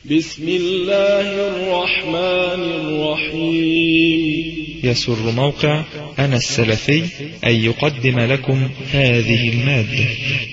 بسم الله الرحمن الرحيم. يسر موقع أنا السلفي أن يقدم لكم هذه المادة.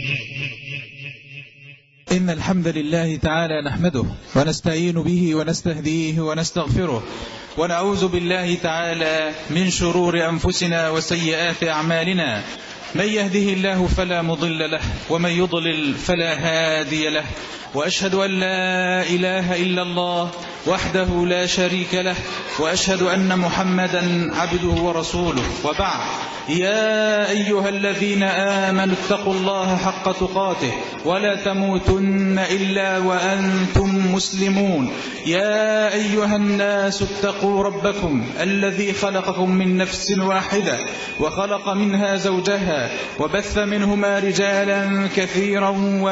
إن الحمد لله تعالى نحمده ونستعين به ونستهديه ونستغفره، ونعوذ بالله تعالى من شرور أنفسنا وسيئات أعمالنا. من يهده الله فلا مضل له، ومن يضلل فلا هادي له. وأشهد أن لا إله إلا الله وحده لا شريك له، وأشهد أن محمدا عبده ورسوله. وبعد، يا أيها الذين آمنوا اتقوا الله حق تقاته ولا تموتن إلا وأنتم مسلمون. يا أيها الناس اتقوا ربكم الذي خلقكم من نفس واحدة وخلق منها زوجها وبث منهما رجالا كثيرا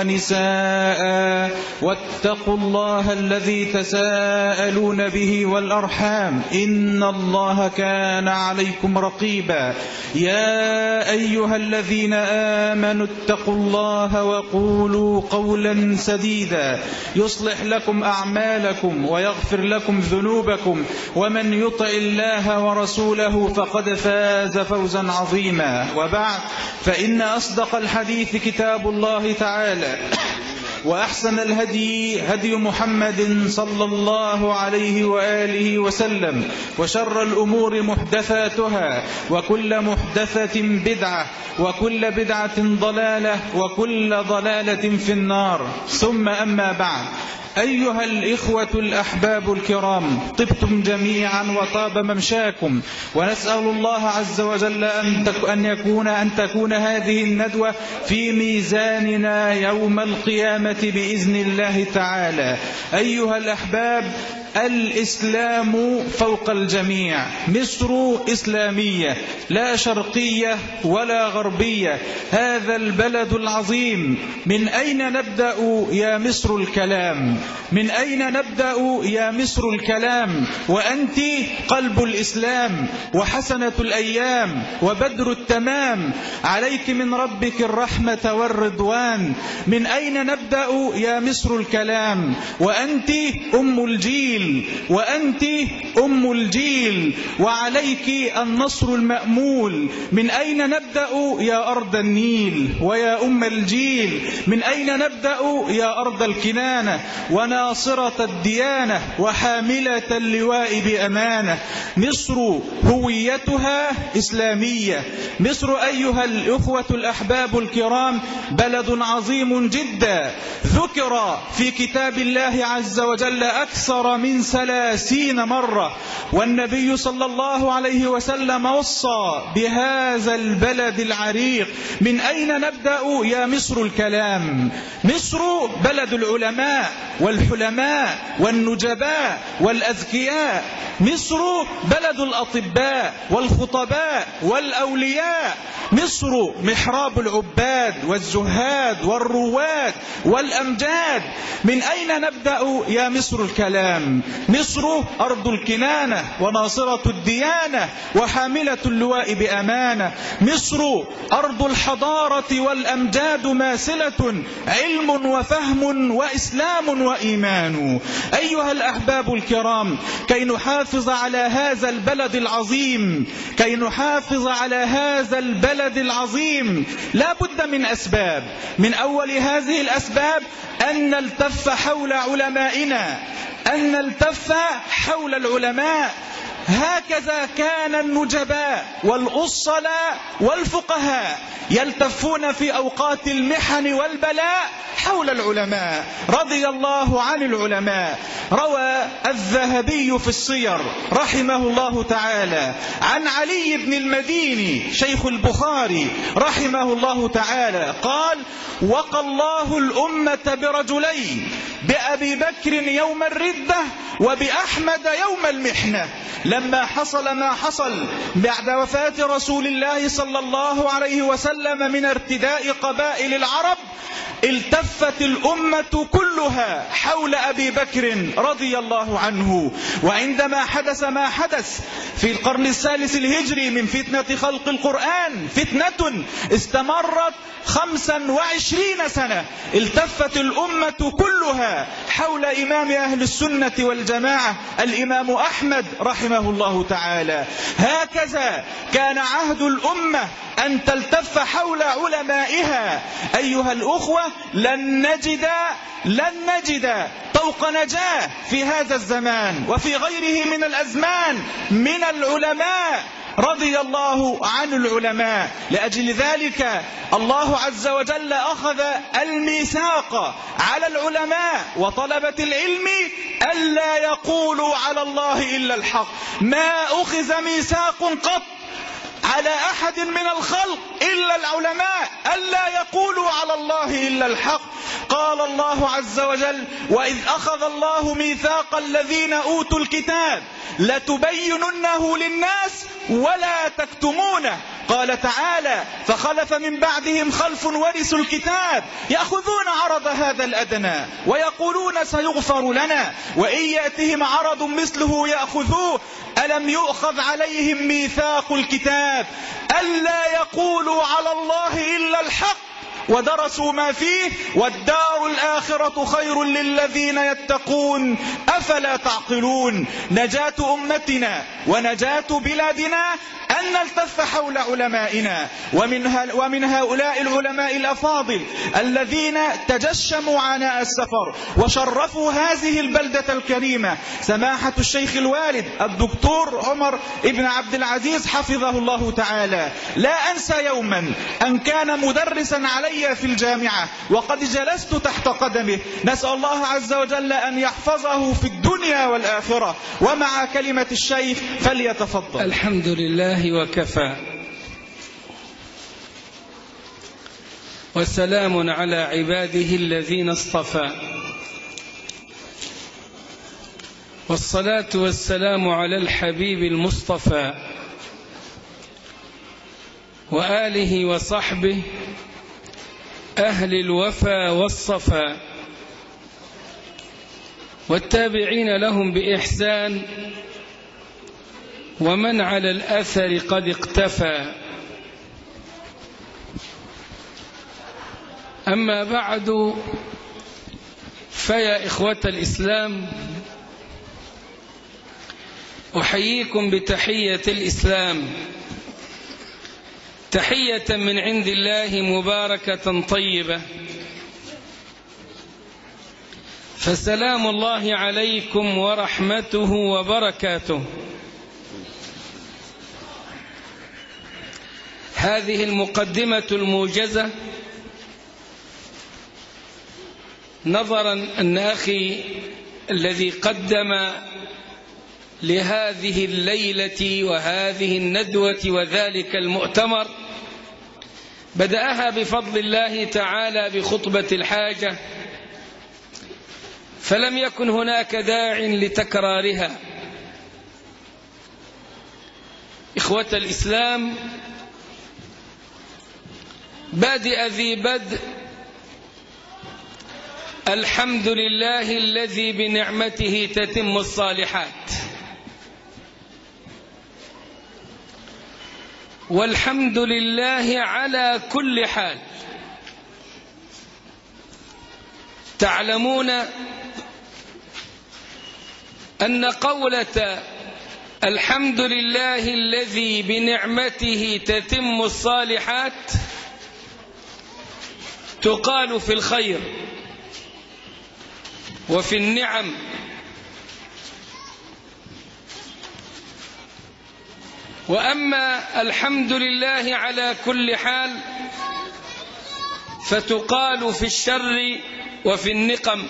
ونساء، واتقوا الله الذي تساءلون به والأرحام، إن الله كان عليكم رقيبا. يا أيها الذين آمنوا اتقوا الله وقولوا قولا سديدا يصلح لكم أعمالكم ويغفر لكم ذنوبكم، ومن يطع الله ورسوله فقد فاز فوزا عظيما. وبعد، فإن أصدق الحديث كتاب الله تعالى، وأحسن الهدي هدي محمد صلى الله عليه وآله وسلم، وشر الأمور محدثاتها، وكل محدثة بدعة، وكل بدعة ضلالة، وكل ضلالة في النار. ثم أما بعد، أيها الإخوة الأحباب الكرام، طبتم جميعا وطاب ممشاكم، ونسأل الله عز وجل أن تكون هذه الندوة في ميزاننا يوم القيامة بإذن الله تعالى. أيها الأحباب، الإسلام فوق الجميع. مصر إسلامية، لا شرقية ولا غربية. هذا البلد العظيم، من أين نبدأ يا مصر الكلام؟ من أين نبدأ يا مصر الكلام وأنت قلب الإسلام وحسنة الأيام وبدر التمام؟ عليك من ربك الرحمة والرضوان. من أين نبدأ يا مصر الكلام وأنت أم الجيل، وأنت أم الجيل، وعليك النصر المأمول. من أين نبدأ يا أرض النيل ويا أم الجيل؟ من أين نبدأ يا أرض الكنانة وناصرة الديانة وحاملة اللواء بأمانة؟ مصر هويتها إسلامية. مصر أيها الأخوة الأحباب الكرام بلد عظيم جدا، ذكر في كتاب الله عز وجل أكثر من 30 مرة، والنبي صلى الله عليه وسلم وصى بهذا البلد العريق. من أين نبدأ يا مصر الكلام؟ مصر بلد العلماء والحلماء والنجباء والأذكياء. مصر بلد الأطباء والخطباء والأولياء. مصر محراب العباد والزهاد والرواد والأمجاد. من أين نبدأ يا مصر الكلام؟ مصر أرض الكنانة وناصرة الديانة وحاملة اللواء بأمانة. مصر أرض الحضارة والأمجاد ماثلة، علم وفهم وإسلام وإيمان. أيها الأحباب الكرام، كي نحافظ على هذا البلد العظيم، كي نحافظ على هذا البلد العظيم، لا بد من أسباب. من أول هذه الأسباب أن نلتف حول علمائنا، أن نلتف حول العلماء. هكذا كان النجباء والأصلاء والفقهاء يلتفون في أوقات المحن والبلاء حول العلماء، رضي الله عن العلماء. روى الذهبي في السير رحمه الله تعالى عن علي بن المديني شيخ البخاري رحمه الله تعالى قال: وقى الله الأمة برجلين، بأبي بكر يوم الردة وبأحمد يوم المحنة. لما حصل ما حصل بعد وفاة رسول الله صلى الله عليه وسلم من ارتداء قبائل العرب، التفت الأمة كلها حول أبي بكر رضي الله عنه. وعندما حدث ما حدث في القرن الثالث الهجري من فتنة خلق القرآن، فتنة استمرت 25 سنة، التفت الأمة كلها حول إمام أهل السنة والجماعة الإمام أحمد رحمه الله تعالى. هكذا كان عهد الأمة أن تلتف حول علمائها. أيها الأخوة، لن نجد طوق نجاة في هذا الزمان وفي غيره من الأزمان من العلماء رضي الله عن العلماء. لأجل ذلك الله عز وجل أخذ الميثاق على العلماء وطلبة العلم ألا يقولوا على الله إلا الحق. ما أخذ ميثاق قط على أحد من الخلق إلا العلماء ألا يقولوا على الله إلا الحق. قال الله عز وجل: وإذ أخذ الله ميثاق الذين أوتوا الكتاب لتبيننه للناس ولا تكتمونه. قال تعالى: فخلف من بعدهم خلف ورثوا الكتاب يأخذون عرض هذا الأدنى ويقولون سيغفر لنا وإن يأتهم عرض مثله يأخذوه. ألم يؤخذ عليهم ميثاق الكتاب ألا يقولوا على الله إلا الحق ودرسوا ما فيه والدار الآخرة خير للذين يتقون أفلا تعقلون. نجاة أمتنا ونجاة بلادنا أن نلتف حول علمائنا، ومن هؤلاء العلماء الأفاضل الذين تجشموا عناء السفر وشرفوا هذه البلدة الكريمة سماحة الشيخ الوالد الدكتور عمر ابن عبد العزيز حفظه الله تعالى. لا أنسى يوما أن كان مدرسا علي في الجامعة وقد جلست تحت قدمه. نسأل الله عز وجل أن يحفظه في الدنيا والآخرة. ومع كلمة الشيخ فليتفضل. الحمد لله وكفى، وسلام على عباده الذين اصطفى، والصلاة والسلام على الحبيب المصطفى وآله وصحبه أهل الوفا والصفا والتابعين لهم بإحسان ومن على الأثر قد اقتفى. أما بعد، فيا إخوة الإسلام، أحييكم بتحية الإسلام، تحية من عند الله مباركة طيبة، فسلام الله عليكم ورحمته وبركاته. هذه المقدمة الموجزة نظرا أن أخي الذي قدم لهذه الليلة وهذه الندوة وذلك المؤتمر بدأها بفضل الله تعالى بخطبة الحاجة، فلم يكن هناك داع لتكرارها. إخوة الإسلام، بادئ ذي بدء، الحمد لله الذي بنعمته تتم الصالحات، والحمد لله على كل حال. تعلمون أن قولة الحمد لله الذي بنعمته تتم الصالحات تقال في الخير وفي النعم، وأما الحمد لله على كل حال فتقال في الشر وفي النقم.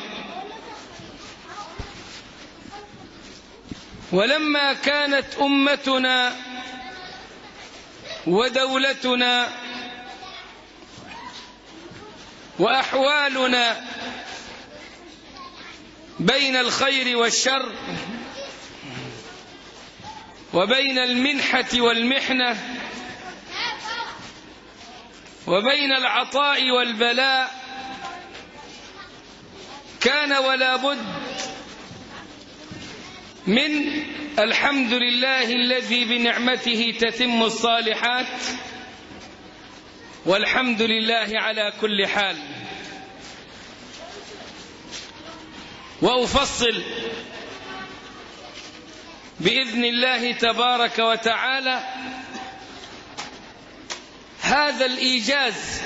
ولما كانت أمتنا ودولتنا وأحوالنا بين الخير والشر وبين المنحة والمحنة وبين العطاء والبلاء كان ولا بد من الحمد لله الذي بنعمته تتم الصالحات، والحمد لله على كل حال. وأفصل بإذن الله تبارك وتعالى هذا الإيجاز.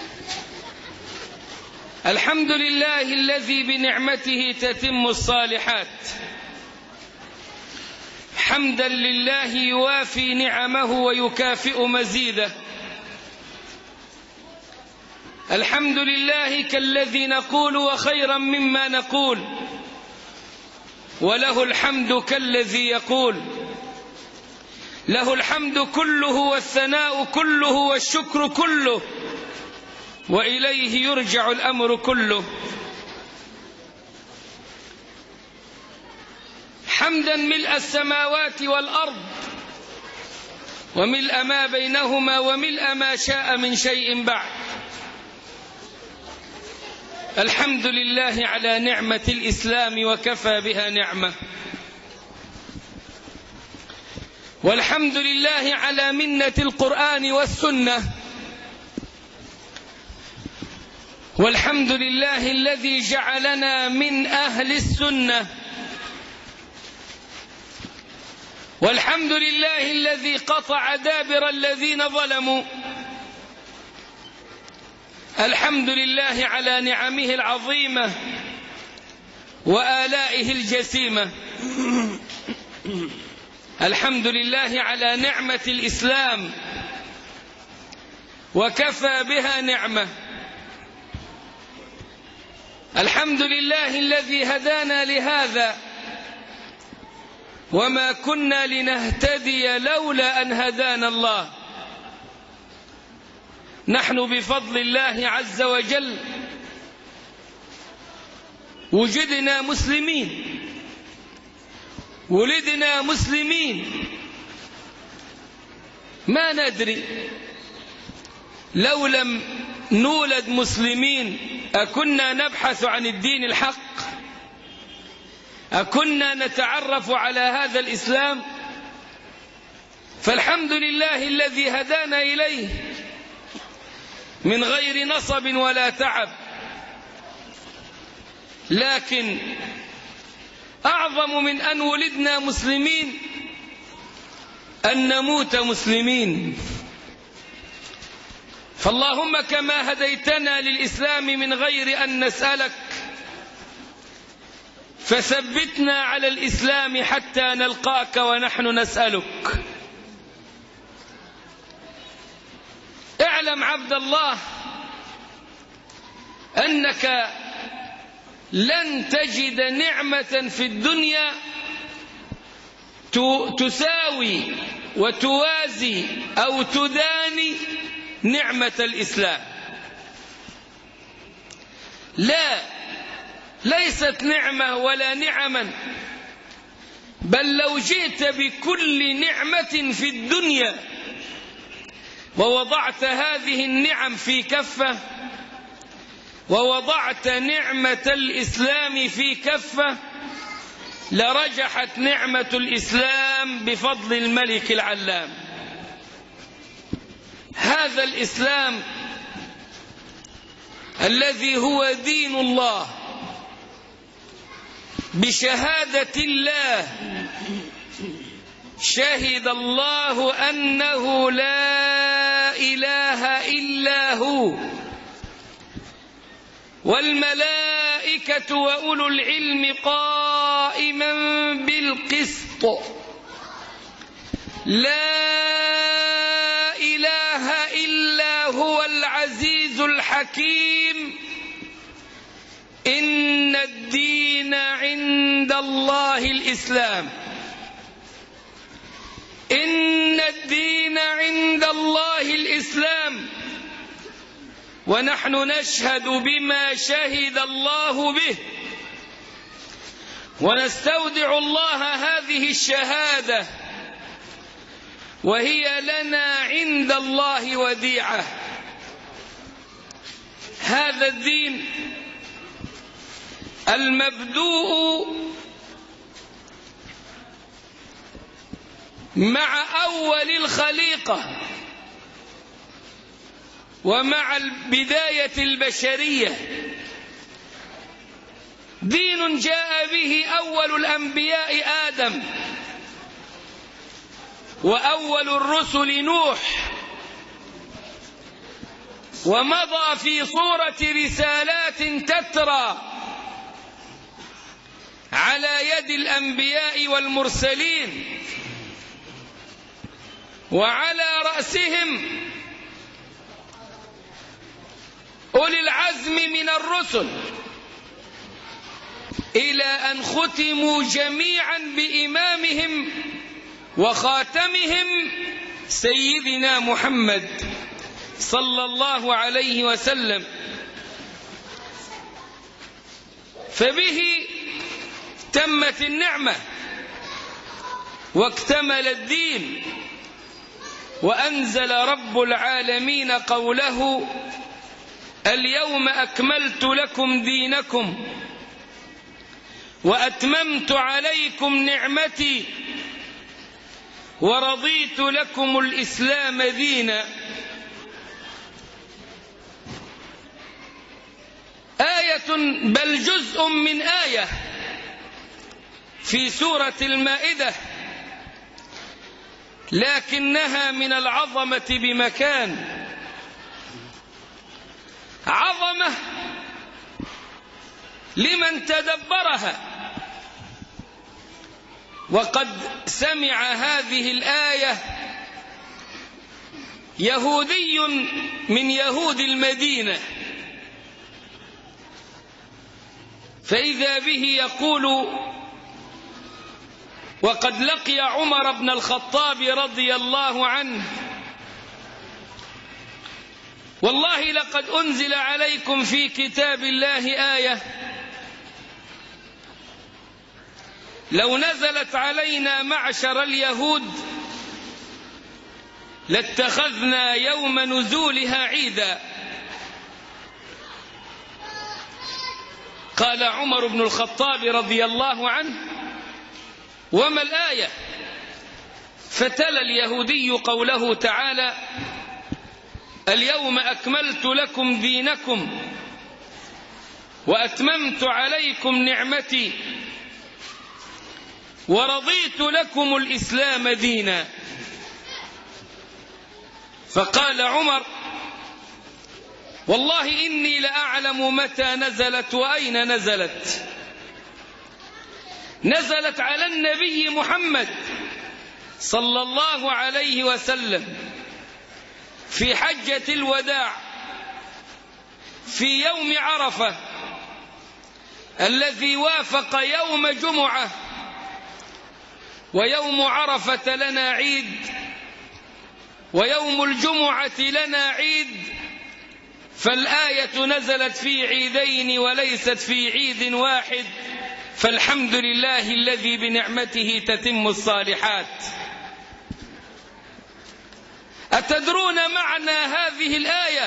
الحمد لله الذي بنعمته تتم الصالحات، حمدا لله يوافي نعمه ويكافئ مزيده. الحمد لله كالذي نقول وخيرا مما نقول، وله الحمد كالذي يقول. له الحمد كله والثناء كله والشكر كله، وإليه يرجع الأمر كله. حمدا ملء السماوات والأرض وملء ما بينهما وملء ما شاء من شيء بعد. الحمد لله على نعمة الإسلام وكفى بها نعمة، والحمد لله على منة القرآن والسنة، والحمد لله الذي جعلنا من أهل السنة، والحمد لله الذي قطع دابر الذين ظلموا. الحمد لله على نعمه العظيمة وآلائه الجسيمة. الحمد لله على نعمة الإسلام وكفى بها نعمة. الحمد لله الذي هدانا لهذا، وما كنا لنهتدي لولا أن هدانا الله. نحن بفضل الله عز وجل وجدنا مسلمين، ولدنا مسلمين. ما ندري لو لم نولد مسلمين أكنا نبحث عن الدين الحق؟ أكنا نتعرف على هذا الإسلام؟ فالحمد لله الذي هدانا إليه من غير نصب ولا تعب. لكن أعظم من أن ولدنا مسلمين أن نموت مسلمين. فاللهم كما هديتنا للإسلام من غير أن نسألك، فثبتنا على الإسلام حتى نلقاك ونحن نسألك. اعلم عبد الله أنك لن تجد نعمة في الدنيا تساوي وتوازي أو تداني نعمة الإسلام. لا، ليست نعمة ولا نعما، بل لو جئت بكل نعمة في الدنيا ووضعت هذه النعم في كفة، ووضعت نعمة الإسلام في كفة، لرجحت نعمة الإسلام بفضل الملك العلام. هذا الإسلام الذي هو دين الله بشهادة الله، شهد الله أنه لا إله إلا هو، والملائكة وأولو العلم قائما بالقسط، لا إله إلا هو العزيز الحكيم، إن الدين عند الله الإسلام، إن الدين عند الله الإسلام. ونحن نشهد بما شهد الله به، ونستودع الله هذه الشهادة، وهي لنا عند الله وديعة. هذا الدين المبدوء مع أول الخليقة ومع بداية البشرية، دين جاء به أول الأنبياء آدم، وأول الرسل نوح، ومضى في صورة رسالات تترى على يد الأنبياء والمرسلين، وعلى رأسهم أولي العزم من الرسل، إلى أن ختموا جميعا بإمامهم وخاتمهم سيدنا محمد صلى الله عليه وسلم. فبه تمت النعمة واكتمل الدين، وأنزل رب العالمين قوله: اليوم أكملت لكم دينكم وأتممت عليكم نعمتي ورضيت لكم الإسلام دينا. آية بل جزء من آية في سورة المائدة، لكنها من العظمة بمكان، عظمة لمن تدبرها. وقد سمع هذه الآية يهودي من يهود المدينة، فإذا به يقول: وقد لقي عمر بن الخطاب رضي الله عنه: والله لقد أنزل عليكم في كتاب الله آية لو نزلت علينا معشر اليهود لاتخذنا يوم نزولها عيدا. قال عمر بن الخطاب رضي الله عنه: وما الآية؟ فتلا اليهودي قوله تعالى: اليوم أكملت لكم دينكم وأتممت عليكم نعمتي ورضيت لكم الإسلام دينا. فقال عمر: والله إني لأعلم متى نزلت وأين نزلت. نزلت على النبي محمد صلى الله عليه وسلم في حجة الوداع في يوم عرفة الذي وافق يوم جمعة، ويوم عرفة لنا عيد ويوم الجمعة لنا عيد، فالآية نزلت في عيدين وليست في عيد واحد، فالحمد لله الذي بنعمته تتم الصالحات. أتدرون معنى هذه الآية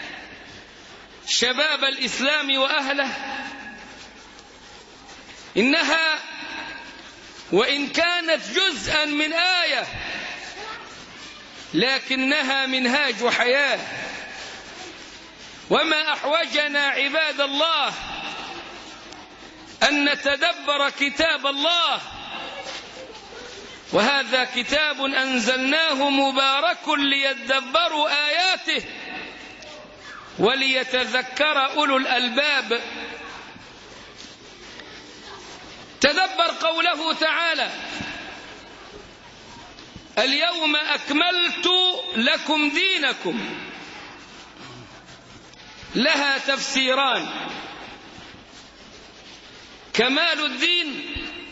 شباب الإسلام وأهله؟ إنها وإن كانت جزءا من آية لكنها منهاج حياة. وما أحوجنا عباد الله أن نتدبر كتاب الله، وهذا كتاب أنزلناه مبارك ليدبروا آياته وليتذكر أولو الألباب. تدبر قوله تعالى: اليوم أكملت لكم دينكم. لها تفسيران: كمال الدين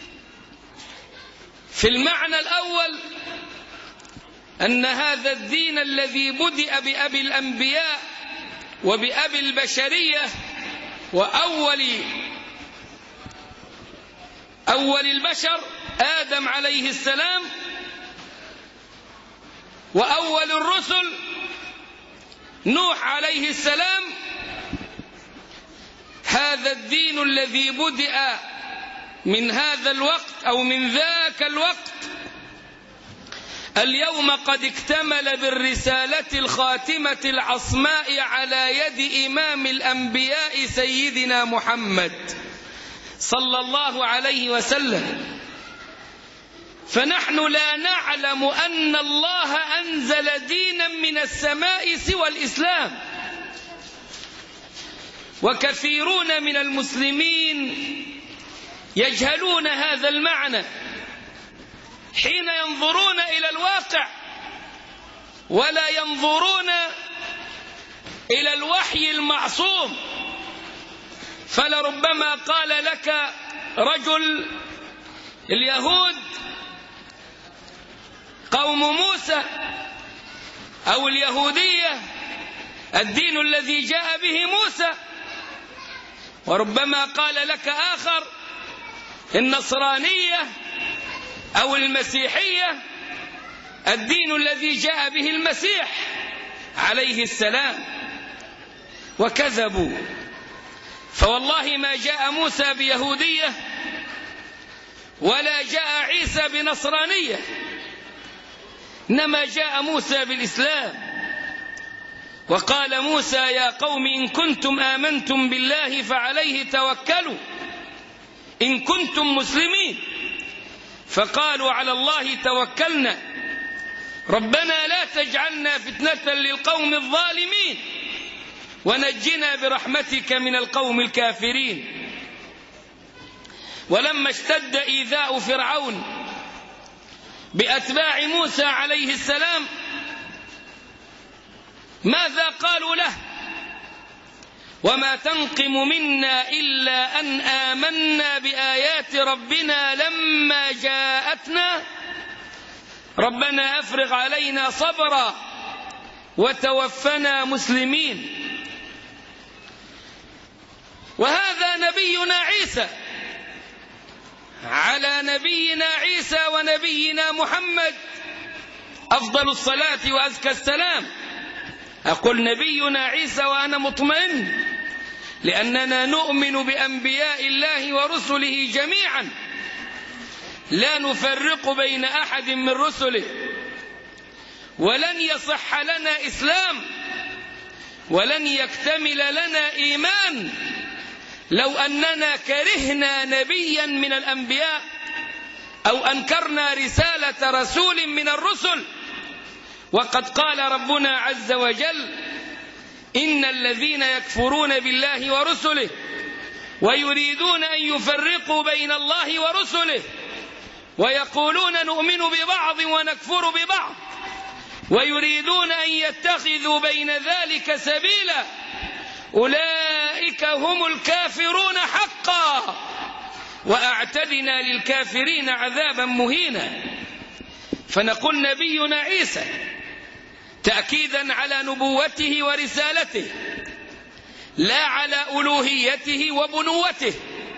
في المعنى الأول أن هذا الدين الذي بدأ بأبي الأنبياء وبأبي البشرية وأول البشر آدم عليه السلام، وأول الرسل نوح عليه السلام، هذا الدين الذي بدأ من هذا الوقت أو من ذاك الوقت اليوم قد اكتمل بالرسالة الخاتمة العصماء على يد إمام الأنبياء سيدنا محمد صلى الله عليه وسلم. فنحن لا نعلم أن الله أنزل دينا من السماء سوى الإسلام، وكثيرون من المسلمين يجهلون هذا المعنى حين ينظرون إلى الواقع ولا ينظرون إلى الوحي المعصوم. فلربما قال لك رجل اليهود قوم موسى أو اليهودية الدين الذي جاء به موسى، وربما قال لك آخر النصرانية أو المسيحية الدين الذي جاء به المسيح عليه السلام، وكذبوا. فوالله ما جاء موسى بيهودية ولا جاء عيسى بنصرانية، إنما جاء موسى بالإسلام. وقال موسى يا قوم إن كنتم آمنتم بالله فعليه توكلوا إن كنتم مسلمين. فقالوا على الله توكلنا ربنا لا تجعلنا فتنة للقوم الظالمين ونجنا برحمتك من القوم الكافرين. ولما اشتد إيذاء فرعون بأتباع موسى عليه السلام ماذا قالوا له؟ وما تنقم منا إلا أن آمنا بآيات ربنا لما جاءتنا ربنا أفرغ علينا صبرا وتوفنا مسلمين. وهذا نبينا عيسى، على نبينا عيسى ونبينا محمد أفضل الصلاة وأزكى السلام. أقول نبينا عيسى وأنا مطمئن، لأننا نؤمن بأنبياء الله ورسله جميعا لا نفرق بين أحد من رسله، ولن يصح لنا إسلام ولن يكتمل لنا إيمان لو أننا كرهنا نبيا من الأنبياء أو أنكرنا رسالة رسول من الرسل. وقد قال ربنا عز وجل إن الذين يكفرون بالله ورسله ويريدون أن يفرقوا بين الله ورسله ويقولون نؤمن ببعض ونكفر ببعض ويريدون أن يتخذوا بين ذلك سبيلا أولئك هم الكافرون حقا وأعتدنا للكافرين عذابا مهينا. فنقول نبينا عيسى تأكيدا على نبوته ورسالته لا على ألوهيته وبنوته.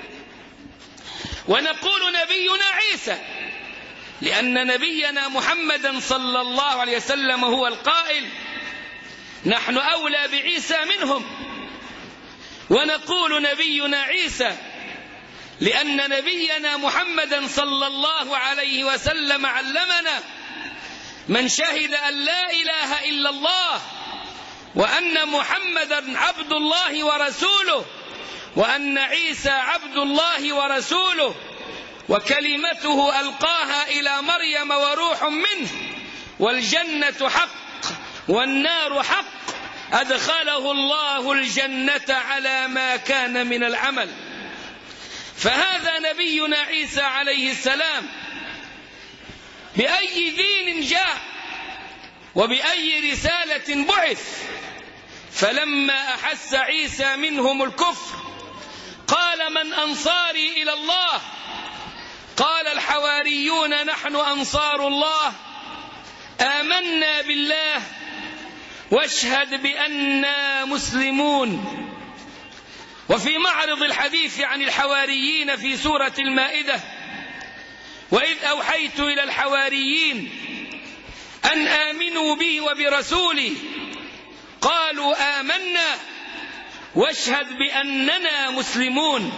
ونقول نبينا عيسى لأن نبينا محمدا صلى الله عليه وسلم هو القائل نحن أولى بعيسى منهم. ونقول نبينا عيسى لأن نبينا محمدا صلى الله عليه وسلم علمنا من شهد أن لا إله إلا الله وأن محمدا عبد الله ورسوله وأن عيسى عبد الله ورسوله وكلمته ألقاها إلى مريم وروح منه والجنة حق والنار حق أدخله الله الجنة على ما كان من العمل. فهذا نبينا عيسى عليه السلام بأي دين جاء وبأي رسالة بعث. فلما أحس عيسى منهم الكفر قال من أنصاري إلى الله؟ قال الحواريون نحن أنصار الله آمنا بالله واشهد بأننا مسلمون. وفي معرض الحديث عن الحواريين في سورة المائدة وإذ أوحيت إلى الحواريين أن آمنوا بي وبرسولي قالوا آمنا واشهد بأننا مسلمون.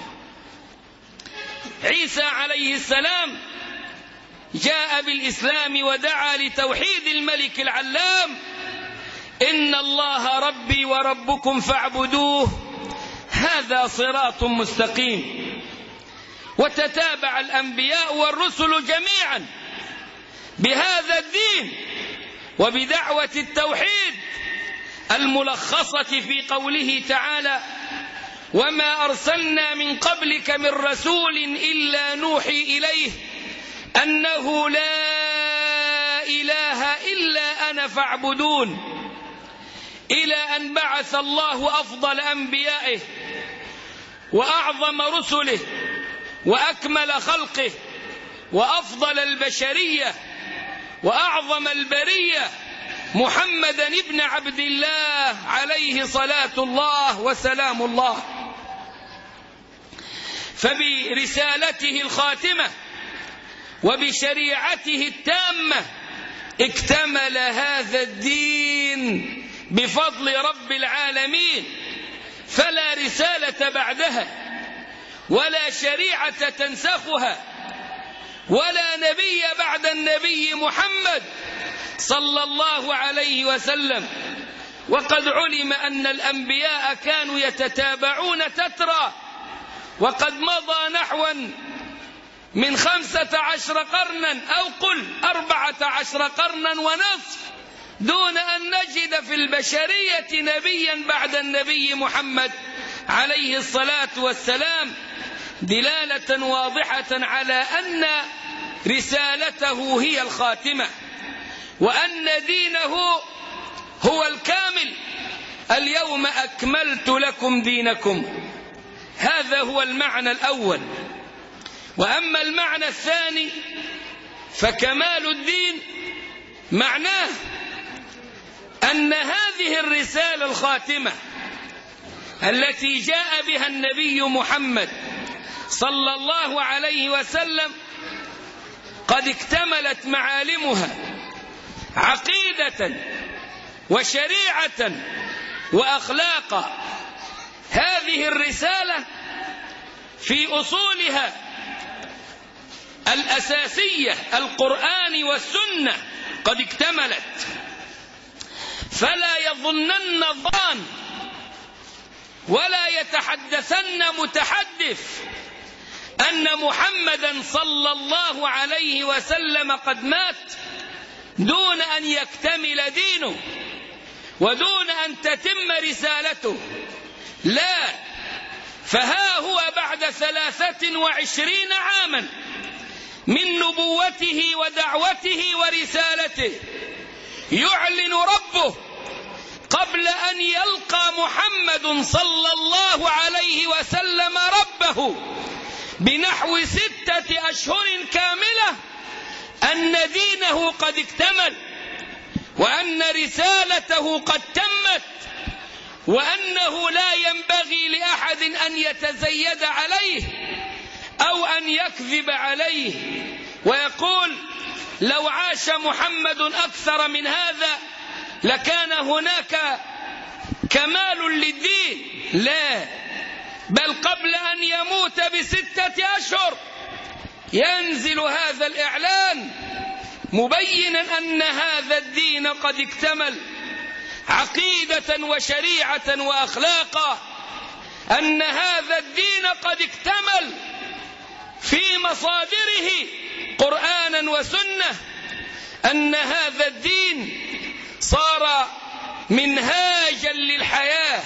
عيسى عليه السلام جاء بالإسلام ودعا لتوحيد الملك العلام: إن الله ربي وربكم فاعبدوه هذا صراط مستقيم. وتتابع الأنبياء والرسل جميعا بهذا الدين وبدعوة التوحيد الملخصة في قوله تعالى: وما أرسلنا من قبلك من رسول إلا نوحي إليه أنه لا إله إلا أنا فاعبدون، إلى أن بعث الله أفضل أنبيائه وأعظم رسله وأكمل خلقه وأفضل البشرية وأعظم البرية محمدا ابن عبد الله عليه صلاة الله وسلام الله. فبرسالته الخاتمة وبشريعته التامة اكتمل هذا الدين بفضل رب العالمين، فلا رسالة بعدها ولا شريعة تنسخها ولا نبي بعد النبي محمد صلى الله عليه وسلم. وقد علم أن الأنبياء كانوا يتتابعون تترى، وقد مضى نحوا من 15 قرنا أو قل 14 قرنا ونصف دون أن نجد في البشرية نبيا بعد النبي محمد عليه الصلاة والسلام، دلالة واضحة على أن رسالته هي الخاتمة وأن دينه هو الكامل. اليوم أكملت لكم دينكم، هذا هو المعنى الأول. وأما المعنى الثاني فكمال الدين معناه أن هذه الرسالة الخاتمة التي جاء بها النبي محمد صلى الله عليه وسلم قد اكتملت معالمها عقيدة وشريعة وأخلاقا. هذه الرسالة في أصولها الأساسية القرآن والسنة قد اكتملت، فلا يظنن الظان ولا يتحدثن متحدث أن محمدا صلى الله عليه وسلم قد مات دون أن يكتمل دينه ودون أن تتم رسالته. لا، فها هو بعد 23 عاما من نبوته ودعوته ورسالته يعلن ربه قبل أن يلقى محمد صلى الله عليه وسلم ربه بنحو 6 أشهر كاملة أن دينه قد اكتمل وأن رسالته قد تمت، وأنه لا ينبغي لأحد أن يتزيد عليه أو أن يكذب عليه ويقول لو عاش محمد أكثر من هذا لكان هناك كمال للدين. لا، بل قبل أن يموت ب6 أشهر ينزل هذا الإعلان مبينا أن هذا الدين قد اكتمل عقيدة وشريعة وأخلاقا، أن هذا الدين قد اكتمل في مصادره قرآنا وسنة، أن هذا الدين صار منهاجا للحياة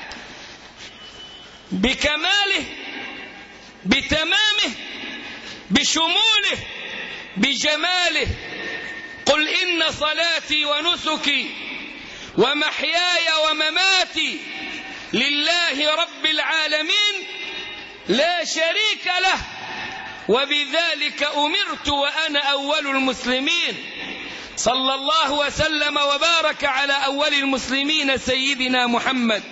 بكماله بتمامه بشموله بجماله. قل إن صلاتي ونسكي ومحياي ومماتي لله رب العالمين لا شريك له وبذلك أمرت وأنا أول المسلمين. صلى الله وسلم وبارك على أول المسلمين سيدنا محمد.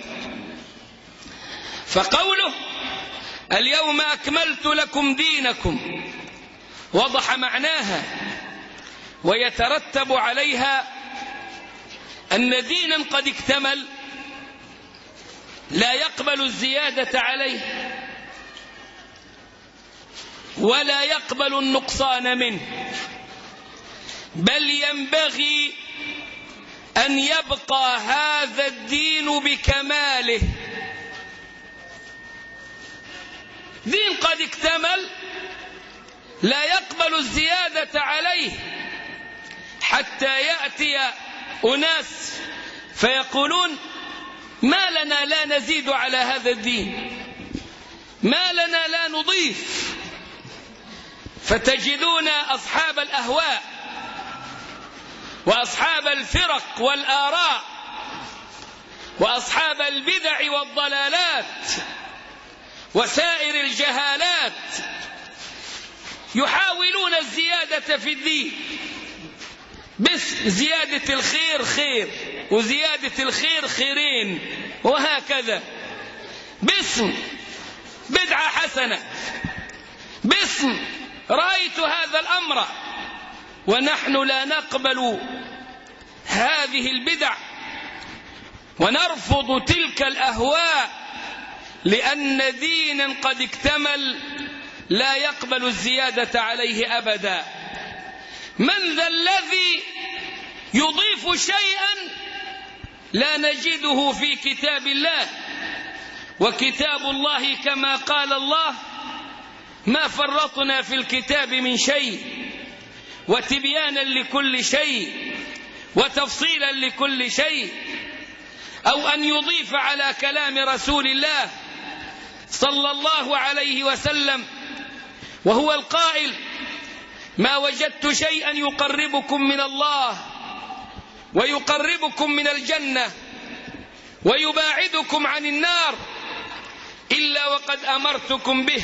فقوله اليوم أكملت لكم دينكم وضح معناها، ويترتب عليها أن دينا قد اكتمل لا يقبل الزيادة عليه ولا يقبل النقصان منه، بل ينبغي أن يبقى هذا الدين بكماله. دين قد اكتمل لا يقبل الزيادة عليه، حتى يأتي أناس فيقولون ما لنا لا نزيد على هذا الدين، ما لنا لا نضيف. فتجدون أصحاب الأهواء وأصحاب الفرق والآراء وأصحاب البدع والضلالات وسائر الجهالات يحاولون الزيادة في الدين، بس زيادة الخير خير وزيادة الخير خيرين وهكذا، باسم بدعة حسنة، باسم رأيت هذا الأمر. ونحن لا نقبل هذه البدع ونرفض تلك الأهواء، لأن دينا قد اكتمل لا يقبل الزيادة عليه أبدا. من ذا الذي يضيف شيئا لا نجده في كتاب الله؟ وكتاب الله كما قال الله ما فرطنا في الكتاب من شيء، وتبيانا لكل شيء وتفصيلا لكل شيء. أو أن يضيف على كلام رسول الله صلى الله عليه وسلم وهو القائل ما وجدت شيئا يقربكم من الله ويقربكم من الجنة ويباعدكم عن النار إلا وقد أمرتكم به،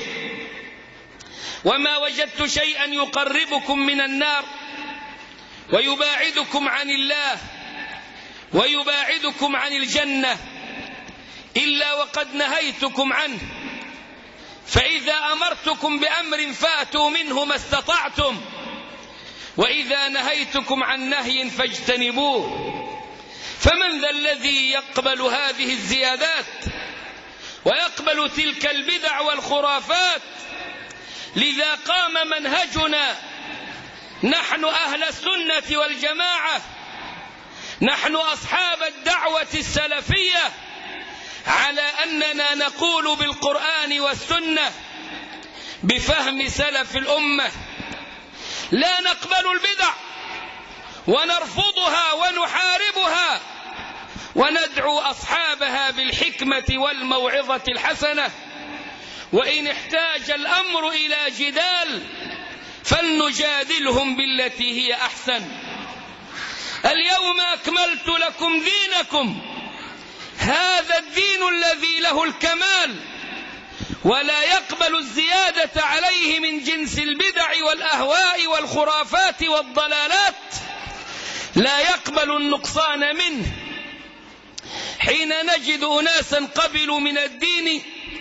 وما وجدت شيئا يقربكم من النار ويباعدكم عن الله ويباعدكم عن الجنة إلا وقد نهيتكم عنه، فإذا أمرتكم بأمر فأتوا منه ما استطعتم، وإذا نهيتكم عن نهي فاجتنبوه. فمن ذا الذي يقبل هذه الزيادات ويقبل تلك البدع والخرافات؟ لذا قام منهجنا نحن أهل السنة والجماعة، نحن أصحاب الدعوة السلفية، على أننا نقول بالقرآن والسنة بفهم سلف الأمة، لا نقبل البدع ونرفضها ونحاربها وندعو أصحابها بالحكمة والموعظة الحسنة، وإن احتاج الأمر إلى جدال فلنجادلهم بالتي هي أحسن. اليوم أكملت لكم دينكم، هذا الدين الذي له الكمال ولا يقبل الزيادة عليه من جنس البدع والأهواء والخرافات والضلالات، لا يقبل النقصان منه. حين نجد أناسا قبلوا من الدين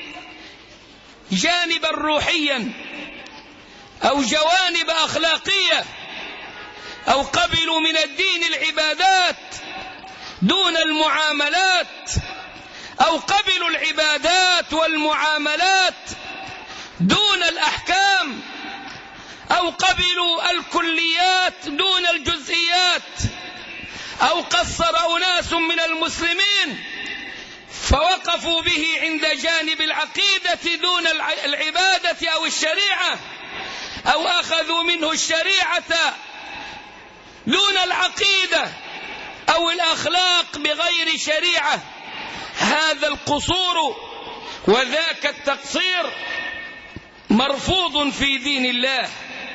جانبا روحيا أو جوانب أخلاقية، أو قبلوا من الدين العبادات دون المعاملات، أو قبلوا العبادات والمعاملات دون الأحكام، أو قبلوا الكليات دون الجزئيات، أو قصر أناس من المسلمين فوقفوا به عند جانب العقيدة دون العبادة أو الشريعة، أو أخذوا منه الشريعة دون العقيدة أو الأخلاق بغير شريعة. هذا القصور وذاك التقصير مرفوض في دين الله.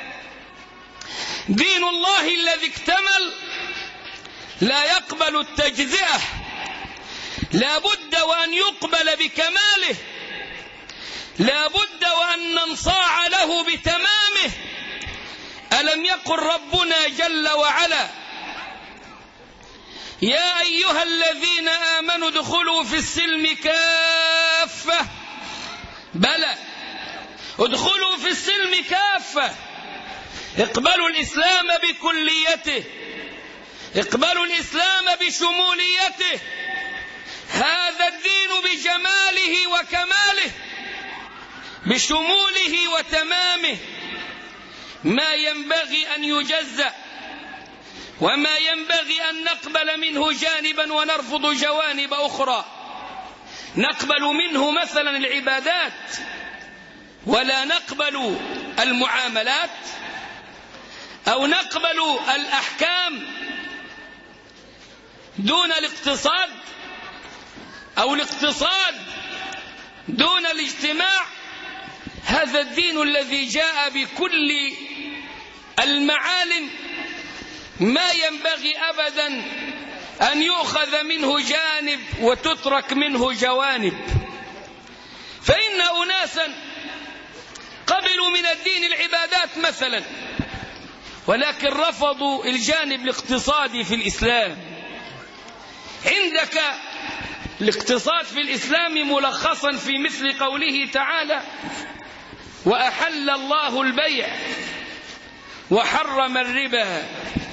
دين الله الذي اكتمل لا يقبل التجزئة، لا بد وأن يقبل بكماله، لا بد وأن ننصاع له بتمامه. ألم يقل ربنا جل وعلا يا أيها الذين آمنوا ادخلوا في السلم كافة؟ بلى، ادخلوا في السلم كافة، اقبلوا الإسلام بكليته، اقبلوا الإسلام بشموليته. هذا الدين بجماله وكماله، بشموله وتمامه، ما ينبغي أن يجزأ، وما ينبغي أن نقبل منه جانبا ونرفض جوانب أخرى. نقبل منه مثلا العبادات ولا نقبل المعاملات، أو نقبل الأحكام دون الاقتصاد، أو الاقتصاد دون الاجتماع. هذا الدين الذي جاء بكل المعالم ما ينبغي أبدا أن يؤخذ منه جانب وتترك منه جوانب. فإن أناسا قبلوا من الدين العبادات مثلا، ولكن رفضوا الجانب الاقتصادي في الإسلام. عندك الاقتصاد في الإسلام ملخصا في مثل قوله تعالى: وأحل الله البيع وحرم الربا.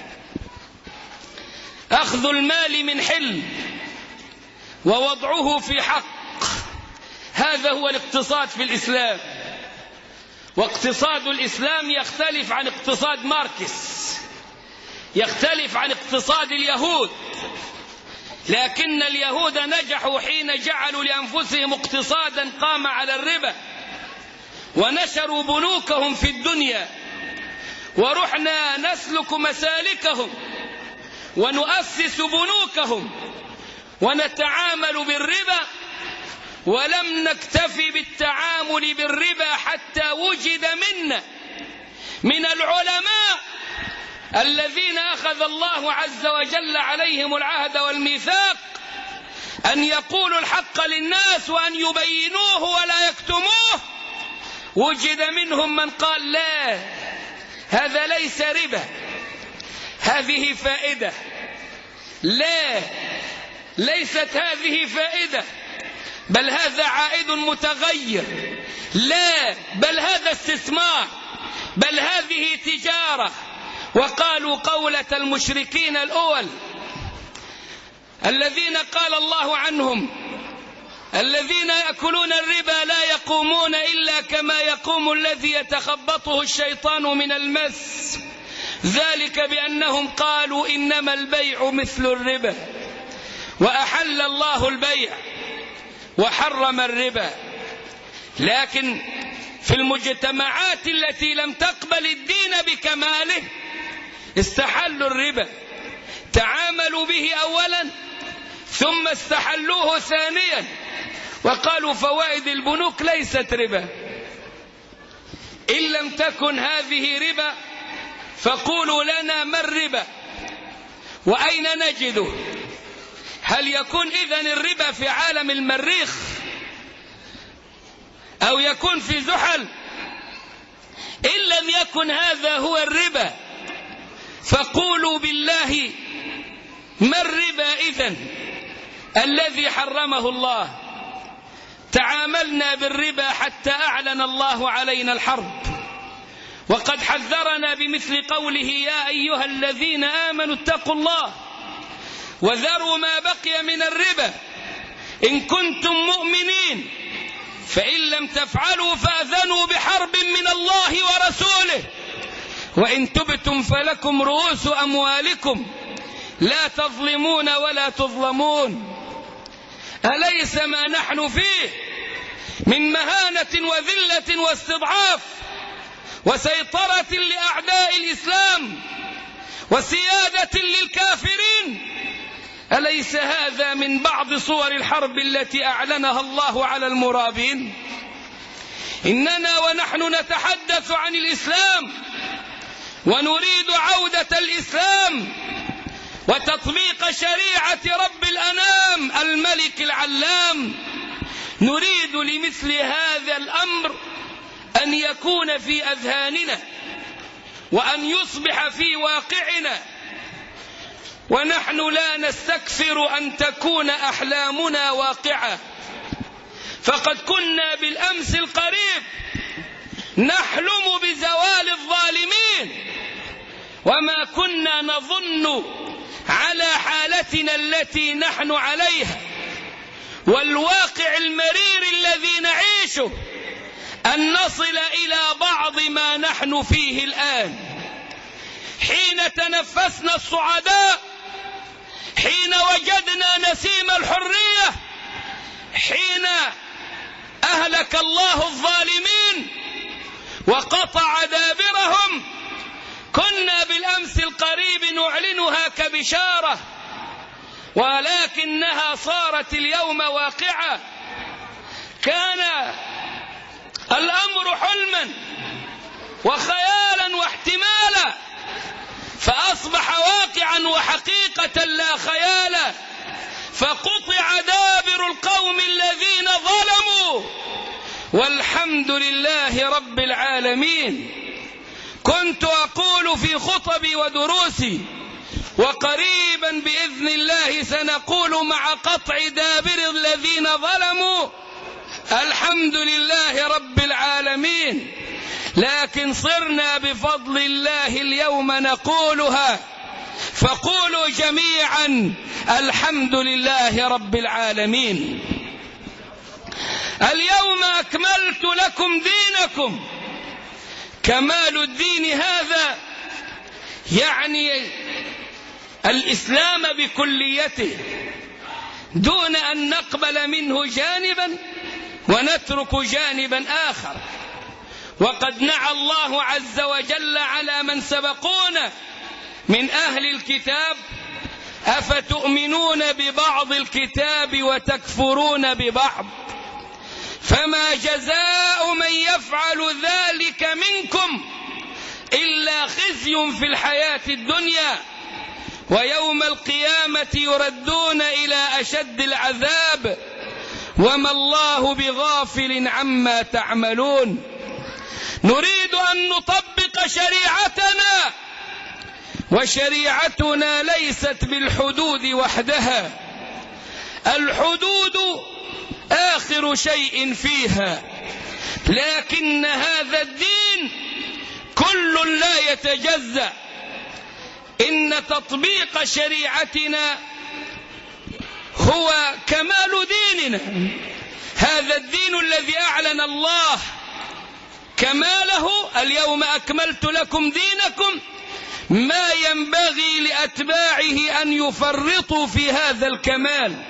أخذ المال من حل ووضعه في حق، هذا هو الاقتصاد في الإسلام. واقتصاد الإسلام يختلف عن اقتصاد ماركس، يختلف عن اقتصاد اليهود. لكن اليهود نجحوا حين جعلوا لأنفسهم اقتصادا قام على الربا، ونشروا بنوكهم في الدنيا، ورحنا نسلك مسالكهم ونؤسس بنوكهم ونتعامل بالربا. ولم نكتفي بالتعامل بالربا حتى وجد منا من العلماء الذين أخذ الله عز وجل عليهم العهد والميثاق أن يقولوا الحق للناس وأن يبينوه ولا يكتموه. وجد منهم من قال: لا، هذا ليس ربا، هذه فائدة. لا، ليست هذه فائدة، بل هذا عائد متغير. لا، بل هذا استثمار، بل هذه تجارة. وقالوا قولة المشركين الأول الذين قال الله عنهم: الذين يأكلون الربا لا يقومون إلا كما يقوم الذي يتخبطه الشيطان من المس، ذلك بأنهم قالوا إنما البيع مثل الربا وأحل الله البيع وحرم الربا. لكن في المجتمعات التي لم تقبل الدين بكماله استحلوا الربا، تعاملوا به أولا ثم استحلوه ثانيا، وقالوا فوائد البنوك ليست ربا. إن لم تكن هذه ربا فقولوا لنا ما الربا وأين نجده؟ هل يكون إذن الربا في عالم المريخ أو يكون في زحل؟ إن لم يكن هذا هو الربا فقولوا بالله ما الربا إذن الذي حرمه الله؟ تعاملنا بالربا حتى أعلن الله علينا الحرب، وقد حذرنا بمثل قوله: يا أيها الذين آمنوا اتقوا الله وذروا ما بقي من الربا إن كنتم مؤمنين، فإن لم تفعلوا فأذنوا بحرب من الله ورسوله، وإن تبتم فلكم رؤوس أموالكم لا تظلمون ولا تظلمون. أليس ما نحن فيه من مهانة وذلة واستضعاف وسيطرة لأعداء الإسلام وسيادة للكافرين؟ أليس هذا من بعض صور الحرب التي أعلنها الله على المرابين؟ إننا ونحن نتحدث عن الإسلام ونريد عودة الإسلام وتطبيق شريعة رب الأنام الملك العلام، نريد لمثل هذا الأمر أن يكون في أذهاننا وأن يصبح في واقعنا، ونحن لا نستكثر أن تكون أحلامنا واقعة. فقد كنا بالأمس القريب نحلم بزوال الظالمين، وما كنا نظن على حالتنا التي نحن عليها. والواقع المرير الذي نعيشه أن نصل إلى بعض ما نحن فيه الآن، حين تنفسنا الصعداء، حين وجدنا نسيم الحرية، حين أهلك الله الظالمين وقطع دابرهم، كنا بالأمس القريب نعلنها كبشارة، ولكنها صارت اليوم واقعة. كان الأمر حلما وخيالا واحتمالا، فأصبح واقعا وحقيقة لا خيالا، فقطع دابر القوم الذين ظلموا، والحمد لله رب العالمين. كنت أقول في خطبي ودروسي، وقريبا بإذن الله سنقول مع قطع دابر الذين ظلموا الحمد لله رب العالمين، لكن صرنا بفضل الله اليوم نقولها، فقولوا جميعا الحمد لله رب العالمين. اليوم أكملت لكم دينكم. كمال الدين هذا يعني الإسلام بكليته، دون أن نقبل منه جانبا ونترك جانبا آخر. وقد نعى الله عز وجل على من سبقونا من أهل الكتاب: أفتؤمنون ببعض الكتاب وتكفرون ببعض، فما جزاء من يفعل ذلك منكم إلا خزي في الحياة الدنيا، ويوم القيامة يردون إلى أشد العذاب، وما الله بغافل عما تعملون. نريد أن نطبق شريعتنا، وشريعتنا ليست بالحدود وحدها، الحدود آخر شيء فيها، لكن هذا الدين كل لا يتجزأ. إن تطبيق شريعتنا هو كمال ديننا، هذا الدين الذي أعلن الله كماله: اليوم أكملت لكم دينكم، ما ينبغي لأتباعه أن يفرطوا في هذا الكمال.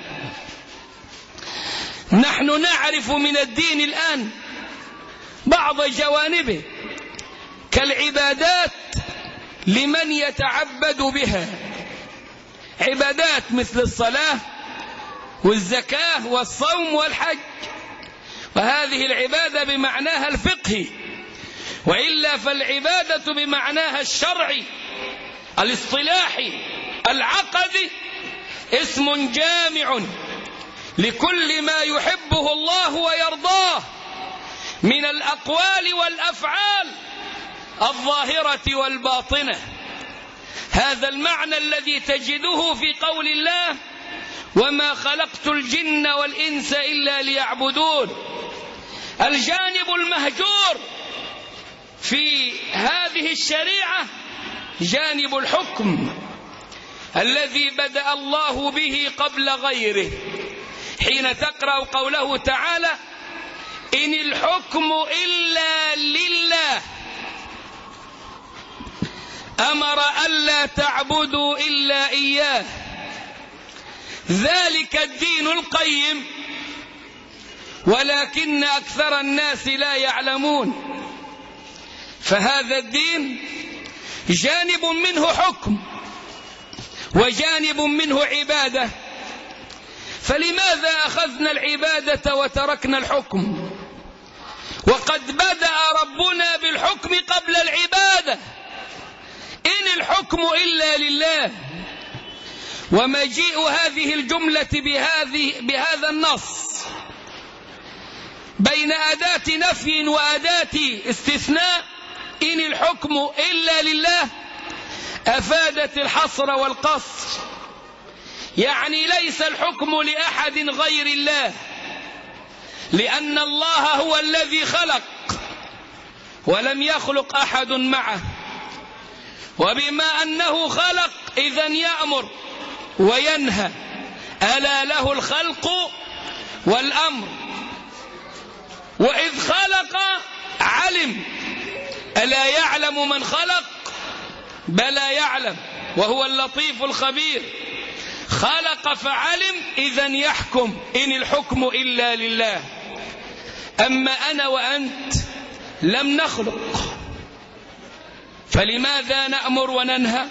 نحن نعرف من الدين الآن بعض جوانبه كالعبادات لمن يتعبد بها، عبادات مثل الصلاة والزكاة والصوم والحج، وهذه العبادة بمعناها الفقهي، وإلا فالعبادة بمعناها الشرعي الاصطلاحي العقدي اسم جامع لكل ما يحبه الله ويرضاه من الأقوال والأفعال الظاهرة والباطنة. هذا المعنى الذي تجده في قول الله: وما خلقت الجن والإنس إلا ليعبدون. الجانب المهجور في هذه الشريعة جانب الحكم الذي بدأ الله به قبل غيره، حين تقرأ قوله تعالى: إن الحكم إلا لله، أمر ألا تعبدوا إلا إياه، ذلك الدين القيم ولكن أكثر الناس لا يعلمون. فهذا الدين جانب منه حكم وجانب منه عبادة، فلماذا أخذنا العبادة وتركنا الحكم؟ وقد بدأ ربنا بالحكم قبل العبادة: إن الحكم إلا لله. ومجيء هذه الجملة بهذا النص بين أداة نفي وأداة استثناء، إن الحكم إلا لله، أفادت الحصر والقصر، يعني ليس الحكم لأحد غير الله، لأن الله هو الذي خلق ولم يخلق أحد معه، وبما أنه خلق إذن يأمر وينهى، ألا له الخلق والأمر. وإذ خلق علم، ألا يعلم من خلق؟ بلى يعلم وهو اللطيف الخبير. خلق فعلم، إذن يحكم، إن الحكم إلا لله. أما أنا وأنت لم نخلق، فلماذا نأمر وننهى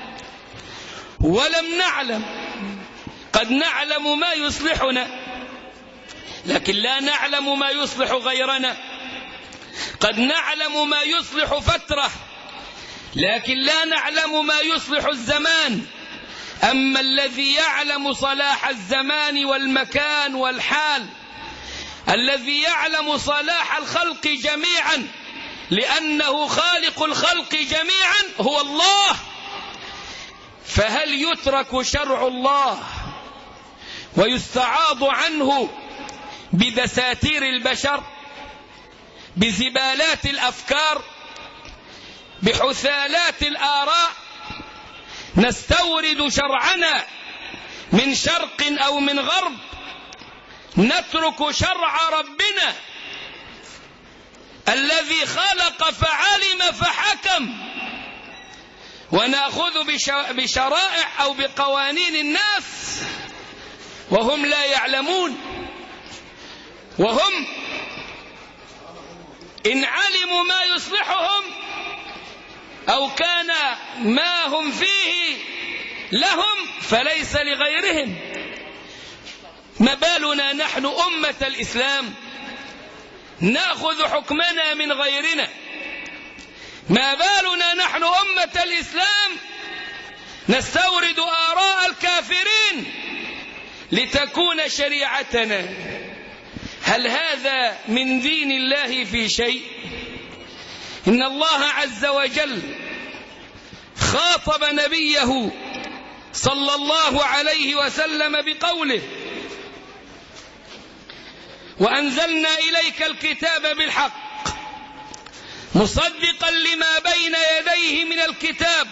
ولم نعلم؟ قد نعلم ما يصلحنا لكن لا نعلم ما يصلح غيرنا. قد نعلم ما يصلح فترة لكن لا نعلم ما يصلح الزمان. أما الذي يعلم صلاح الزمان والمكان والحال، الذي يعلم صلاح الخلق جميعا لأنه خالق الخلق جميعا هو الله. فهل يترك شرع الله ويستعاض عنه بدساتير البشر، بزبالات الأفكار، بحثالات الآراء؟ نستورد شرعنا من شرق أو من غرب، نترك شرع ربنا الذي خلق فعلم فحكم، ونأخذ بشرائع أو بقوانين الناس وهم لا يعلمون. وهم إن علموا ما يصلحهم أو كان ما هم فيه لهم فليس لغيرهم. ما بالنا نحن أمة الإسلام نأخذ حكمنا من غيرنا؟ ما بالنا نحن أمة الإسلام نستورد آراء الكافرين لتكون شريعتنا؟ هل هذا من دين الله في شيء؟ إن الله عز وجل خاطب نبيه صلى الله عليه وسلم بقوله: وأنزلنا إليك الكتاب بالحق مصدقا لما بين يديه من الكتاب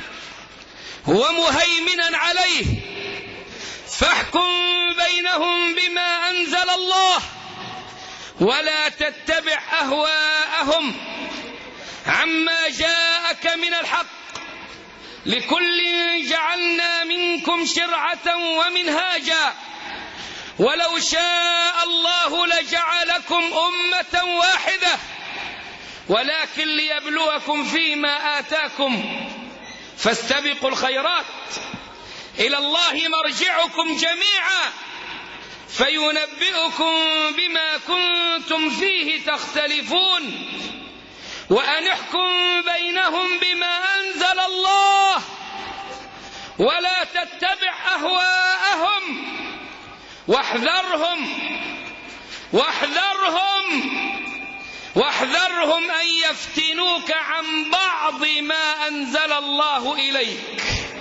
ومهيمنا عليه فاحكم بينهم بما أنزل الله ولا تتبع أهواءهم عما جاءك من الحق لكل جعلنا منكم شرعة ومنهاجا ولو شاء الله لجعلكم أمة واحدة ولكن ليبلوكم فيما آتاكم فاستبقوا الخيرات إلى الله مرجعكم جميعا فينبئكم بما كنتم فيه تختلفون وأن احكم بينهم بما أنزل الله ولا تتبع أهواءهم واحذرهم أن يفتنوك عن بعض ما أنزل الله إليك.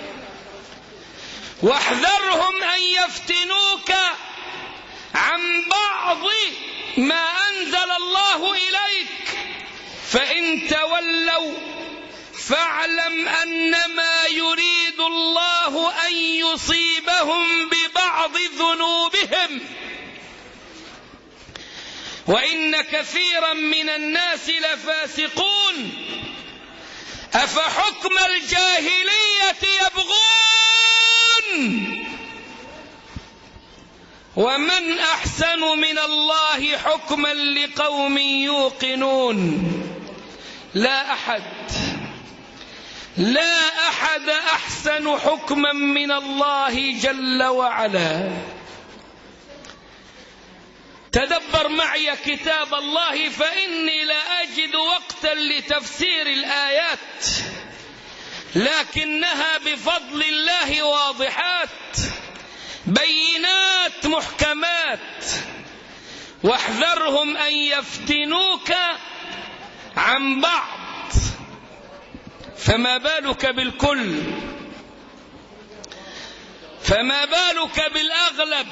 واحذرهم أن يفتنوك عن بعض ما أنزل الله إليك فإن تولوا فاعلم أنما يريد الله أن يصيبهم ببعض ذنوبهم وإن كثيرا من الناس لفاسقون أفحكم الجاهلية يبغون ومن أحسن من الله حكما لقوم يوقنون. لا أحد أحسن حكما من الله جل وعلا. تدبر معي كتاب الله فإني لا أجد وقتا لتفسير الآيات لكنها بفضل الله واضحات بينات محكمات. واحذرهم أن يفتنوك عن بعض فما بالك بالكل، فما بالك بالأغلب،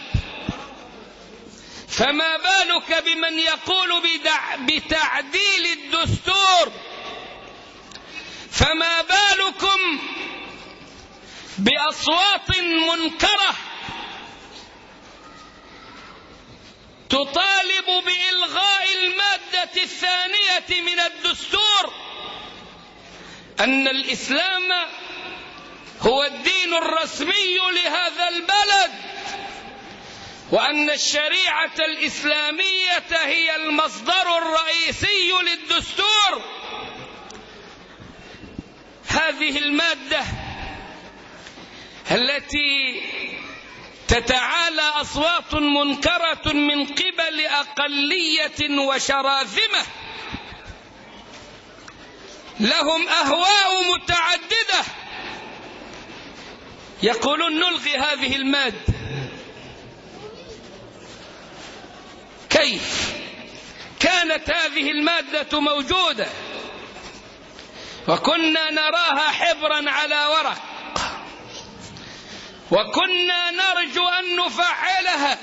فما بالك بمن يقول بتعديل الدستور، فما بالكم بأصوات منكرة تطالب بإلغاء المادة الثانية من الدستور، أن الإسلام هو الدين الرسمي لهذا البلد، وأن الشريعة الإسلامية هي المصدر الرئيسي للدستور. هذه المادة التي تتعالى أصوات منكرة من قبل أقلية وشراذمة لهم أهواء متعددة، يقولون نلغي هذه المادة. كيف كانت هذه المادة موجودة وكنا نراها حبرا على ورق، وكنا نرجو أن نفعلها،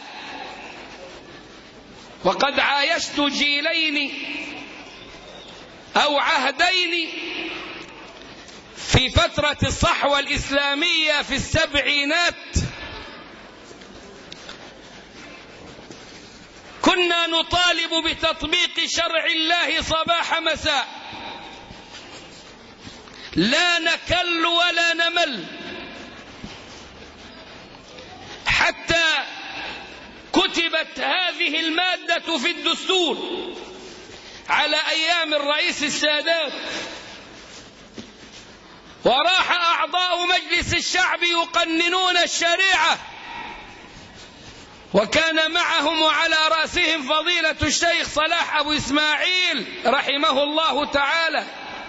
وقد عايشت جيلين أو عهدين في فترة الصحوة الإسلامية في السبعينات، كنا نطالب بتطبيق شرع الله صباح مساء، لا نكل ولا نمل، حتى كتبت هذه المادة في الدستور على أيام الرئيس السادات، وراح أعضاء مجلس الشعب يقننون الشريعة، وكان معهم وعلى رأسهم فضيلة الشيخ صلاح أبو إسماعيل رحمه الله تعالى،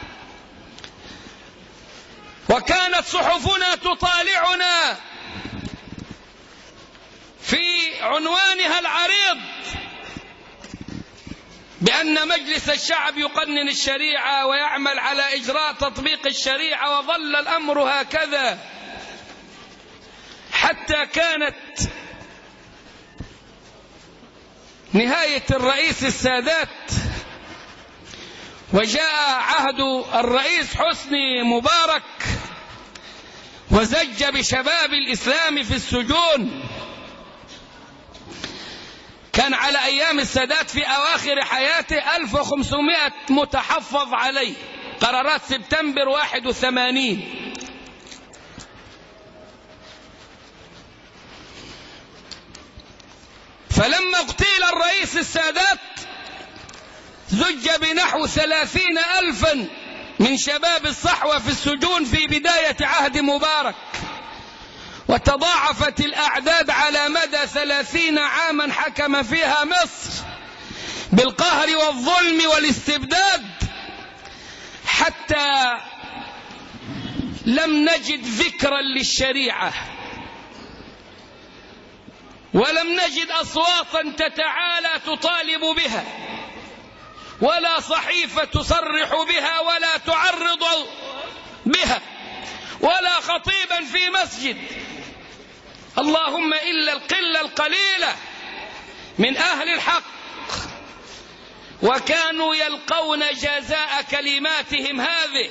وكانت صحفنا تطالعنا في عنوانها العريض بأن مجلس الشعب يقنن الشريعة ويعمل على إجراء تطبيق الشريعة، وظل الأمر هكذا حتى كانت نهاية الرئيس السادات وجاء عهد الرئيس حسني مبارك وزج بشباب الإسلام في السجون. كان على أيام السادات في أواخر حياته 1500 متحفظ عليه، قرارات سبتمبر 81. فلما اغتيل الرئيس السادات زج بنحو 30,000 من شباب الصحوة في السجون في بداية عهد مبارك، وتضاعفت الأعداد على مدى 30 عاما حكم فيها مصر بالقهر والظلم والاستبداد، حتى لم نجد ذكرا للشريعة، ولم نجد أصواتا تتعالى تطالب بها، ولا صحيفة تصرح بها ولا تعرض بها، ولا خطيبا في مسجد، اللهم إلا القلة القليلة من أهل الحق، وكانوا يلقون جزاء كلماتهم هذه: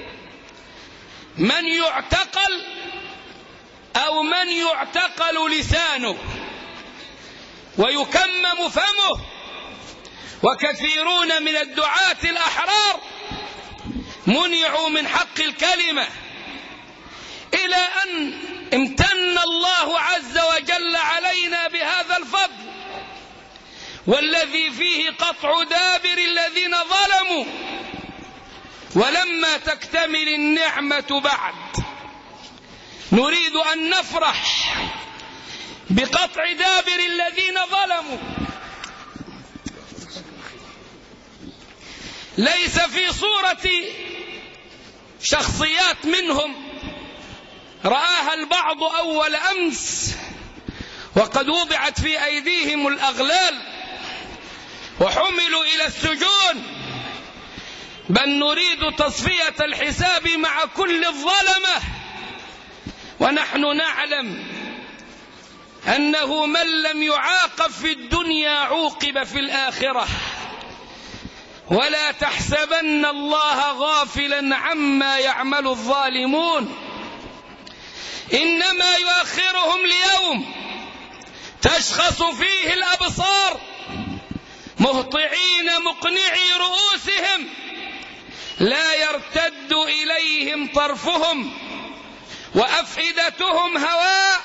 من يعتقل أو من يعتقل لسانه ويكمم فمه. وكثيرون من الدعاة الأحرار منعوا من حق الكلمة، إلى أن امتن الله عز وجل علينا بهذا الفضل، والذي فيه قطع دابر الذين ظلموا. ولما تكتمل النعمة بعد نريد أن نفرح بقطع دابر الذين ظلموا. ليس في صورة شخصيات منهم رآها البعض أول أمس وقد وضعت في أيديهم الأغلال وحملوا إلى السجون، بل نريد تصفية الحساب مع كل الظلمة. ونحن نعلم أنه من لم يعاقب في الدنيا عوقب في الآخرة، ولا تحسبن الله غافلا عما يعمل الظالمون، إنما يؤخرهم ليوم تشخص فيه الأبصار مهطعين مقنعي رؤوسهم لا يرتد إليهم طرفهم وأفئدتهم هواء.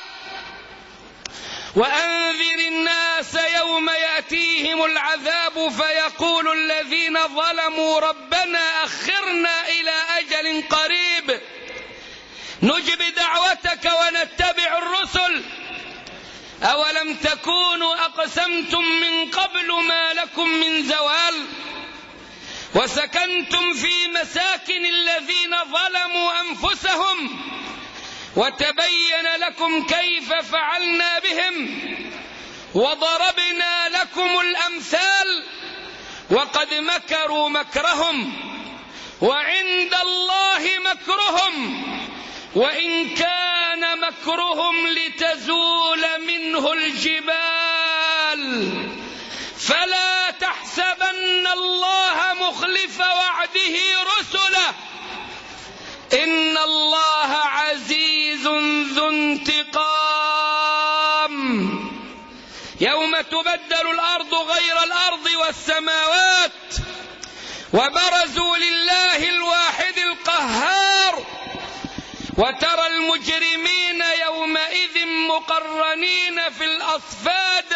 وأنذر الناس يوم يأتيهم العذاب فيقول الذين ظلموا ربنا أخرنا إلى أجل قريب نجب دعوتك ونتبع الرسل أولم تكونوا أقسمتم من قبل ما لكم من زوال وسكنتم في مساكن الذين ظلموا أنفسهم وتبين لكم كيف فعلنا بهم وضربنا لكم الأمثال وقد مكروا مكرهم وعند الله مكرهم وإن كان مكرهم لتزول منه الجبال فلا تحسبن الله مخلف وعده رسله إن الله عزيز ذو انتقام. يوم تبدل الأرض غير الأرض والسماوات وبرزوا لله الواحد القهار وترى المجرمين يومئذ مقرنين في الأصفاد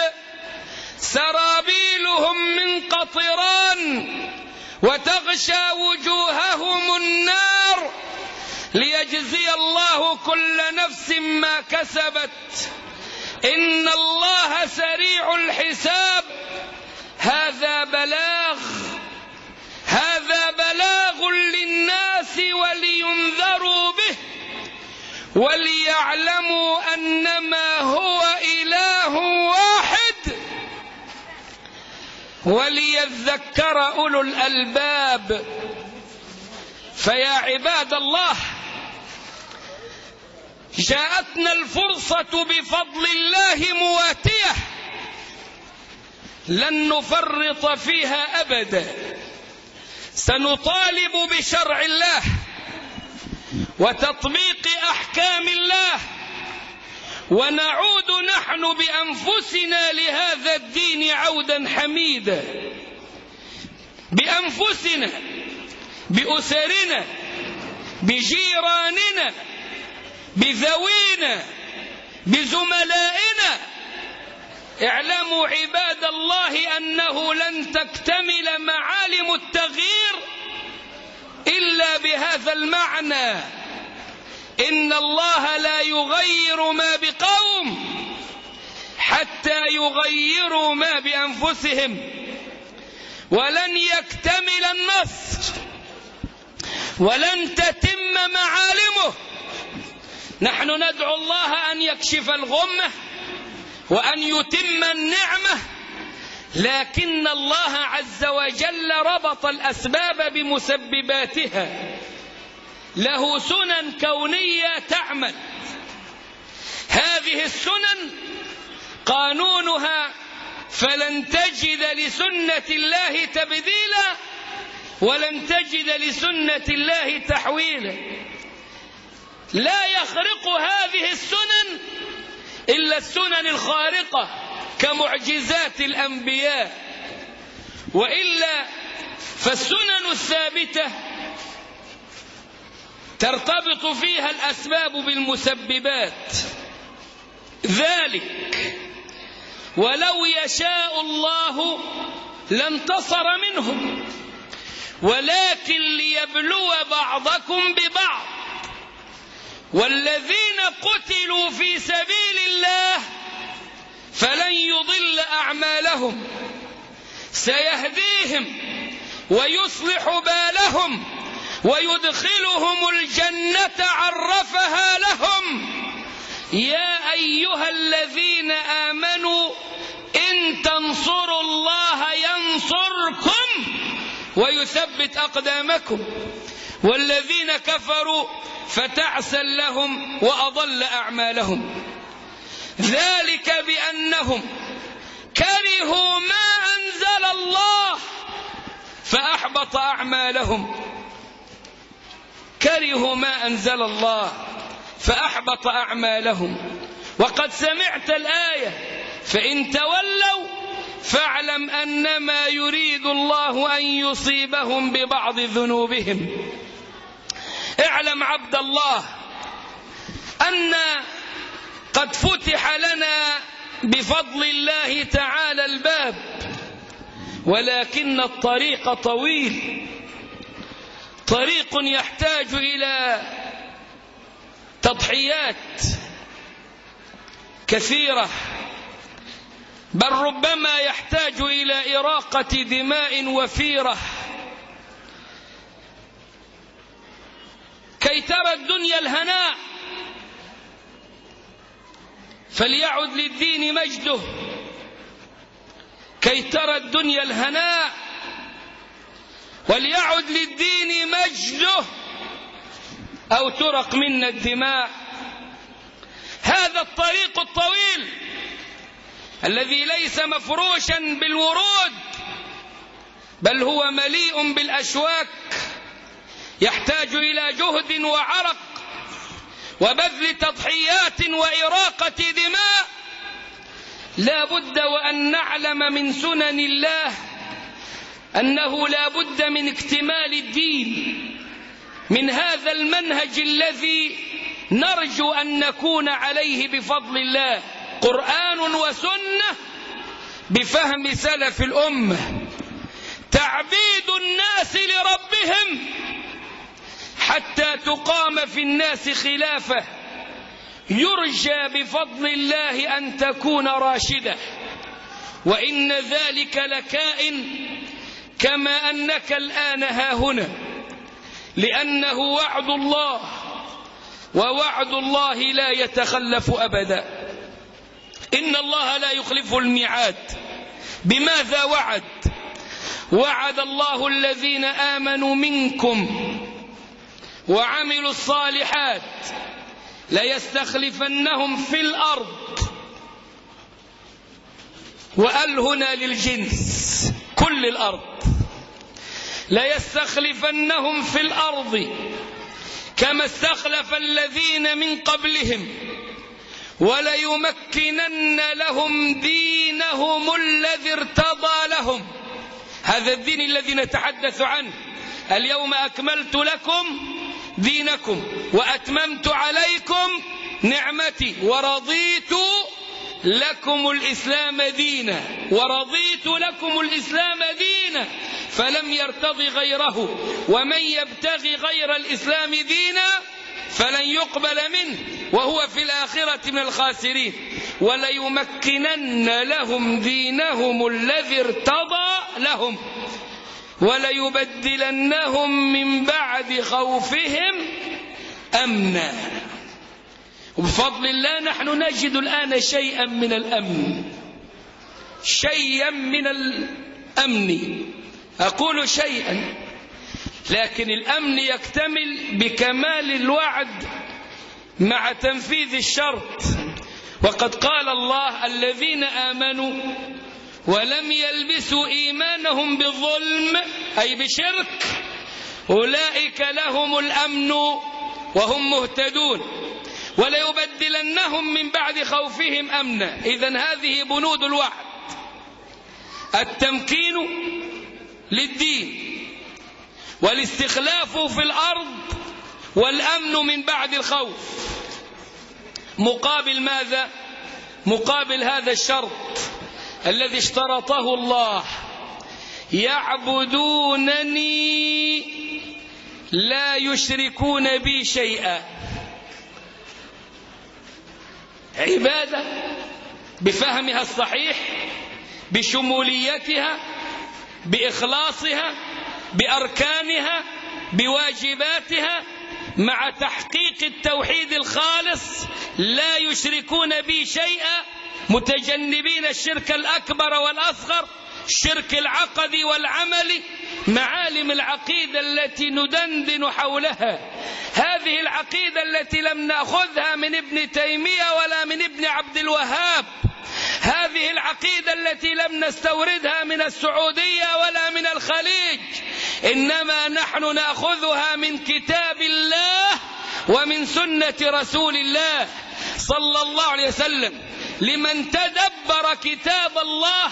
سرابيلهم من قطران وتغشى وجوههم النار ليجزي الله كل نفس ما كسبت إن الله سريع الحساب. هذا بلاغ للناس ولينذروا به وليعلموا أنما هو إله واحد وليذكر أولو الألباب. فيا عباد الله جاءتنا الفرصة بفضل الله مواتية لن نفرط فيها أبدا. سنطالب بشرع الله وتطبيق أحكام الله ونعود نحن بأنفسنا لهذا الدين عودا حميدا، بأنفسنا بأسرنا بجيراننا بذوينا بزملائنا. اعلموا عباد الله أنه لن تكتمل معالم التغيير إلا بهذا المعنى. إن الله لا يغير ما بقوم حتى يغيروا ما بأنفسهم، ولن يكتمل النصر ولن تتم معالمه. نحن ندعو الله أن يكشف الغمة وأن يتم النعمة، لكن الله عز وجل ربط الأسباب بمسبباتها، له سنن كونية تعمل. هذه السنن قانونها فلن تجد لسنة الله تبديلا ولن تجد لسنة الله تحويلا. لا يخرق هذه السنن إلا السنن الخارقة كمعجزات الأنبياء، وإلا فالسنن الثابتة ترتبط فيها الأسباب بالمسببات. ذلك ولو يشاء الله لانتصر منهم، ولكن ليبلو بعضكم ببعض، والذين قتلوا في سبيل الله فلن يضل أعمالهم، سيهديهم ويصلح بالهم ويدخلهم الجنة عرفها لهم. يا أيها الذين آمنوا إن تنصروا الله ينصركم ويثبت أقدامكم، والذين كفروا فتعسا لهم وأضل أعمالهم. ذلك بأنهم كرهوا ما أنزل الله فأحبط أعمالهم. كرهوا ما أنزل الله فأحبط أعمالهم. وقد سمعت الآية فإن تولوا فاعلم أنما يريد الله أن يصيبهم ببعض ذنوبهم. اعلم عبد الله أن قد فتح لنا بفضل الله تعالى الباب، ولكن الطريق طويل، طريق يحتاج إلى تضحيات كثيرة، بل ربما يحتاج إلى إراقة دماء وفيرة كي ترى الدنيا الهناء، فليعد للدين مجده. كي ترى الدنيا الهناء وليعد للدين مجده، أو ترق منا الدماء. هذا الطريق الطويل الذي ليس مفروشا بالورود، بل هو مليء بالأشواك، يحتاج إلى جهد وعرق وبذل تضحيات وإراقة دماء. لا بد وأن نعلم من سنن الله أنه لا بد من اكتمال الدين، من هذا المنهج الذي نرجو أن نكون عليه بفضل الله، قرآن وسنة بفهم سلف الأمة، تعبيد الناس لربهم حتى تقام في الناس خلافة، يرجى بفضل الله أن تكون راشدة، وإن ذلك لكائن كما أنك الآن هاهنا، لأنه وعد الله، ووعد الله لا يتخلف أبدا. إن الله لا يخلف الميعاد. بماذا وعد؟ وعد الله الذين آمنوا منكم وعملوا الصالحات ليستخلفنهم في الأرض، وقال هنا للجنس كل الأرض، ليستخلفنهم في الأرض كما استخلف الذين من قبلهم وليمكنن لهم دينهم الذي ارتضى لهم. هذا الدين الذي نتحدث عنه، اليوم أكملت لكم دينكم وأتممت عليكم نعمتي ورضيت لكم الإسلام دينا، ورضيت لكم الإسلام دينا فلم يرتضي غيره، ومن يبتغي غير الإسلام دينا فلن يقبل منه وهو في الآخرة من الخاسرين. وليمكنن لهم دينهم الذي ارتضى لهم وليبدلنهم من بعد خوفهم أمنا. وبفضل الله نحن نجد الآن شيئا من الأمن، شيئا من الأمن، أقول شيئا، لكن الأمن يكتمل بكمال الوعد مع تنفيذ الشرط. وقد قال الله: الذين آمنوا ولم يلبسوا إيمانهم بالظلم، أي بشرك، أولئك لهم الأمن وهم مهتدون، وليبدلنهم من بعد خوفهم أمنا. إذن هذه بنود الوعد: التمكين للدين، والاستخلاف في الأرض، والأمن من بعد الخوف. مقابل ماذا؟ مقابل هذا الشرط الذي اشترطه الله: يعبدونني لا يشركون بي شيئا. عبادة بفهمها الصحيح، بشموليتها، بإخلاصها، بأركانها، بواجباتها، مع تحقيق التوحيد الخالص، لا يشركون بي شيئا، متجنبين الشرك الأكبر والأصغر، الشرك العقدي والعملي، معالم العقيدة التي ندندن حولها، هذه العقيدة التي لم نأخذها من ابن تيمية ولا من ابن عبد الوهاب، هذه العقيدة التي لم نستوردها من السعودية ولا من الخليج، إنما نحن نأخذها من كتاب الله ومن سنة رسول الله صلى الله عليه وسلم. لمن تدبر كتاب الله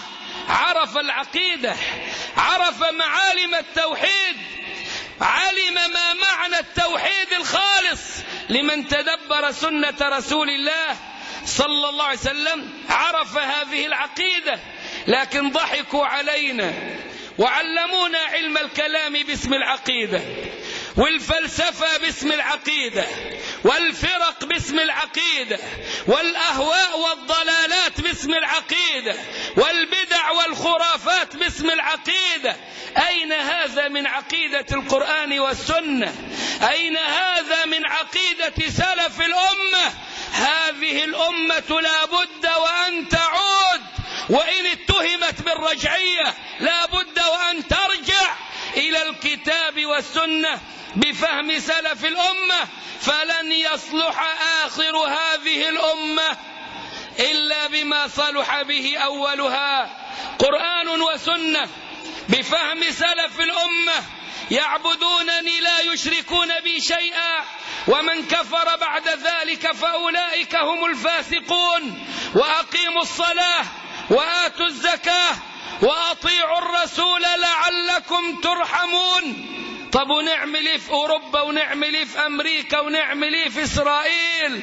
عرف العقيدة، عرف معالم التوحيد، علم ما معنى التوحيد الخالص لمن تدبر سنة رسول الله صلى الله عليه وسلم، عرف هذه العقيدة. لكن ضحكوا علينا وعلمونا علم الكلام باسم العقيدة، والفلسفة باسم العقيدة، والفرق باسم العقيدة، والأهواء والضلالات باسم العقيدة، والبدع والخرافات باسم العقيدة. أين هذا من عقيدة القرآن والسنة؟ أين هذا من عقيدة سلف الأمة؟ هذه الأمة لا بد وأن تعود، وإن اتهمت بالرجعية لا بد وأن ترجع إلى الكتاب والسنة بفهم سلف الأمة، فلن يصلح آخر هذه الأمة إلا بما صلح به أولها. قرآن وسنة بفهم سلف الأمة، يعبدونني لا يشركون بي شيئا، ومن كفر بعد ذلك فأولئك هم الفاسقون. وأقيموا الصلاة وآتوا الزكاة وأطيعوا الرسول لعلكم ترحمون. طب ونعمل ايه في أوروبا، ونعمل ايه في أمريكا، ونعمل ايه في إسرائيل؟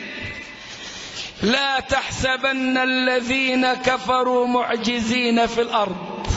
لا تحسبن الذين كفروا معجزين في الأرض،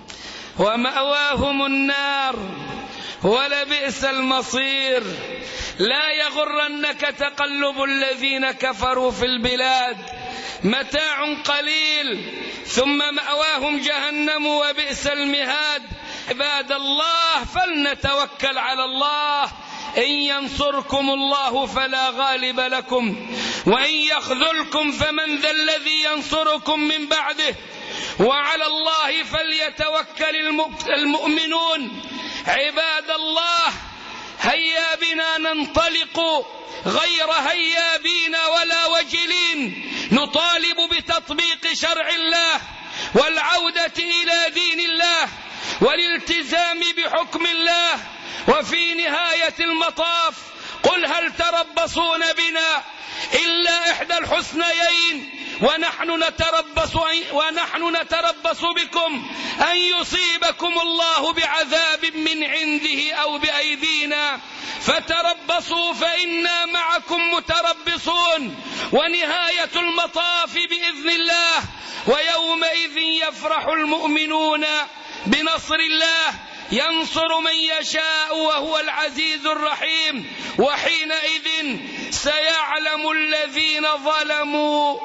ومأواهم النار ولبئس المصير. لا يغرنك تقلب الذين كفروا في البلاد، متاع قليل ثم مأواهم جهنم وبئس المهاد. عباد الله، فلنتوكل على الله. إن ينصركم الله فلا غالب لكم، وإن يخذلكم فمن ذا الذي ينصركم من بعده، وعلى الله فليتوكل المؤمنون. عباد الله، هيا بنا ننطلق غير هيابين ولا وجلين، نطالب بتطبيق شرع الله والعودة إلى دين الله والالتزام بحكم الله. وفي نهاية المطاف قل هل تربصون بنا إلا إحدى الحسنيين، ونحن نتربص بكم أن يصيبكم الله بعذاب من عنده أو بأيدينا، فتربصوا فإنا معكم متربصون. ونهاية المطاف بإذن الله، ويومئذ يفرح المؤمنون بنصر الله، ينصر من يشاء وهو العزيز الرحيم. وحينئذ سيعلم الذين ظلموا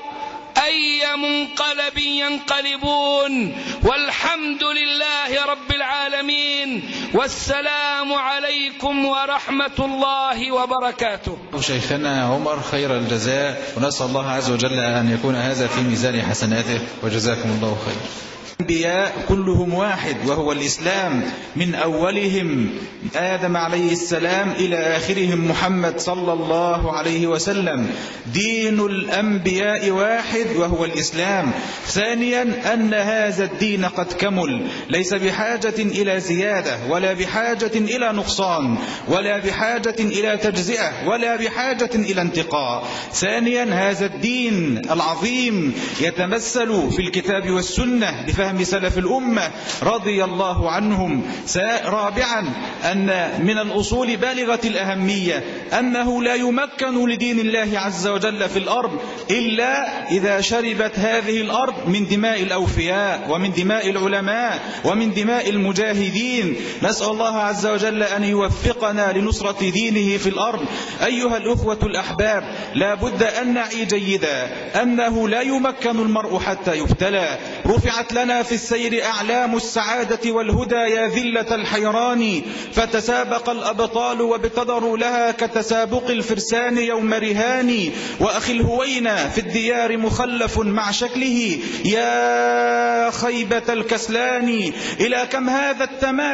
أي منقلب ينقلبون. والحمد لله رب العالمين، والسلام عليكم ورحمة الله وبركاته. شيخنا عمر خير الجزاء، ونسأل الله عز وجل أن يكون هذا في ميزان حسناته، وجزاكم الله خير. الأنبياء كلهم واحد وهو الإسلام، من أولهم آدم عليه السلام إلى آخرهم محمد صلى الله عليه وسلم. دين الأنبياء واحد وهو الإسلام. ثانيا أن هذا الدين قد كمل، ليس بحاجة إلى زيادة، ولا بحاجة إلى نقصان، ولا بحاجة إلى تجزئة، ولا بحاجة إلى انتقاء. ثانيا هذا الدين العظيم يتمثل في الكتاب والسنة بفهم سلف الأمة رضي الله عنهم. رابعا أن من الأصول بالغة الأهمية أنه لا يمكن لدين الله عز وجل في الأرض إلا إذا شربت هذه الأرض من دماء الأوفياء، ومن دماء العلماء، ومن دماء المجاهدين. نسأل الله عز وجل أن يوفقنا لنصرة دينه في الأرض. أيها الأخوة الأحباب، لا بد أن نعي جيدا أنه لا يمكن المرء حتى يبتلى. رفعت لنا في السير أعلام السعادة والهدى يا ذلة الحيران، فتسابق الأبطال وابتدروا لها كتسابق الفرسان يوم رهان. وأخي الهوينا في الديار مخلف مع شكله، يا خيبة الكسلان. إلى كم هذا التمادي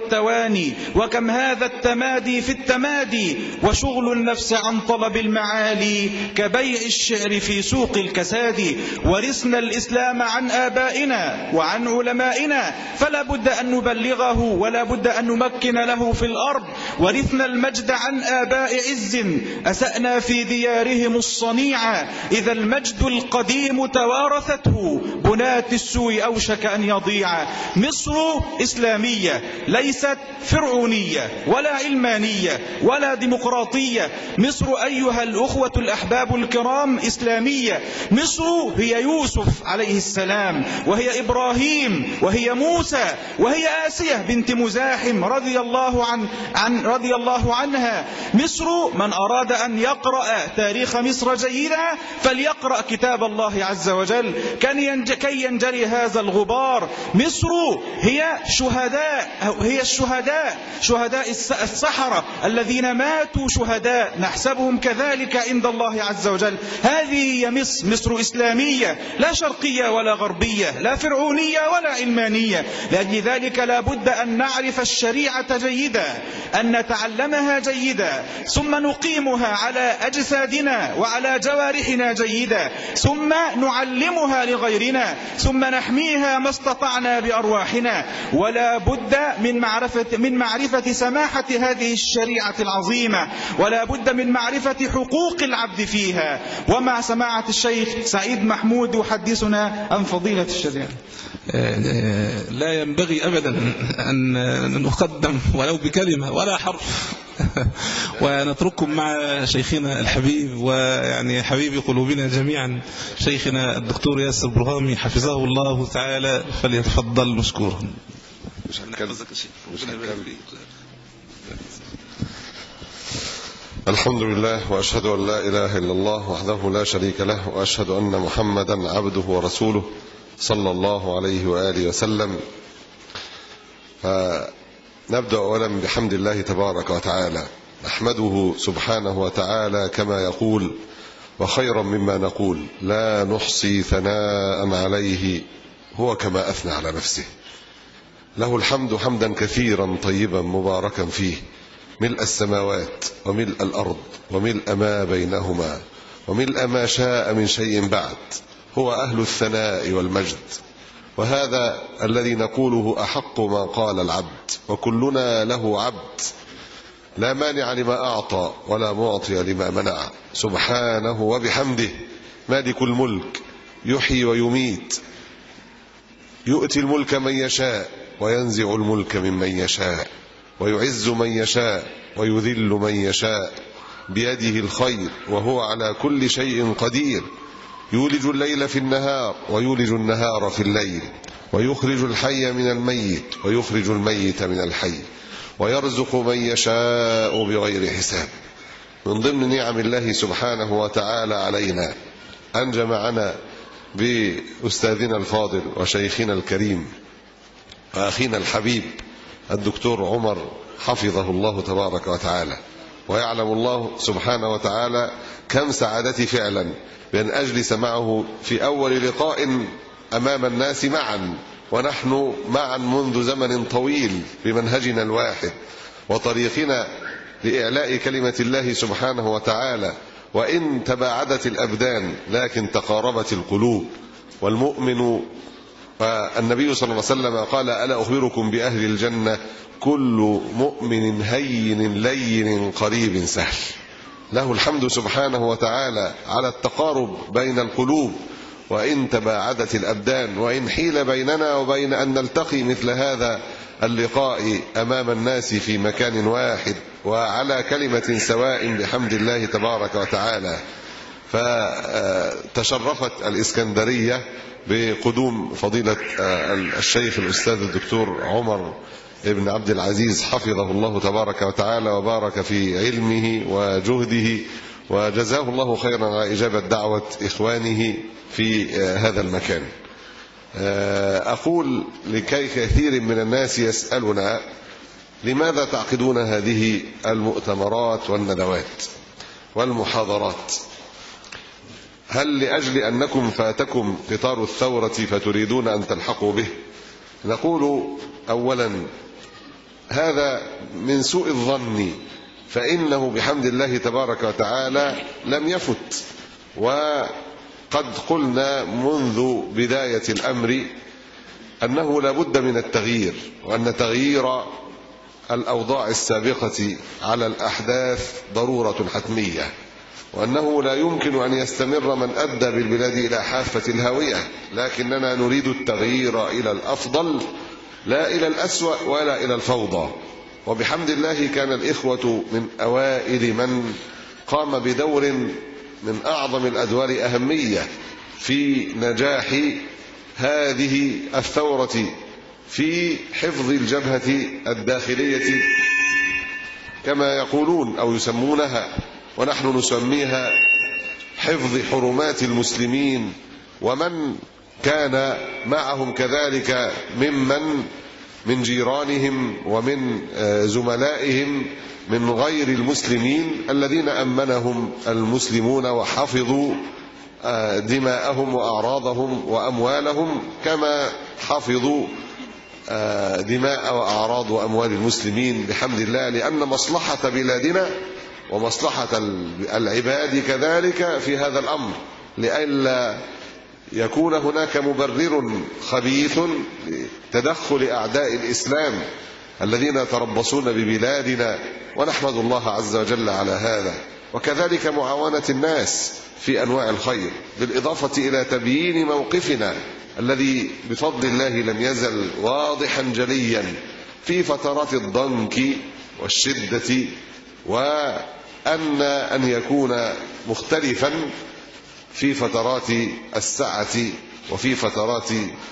والتواني، وكم هذا التمادي في التمادي، وشغل النفس عن طلب المعالي كبيع الشعر في سوق الكساد. ورثنا الإسلام عن آبائنا وعن علمائنا، فلا بد أن نبلغه ولا بد أن نمكن له في الأرض. ورثنا المجد عن آباء عز أسأنا في ديارهم الصنيعة، إذا المجد القديم توارثته بناة السوء أوشك أن يضيع. مصر إسلامية ليست فرعونية ولا علمانية ولا ديمقراطية. مصر أيها الأخوة الأحباب الكرام إسلامية. مصر هي يوسف عليه السلام، وهي إبراهيم، وهي موسى، وهي آسية بنت مزاحم رضي الله عنها. مصر من أراد أن يقرأ تاريخ مصر جيدا فليقرأ كتاب الله عز وجل كي ينجلي هذا الغبار. مصر هي شهداء السحرة الذين ماتوا شهداء، نحسبهم كذلك عند الله عز وجل. هذه هي مصر إسلامية، لا شرقية ولا غربية، لا فرعونية ولا علمانية. لأجل ذلك لا بد أن نعرف الشريعة جيدا، أن نتعلمها جيدا، ثم نقيمها على أجسادنا وعلى جوارحنا جيدا، ثم نعلمها لغيرنا، ثم نحميها ما استطعنا بأرواحنا. ولا بد من معرفة سماحة هذه الشريعة العظيمة، ولا بد من معرفة حقوق العبد فيها. ومع سماحة الشيخ سعيد محمود يحدثنا عن فضيلة الشريعة. لا ينبغي أبدا أن نقدم ولو بكلمة ولا حرف ونترككم مع شيخنا الحبيب ويعني حبيب قلوبنا جميعا، شيخنا الدكتور ياسر برهامي حفظه الله تعالى، فليتفضل مشكورا. الحمد لله، وأشهد أن لا إله إلا الله وحده لا شريك له، وأشهد أن محمدا عبده ورسوله صلى الله عليه وآله وسلم. فنبدأ أولا بحمد الله تبارك وتعالى، نحمده سبحانه وتعالى كما يقول: وخيرا مما نقول لا نحصي ثناء عليه هو كما أثنى على نفسه. له الحمد حمدا كثيرا طيبا مباركا فيه، ملء السماوات وملء الأرض وملء ما بينهما وملء ما شاء من شيء بعد. هو أهل الثناء والمجد، وهذا الذي نقوله أحق ما قال العبد، وكلنا له عبد، لا مانع لما أعطى ولا معطي لما منع، سبحانه وبحمده. مالك الملك يحيي ويميت، يؤتي الملك من يشاء وينزع الملك ممن يشاء، ويعز من يشاء ويذل من يشاء، بيده الخير وهو على كل شيء قدير. يولج الليل في النهار ويولج النهار في الليل، ويخرج الحي من الميت ويخرج الميت من الحي، ويرزق من يشاء بغير حساب. من ضمن نعم الله سبحانه وتعالى علينا أن جمعنا بأستاذنا الفاضل وشيخنا الكريم وأخينا الحبيب الدكتور عمر حفظه الله تبارك وتعالى. ويعلم الله سبحانه وتعالى كم سعادتي فعلا بأن أجلس معه في أول لقاء أمام الناس معا، ونحن معا منذ زمن طويل بمنهجنا الواحد وطريقنا لإعلاء كلمة الله سبحانه وتعالى. وإن تباعدت الأبدان لكن تقاربت القلوب. والمؤمن، فالنبي صلى الله عليه وسلم قال: ألا أخبركم بأهل الجنة؟ كل مؤمن هين لين قريب سهل. له الحمد سبحانه وتعالى على التقارب بين القلوب، وإن تباعدت الأبدان، وإن حيل بيننا وبين أن نلتقي مثل هذا اللقاء أمام الناس في مكان واحد وعلى كلمة سواء بحمد الله تبارك وتعالى. فتشرفت الإسكندرية بقدوم فضيلة الشيخ الأستاذ الدكتور عمر ابن عبد العزيز حفظه الله تبارك وتعالى وبارك في علمه وجهده، وجزاه الله خيرا على إجابة دعوة إخوانه في هذا المكان. أقول لكي كثير من الناس يسألنا: لماذا تعقدون هذه المؤتمرات والندوات والمحاضرات؟ هل لأجل أنكم فاتكم قطار الثورة فتريدون أن تلحقوا به؟ نقول أولا هذا من سوء الظن، فإنه بحمد الله تبارك وتعالى لم يفت. وقد قلنا منذ بداية الأمر أنه لا بد من التغيير، وأن تغيير الأوضاع السابقة على الأحداث ضرورة حتمية، وأنه لا يمكن أن يستمر من أدى بالبلاد إلى حافة الهاوية، لكننا نريد التغيير إلى الأفضل لا إلى الأسوأ ولا إلى الفوضى. وبحمد الله كان الإخوة من أوائل من قام بدور من أعظم الأدوار أهمية في نجاح هذه الثورة في حفظ الجبهة الداخلية كما يقولون أو يسمونها، ونحن نسميها حفظ حرمات المسلمين، ومن كان معهم كذلك من جيرانهم ومن زملائهم من غير المسلمين الذين أمنهم المسلمون وحفظوا دماءهم وأعراضهم وأموالهم كما حفظوا دماء وأعراض وأموال المسلمين بحمد الله، لأن مصلحة بلادنا ومصلحة العباد كذلك في هذا الأمر، لئلا يكون هناك مبرر خبيث لتدخل أعداء الإسلام الذين يتربصون ببلادنا، ونحمد الله عز وجل على هذا. وكذلك معاونة الناس في أنواع الخير، بالإضافة إلى تبيين موقفنا الذي بفضل الله لم يزل واضحا جليا في فترات الضنك والشدة، وأن يكون مختلفا في فترات السعة وفي فترات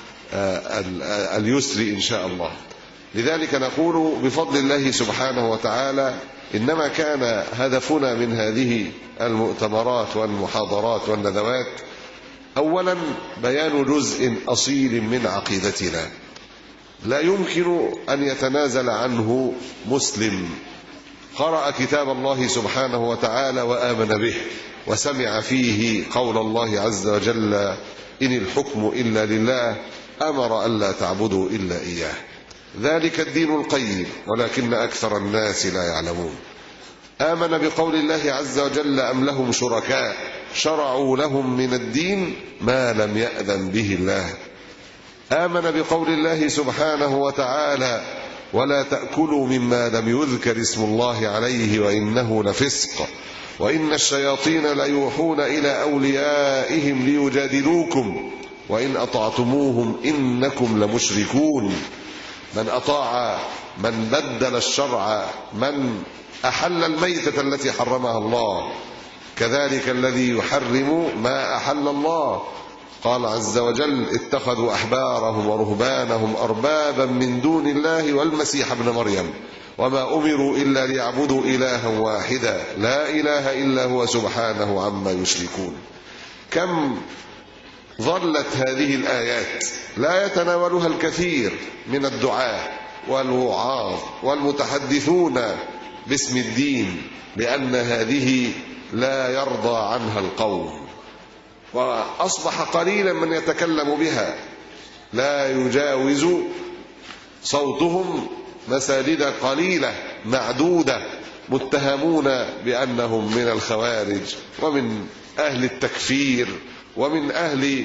اليسر إن شاء الله. لذلك نقول بفضل الله سبحانه وتعالى إنما كان هدفنا من هذه المؤتمرات والمحاضرات والندوات أولا بيان جزء أصيل من عقيدتنا لا يمكن أن يتنازل عنه مسلم قرأ كتاب الله سبحانه وتعالى وآمن به وسمع فيه قول الله عز وجل إن الحكم إلا لله أمر ألا تعبدوا إلا إياه، ذلك الدين القيم ولكن أكثر الناس لا يعلمون. آمن بقول الله عز وجل أم لهم شركاء شرعوا لهم من الدين ما لم يأذن به الله. آمن بقول الله سبحانه وتعالى ولا تأكلوا مما لم يذكر اسم الله عليه وإنه لفسق وإن الشياطين ليوحون إلى أوليائهم ليجادلوكم وإن أطعتموهم إنكم لمشركون. من أطاع من بدل الشرع من أحل الميتة التي حرمها الله كذلك الذي يحرم ما أحل الله. قال عز وجل اتخذوا أحبارهم ورهبانهم أربابا من دون الله والمسيح ابن مريم وما أمروا إلا ليعبدوا إلها واحدا لا إله إلا هو سبحانه عما يشركون. كم ظلت هذه الآيات لا يتناولها الكثير من الدعاة والوعاظ والمتحدثون باسم الدين، لأن هذه لا يرضى عنها القوم، وأصبح قليلا من يتكلم بها، لا يجاوز صوتهم مساجد قليلة معدودة متهمون بأنهم من الخوارج ومن أهل التكفير ومن أهل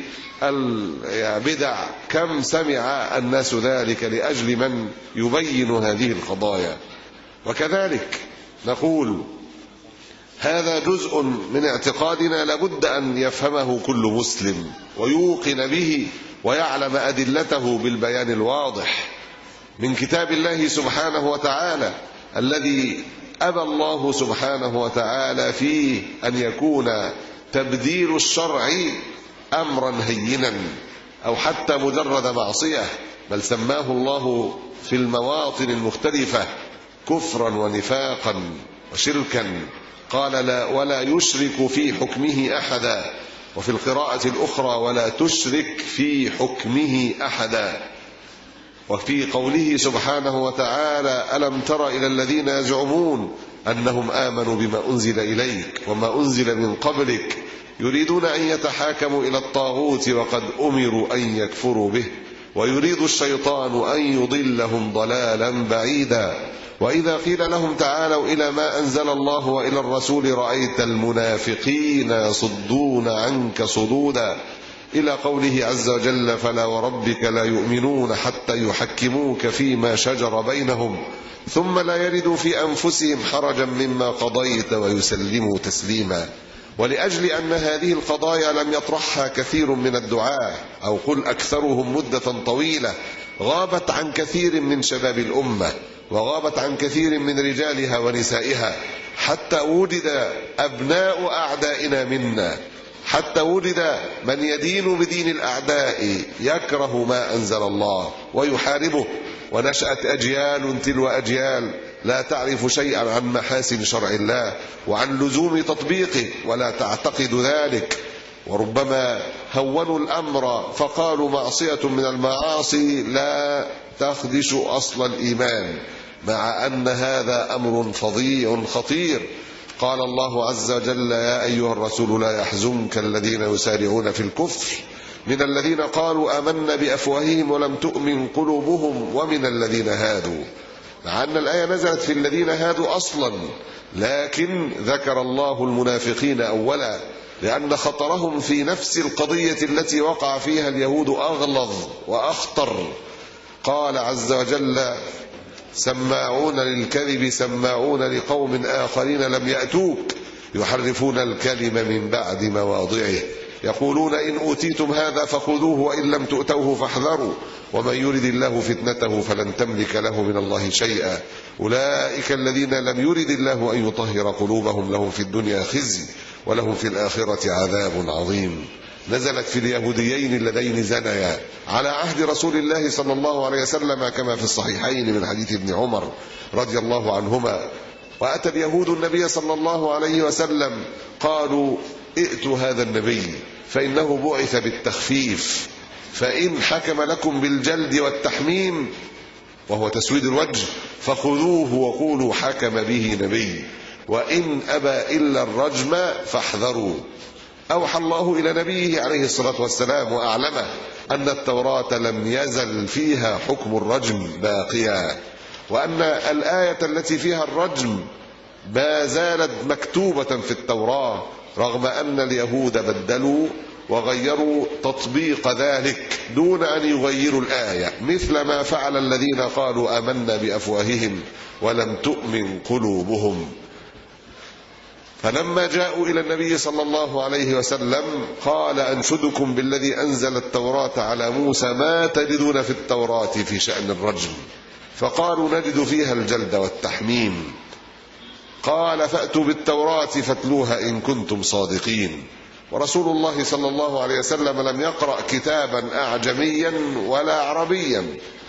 البدع. كم سمع الناس ذلك لأجل من يبين هذه القضايا. وكذلك نقول هذا جزء من اعتقادنا لابد أن يفهمه كل مسلم ويوقن به ويعلم أدلته بالبيان الواضح من كتاب الله سبحانه وتعالى الذي أبى الله سبحانه وتعالى فيه أن يكون تبديل الشرع أمرا هينا أو حتى مجرد معصية، بل سماه الله في المواطن المختلفة كفرا ونفاقا وشركا. قال لا ولا يشرك في حكمه أحدا، وفي القراءة الأخرى ولا تشرك في حكمه أحدا. وفي قوله سبحانه وتعالى ألم تر إلى الذين يزعمون أنهم آمنوا بما أنزل إليك وما أنزل من قبلك يريدون أن يتحاكموا إلى الطاغوت وقد أمروا أن يكفروا به ويريد الشيطان أن يضلهم ضلالا بعيدا. وإذا قيل لهم تعالوا إلى ما أنزل الله وإلى الرسول رأيت المنافقين يصدون عنك صدودا، إلى قوله عز وجل فلا وربك لا يؤمنون حتى يحكموك فيما شجر بينهم ثم لا يجدوا في أنفسهم حرجا مما قضيت ويسلموا تسليما. ولأجل أن هذه القضايا لم يطرحها كثير من الدعاة أو قل أكثرهم مدة طويلة، غابت عن كثير من شباب الأمة وغابت عن كثير من رجالها ونسائها، حتى وجد أبناء أعدائنا منا، حتى وجد من يدين بدين الأعداء يكره ما أنزل الله ويحاربه، ونشأت أجيال تلو أجيال لا تعرف شيئا عن محاسن شرع الله وعن لزوم تطبيقه ولا تعتقد ذلك، وربما هونوا الأمر فقالوا معصية من المعاصي لا تخدش أصل الإيمان، مع أن هذا أمر فظيع خطير. قال الله عز وجل يا أيها الرسول لا يحزنك الذين يسارعون في الكفر من الذين قالوا آمنا بأفواههم ولم تؤمن قلوبهم ومن الذين هادوا، مع أن الآية نزلت في الذين هادوا أصلا، لكن ذكر الله المنافقين أولا لأن خطرهم في نفس القضية التي وقع فيها اليهود أغلظ وأخطر. قال عز وجل سماعون للكذب سماعون لقوم آخرين لم يأتوك يحرفون الكلم من بعد مواضعه يقولون إن أوتيتم هذا فخذوه وإن لم تؤتوه فاحذروا ومن يرد الله فتنته فلن تملك له من الله شيئا أولئك الذين لم يرد الله أن يطهر قلوبهم لهم في الدنيا خزي ولهم في الآخرة عذاب عظيم. نزلت في اليهوديين اللذين زنيا على عهد رسول الله صلى الله عليه وسلم كما في الصحيحين من حديث ابن عمر رضي الله عنهما. وأتى اليهود النبي صلى الله عليه وسلم قالوا ائتوا هذا النبي فإنه بعث بالتخفيف، فإن حكم لكم بالجلد والتحميم وهو تسويد الوجه فخذوه وقولوا حكم به نبي، وإن أبى إلا الرجم فاحذروا. أوحى الله إلى نبيه عليه الصلاة والسلام وأعلمه أن التوراة لم يزل فيها حكم الرجم باقيا، وأن الآية التي فيها الرجم ما زالت مكتوبة في التوراة، رغم أن اليهود بدلوا وغيروا تطبيق ذلك دون أن يغيروا الآية، مثل ما فعل الذين قالوا آمنا بأفواههم ولم تؤمن قلوبهم. فلما جاءوا إلى النبي صلى الله عليه وسلم قال أنشدكم بالذي أنزل التوراة على موسى ما تجدون في التوراة في شأن الرجم، فقالوا نجد فيها الجلد والتحميم. قال فأتوا بالتوراة فاتلوها إن كنتم صادقين. ورسول الله صلى الله عليه وسلم لم يقرأ كتابا أعجميا ولا عربيا،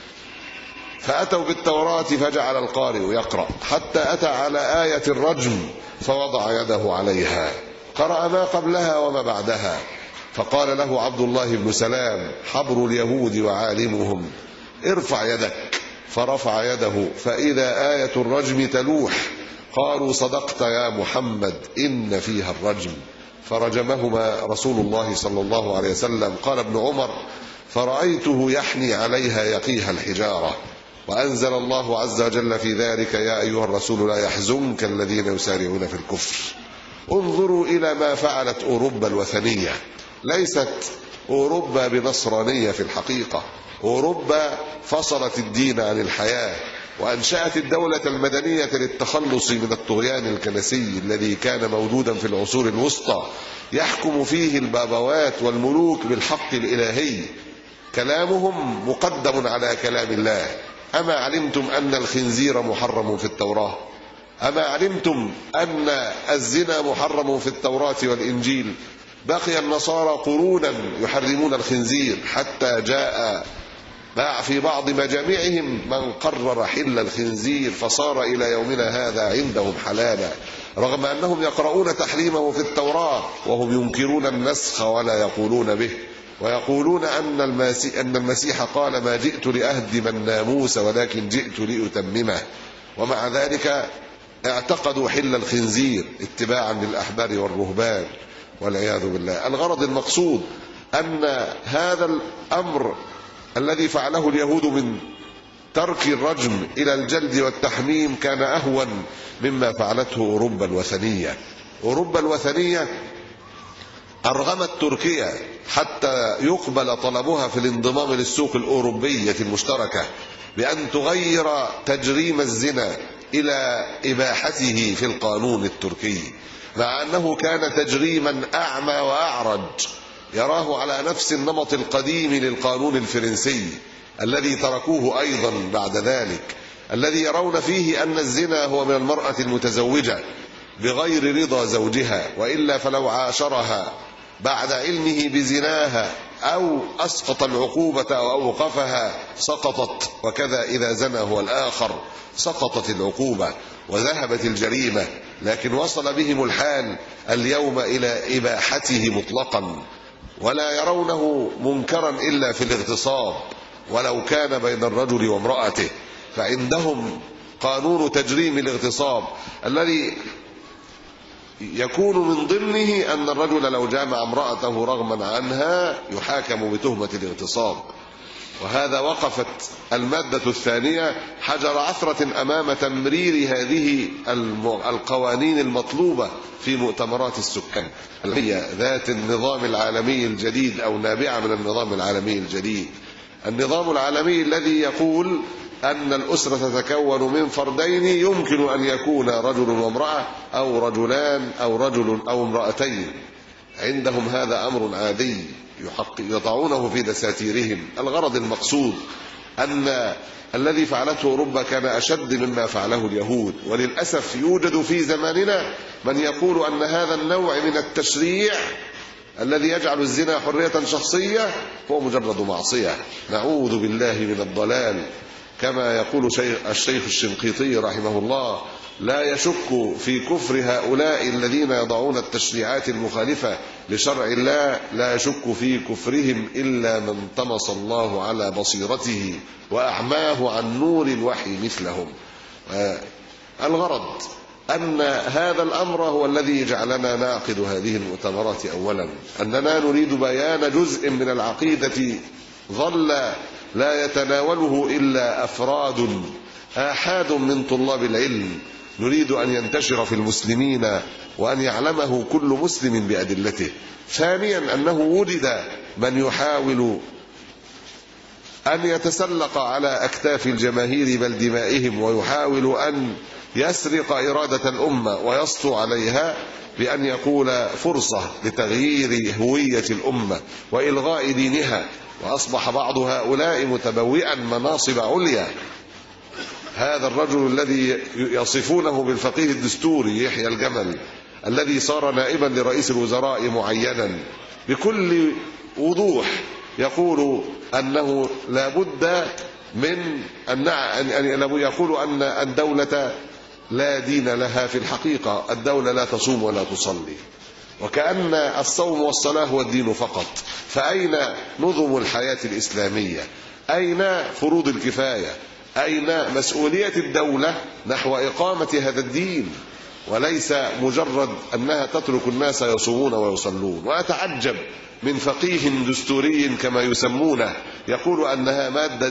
فأتوا بالتوراة فجعل القارئ يقرأ حتى أتى على آية الرجم فوضع يده عليها، قرأ ما قبلها وما بعدها، فقال له عبد الله بن سلام حبر اليهود وعالمهم ارفع يدك، فرفع يده فإذا آية الرجم تلوح. قالوا صدقت يا محمد إن فيها الرجم، فرجمهما رسول الله صلى الله عليه وسلم. قال ابن عمر فرأيته يحني عليها يقيها الحجارة، وأنزل الله عز وجل في ذلك يا أيها الرسول لا يحزنك الذين يسارعون في الكفر. انظروا إلى ما فعلت أوروبا الوثنية، ليست أوروبا بنصرانية في الحقيقة، أوروبا فصلت الدين عن الحياة وأنشأت الدولة المدنية للتخلص من الطغيان الكنسي الذي كان موجودا في العصور الوسطى، يحكم فيه البابوات والملوك بالحق الإلهي، كلامهم مقدم على كلام الله. أما علمتم أن الخنزير محرم في التوراة؟ أما علمتم أن الزنا محرم في التوراة والإنجيل؟ بقي النصارى قرونا يحرمون الخنزير حتى جاء في بعض مجامعهم من قرر حل الخنزير فصار إلى يومنا هذا عندهم حلالا، رغم أنهم يقرؤون تحريمه في التوراة وهم ينكرون النسخ ولا يقولون به، ويقولون أن المسيح قال ما جئت لأهدم الناموس ولكن جئت لأتممه، ومع ذلك اعتقدوا حل الخنزير اتباعا للأحبار والرهبان والعياذ بالله. الغرض المقصود أن هذا الأمر الذي فعله اليهود من ترك الرجم إلى الجلد والتحميم كان أهون مما فعلته أوروبا الوثنية. أوروبا الوثنية أرغمت تركيا حتى يقبل طلبها في الانضمام للسوق الأوروبية المشتركة بأن تغير تجريم الزنا إلى إباحته في القانون التركي، مع أنه كان تجريما أعمى وأعرج يراه على نفس النمط القديم للقانون الفرنسي الذي تركوه أيضا بعد ذلك، الذي يرون فيه أن الزنا هو من المرأة المتزوجة بغير رضا زوجها، وإلا فلو عاشرها بعد علمه بزناها أو أسقط العقوبة أو أوقفها سقطت، وكذا إذا زنى هو الآخر سقطت العقوبة وذهبت الجريمة. لكن وصل بهم الحال اليوم إلى إباحته مطلقا، ولا يرونه منكرا إلا في الاغتصاب ولو كان بين الرجل وامرأته. فعندهم قانون تجريم الاغتصاب الذي يكون من ضمنه أن الرجل لو جامع امرأته رغما عنها يحاكم بتهمة الاغتصاب. وهذا وقفت المادة الثانية حجر عثرة أمام تمرير هذه القوانين المطلوبة في مؤتمرات السكان، هي ذات النظام العالمي الجديد أو نابعة من النظام العالمي الجديد، النظام العالمي الذي يقول أن الأسرة تتكون من فردين يمكن أن يكون رجل وامرأة أو رجلان أو رجل أو امرأتين. عندهم هذا أمر عادي يضعونه في دساتيرهم. الغرض المقصود أن الذي فعلته أوروبا كان أشد مما فعله اليهود، وللأسف يوجد في زماننا من يقول أن هذا النوع من التشريع الذي يجعل الزنا حرية شخصية هو مجرد معصية. نعوذ بالله من الضلال. كما يقول الشيخ الشنقيطي رحمه الله: لا يشك في كفر هؤلاء الذين يضعون التشريعات المخالفة لشرع الله، لا يشك في كفرهم إلا من طمس الله على بصيرته وأعماه عن نور الوحي مثلهم. الغرض أن هذا الأمر هو الذي جعلنا نعقد هذه المؤتمرات. أولا أننا نريد بيان جزء من العقيدة ظل لا يتناوله إلا أفراد آحاد من طلاب العلم، نريد أن ينتشر في المسلمين وأن يعلمه كل مسلم بأدلته. ثانيا أنه وجد من يحاول أن يتسلق على أكتاف الجماهير بل دمائهم، ويحاول أن يسرق إرادة الأمة ويسطو عليها بأن يقول فرصة لتغيير هوية الأمة وإلغاء دينها. وأصبح بعض هؤلاء متبوئا مناصب عليا. هذا الرجل الذي يصفونه بالفقيه الدستوري يحيى الجمل الذي صار نائبا لرئيس الوزراء معينا بكل وضوح يقول أنه لا بد من أن يقول أن الدولة لا دين لها في الحقيقة، الدولة لا تصوم ولا تصلي، وكأن الصوم والصلاة هو الدين فقط. فأين نظم الحياة الإسلامية؟ أين فروض الكفاية؟ أين مسؤولية الدولة نحو إقامة هذا الدين؟ وليس مجرد أنها تترك الناس يصومون ويصلون. وأتعجب من فقيه دستوري كما يسمونه يقول أنها مادة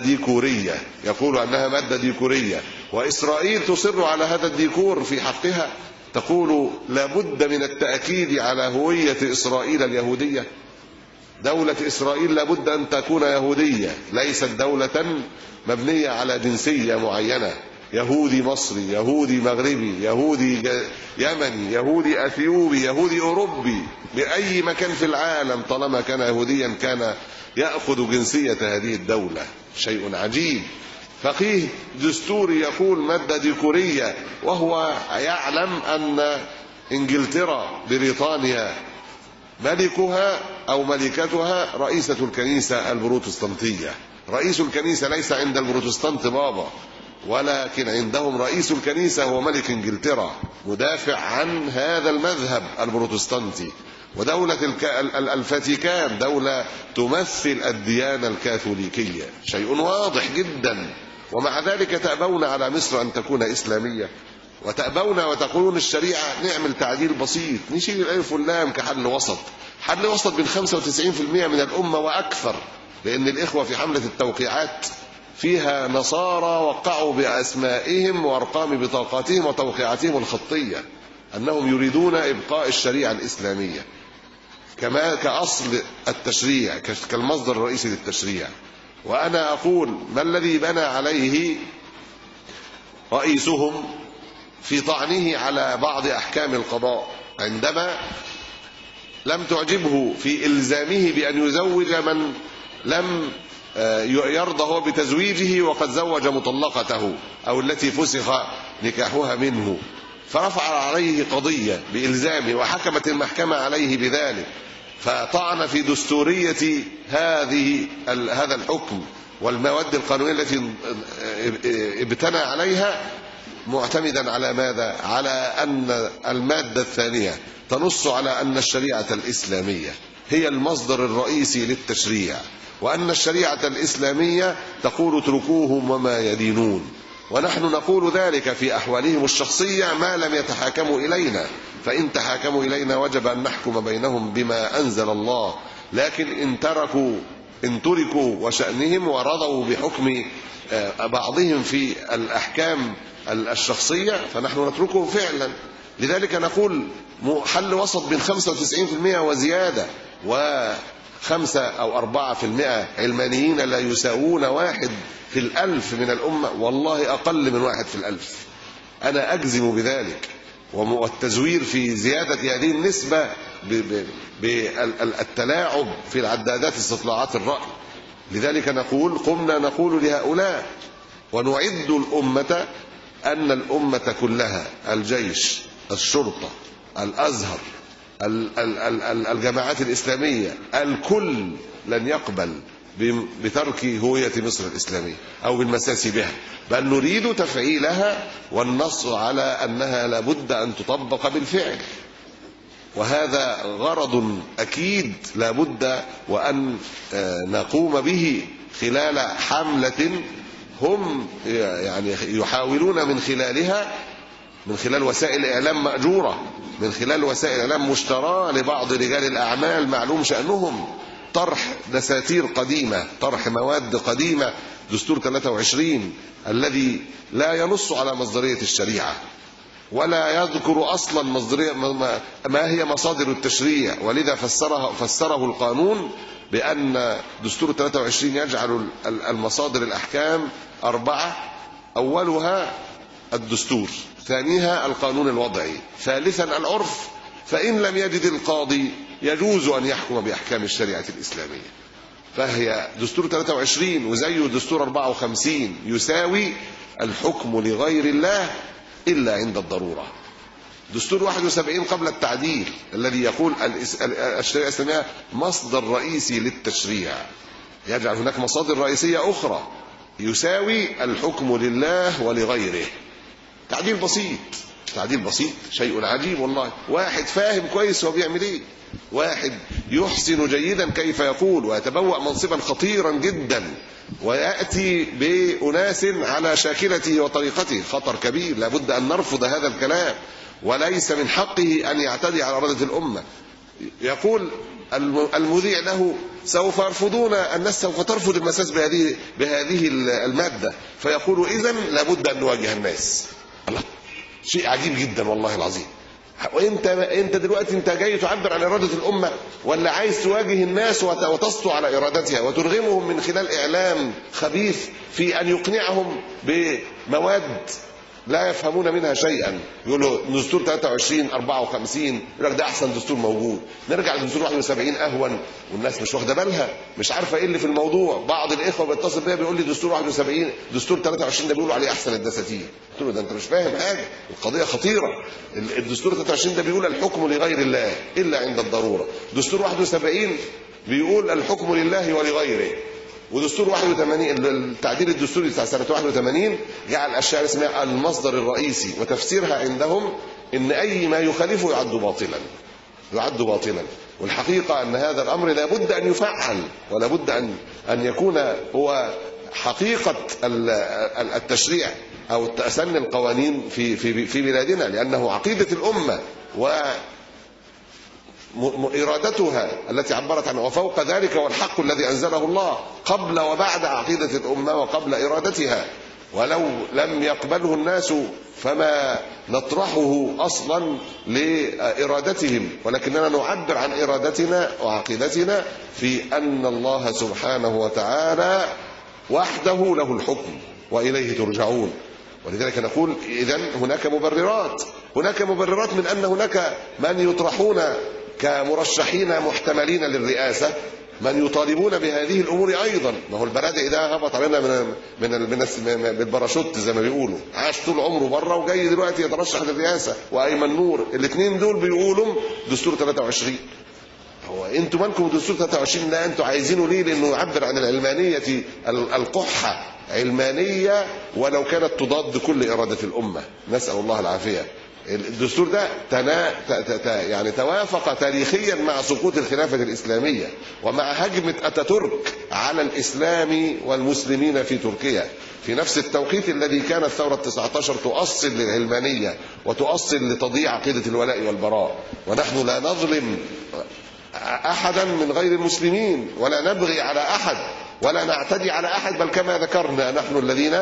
ديكورية، وإسرائيل تصر على هذا الديكور في حقها، تقول لابد من التأكيد على هوية إسرائيل اليهودية. دولة إسرائيل لابد أن تكون يهودية، ليست دولة مبنية على جنسية معينة، يهودي مصري، يهودي مغربي، يهودي يمني، يهودي أثيوبي، يهودي أوروبي، بأي مكان في العالم طالما كان يهوديا كان يأخذ جنسية هذه الدولة. شيء عجيب. فقيه دستوري يقول مادة ديكورية، وهو يعلم أن إنجلترا بريطانيا ملكها أو ملكتها رئيسة الكنيسة البروتستانتية. رئيس الكنيسة ليس عند البروتستانت بابا، ولكن عندهم رئيس الكنيسة هو ملك إنجلترا مدافع عن هذا المذهب البروتستانتي. ودولة الفاتيكان دولة تمثل الديانة الكاثوليكية. شيء واضح جدا. ومع ذلك تأبون على مصر أن تكون إسلامية. وتأبون وتقولون الشريعة نعمل تعديل بسيط، نشيل الألف واللام كحل وسط، حل وسط بين 95% من الأمة وأكثر، لأن الإخوة في حملة التوقيعات فيها نصارى وقعوا بأسمائهم وأرقام بطاقاتهم وتوقيعاتهم الخطية أنهم يريدون إبقاء الشريعة الإسلامية كما كأصل التشريع، كالمصدر الرئيسي للتشريع. وأنا أقول ما الذي بنى عليه رئيسهم في طعنه على بعض أحكام القضاء عندما لم تعجبه في إلزامه بأن يزوج من لم يرضى هو بتزويجه وقد زوج مطلقته أو التي فسخ نكاحها منه، فرفع عليه قضية بإلزامه وحكمت المحكمة عليه بذلك، فطعن في دستورية هذا الحكم والمواد القانونية التي ابتنى عليها، معتمدا على ماذا؟ على أن المادة الثانية تنص على أن الشريعة الإسلامية هي المصدر الرئيسي للتشريع، وأن الشريعة الإسلامية تقول اتركوهم وما يدينون، ونحن نقول ذلك في أحوالهم الشخصية ما لم يتحاكموا إلينا، فإن تحاكموا إلينا وجب أن نحكم بينهم بما أنزل الله، لكن إن تركوا وشأنهم ورضوا بحكم بعضهم في الأحكام الشخصية فنحن نتركه فعلا. لذلك نقول حل وسط بين 95% وزيادة و5 أو 4% علمانيين لا يساوون 1 في 1000 من الأمة، والله أقل من 1 في 1000، أنا أجزم بذلك. والتزوير في زيادة هذه النسبة بالتلاعب في العدادات استطلاعات الرأي. لذلك قمنا نقول لهؤلاء ونعد الأمة أن الأمة كلها، الجيش، الشرطة، الأزهر، الجماعات الإسلامية، الكل لن يقبل بترك هوية مصر الإسلامية أو بالمساس بها، بل نريد تفعيلها والنص على أنها لابد أن تطبق بالفعل. وهذا غرض أكيد لابد وأن نقوم به خلال حملة هم يعني يحاولون من خلالها، من خلال وسائل إعلام مأجورة، من خلال وسائل إعلام مشتراه لبعض رجال الأعمال معلوم شأنهم، طرح دساتير قديمة، طرح مواد قديمة، دستور 23 الذي لا ينص على مصدرية الشريعة ولا يذكر أصلا مصدرية ما هي مصادر التشريع، ولذا فسره القانون بأن دستور 23 يجعل المصادر الأحكام 4، أولها الدستور، ثانيها القانون الوضعي، ثالثا العرف، فإن لم يجد القاضي يجوز أن يحكم بأحكام الشريعة الإسلامية. فهي دستور 23 وزيه دستور 54 يساوي الحكم لغير الله إلا عند الضرورة. دستور 71 قبل التعديل الذي يقول الشريعة الإسلامية مصدر رئيسي للتشريع، يجعل هناك مصادر رئيسية أخرى يساوي الحكم لله ولغيره. تعديل بسيط، تعديل بسيط، شيء عجيب والله. واحد فاهم كويس هو بيعمل ايه، واحد يحسن جيدا كيف يقول ويتبوأ منصبا خطيرا جدا ويأتي بأناس على شاكلته وطريقته، خطر كبير، لابد أن نرفض هذا الكلام، وليس من حقه أن يعتدي على إرادة الأمة. يقول المذيع له سوف يرفضون، الناس سوف ترفض المساس بهذه المادة، فيقول إذن لابد أن نواجه الناس. الله، شيء عجيب جدا والله العظيم. وانت دلوقتي انت جاي تعبر عن إرادة الأمة ولا عايز تواجه الناس وتسطو على إرادتها وترغمهم من خلال إعلام خبيث في أن يقنعهم بمواد لا يفهمون منها شيئا؟ يقولوا دستور 23 54 يقول لك ده احسن دستور موجود، نرجع لدستور 71 اهون، والناس مش واخده بالها، مش عارفه ايه اللي في الموضوع. بعض الاخوه بيتصل بيا بيقول لي دستور 71 دستور 23 ده بيقولوا عليه احسن الدساتير. قلت له ده انت مش فاهم حاجه، القضيه خطيره. الدستور 23 ده بيقول الحكم لغير الله الا عند الضروره، دستور 71 بيقول الحكم لله ولغيره، ودستور 81 التعديل الدستوري بتاع سنه 81 جعل الاشياء اسمها المصدر الرئيسي، وتفسيرها عندهم ان اي ما يخالفه يعد باطلا. والحقيقه ان هذا الامر لابد ان يفعل، ولابد ان يكون هو حقيقه التشريع أو تسن القوانين في بلادنا، لأنه عقيدة الأمة وإرادتها التي عبرت عنها، وفوق ذلك والحق الذي أنزله الله قبل وبعد عقيدة الأمة وقبل إرادتها. ولو لم يقبله الناس فما نطرحه أصلا لإرادتهم، ولكننا نعبر عن إرادتنا وعقيدتنا في أن الله سبحانه وتعالى وحده له الحكم وإليه ترجعون. ولذلك نقول إذن هناك مبررات من أن هناك من يطرحون كمرشحين محتملين للرئاسة، من يطالبون بهذه الأمور أيضا. ما هو البرادعي ده هبط علينا من بالباراشوت زي ما بيقولوا، عاش طول عمره بره وجاي دلوقتي يترشح للرئاسة، وأيمن نور. الاثنين دول بيقولوا دستور 23. هو انتوا مالكم دستور 23 ده؟ انتوا عايزينه ليه؟ لأنه يعبر عن العلمانية القحة، علمانية ولو كانت تضاد كل إرادة الأمة، نسأل الله العافية. الدستور ده يعني توافق تاريخيا مع سقوط الخلافة الإسلامية ومع هجمة أتاتورك على الإسلام والمسلمين في تركيا في نفس التوقيت الذي كانت ثورة 19 تؤصل للعلمانية وتؤصل لتضييع عقيدة الولاء والبراء. ونحن لا نظلم أحدا من غير المسلمين ولا نبغي على أحد ولا نعتدي على أحد، بل كما ذكرنا نحن الذين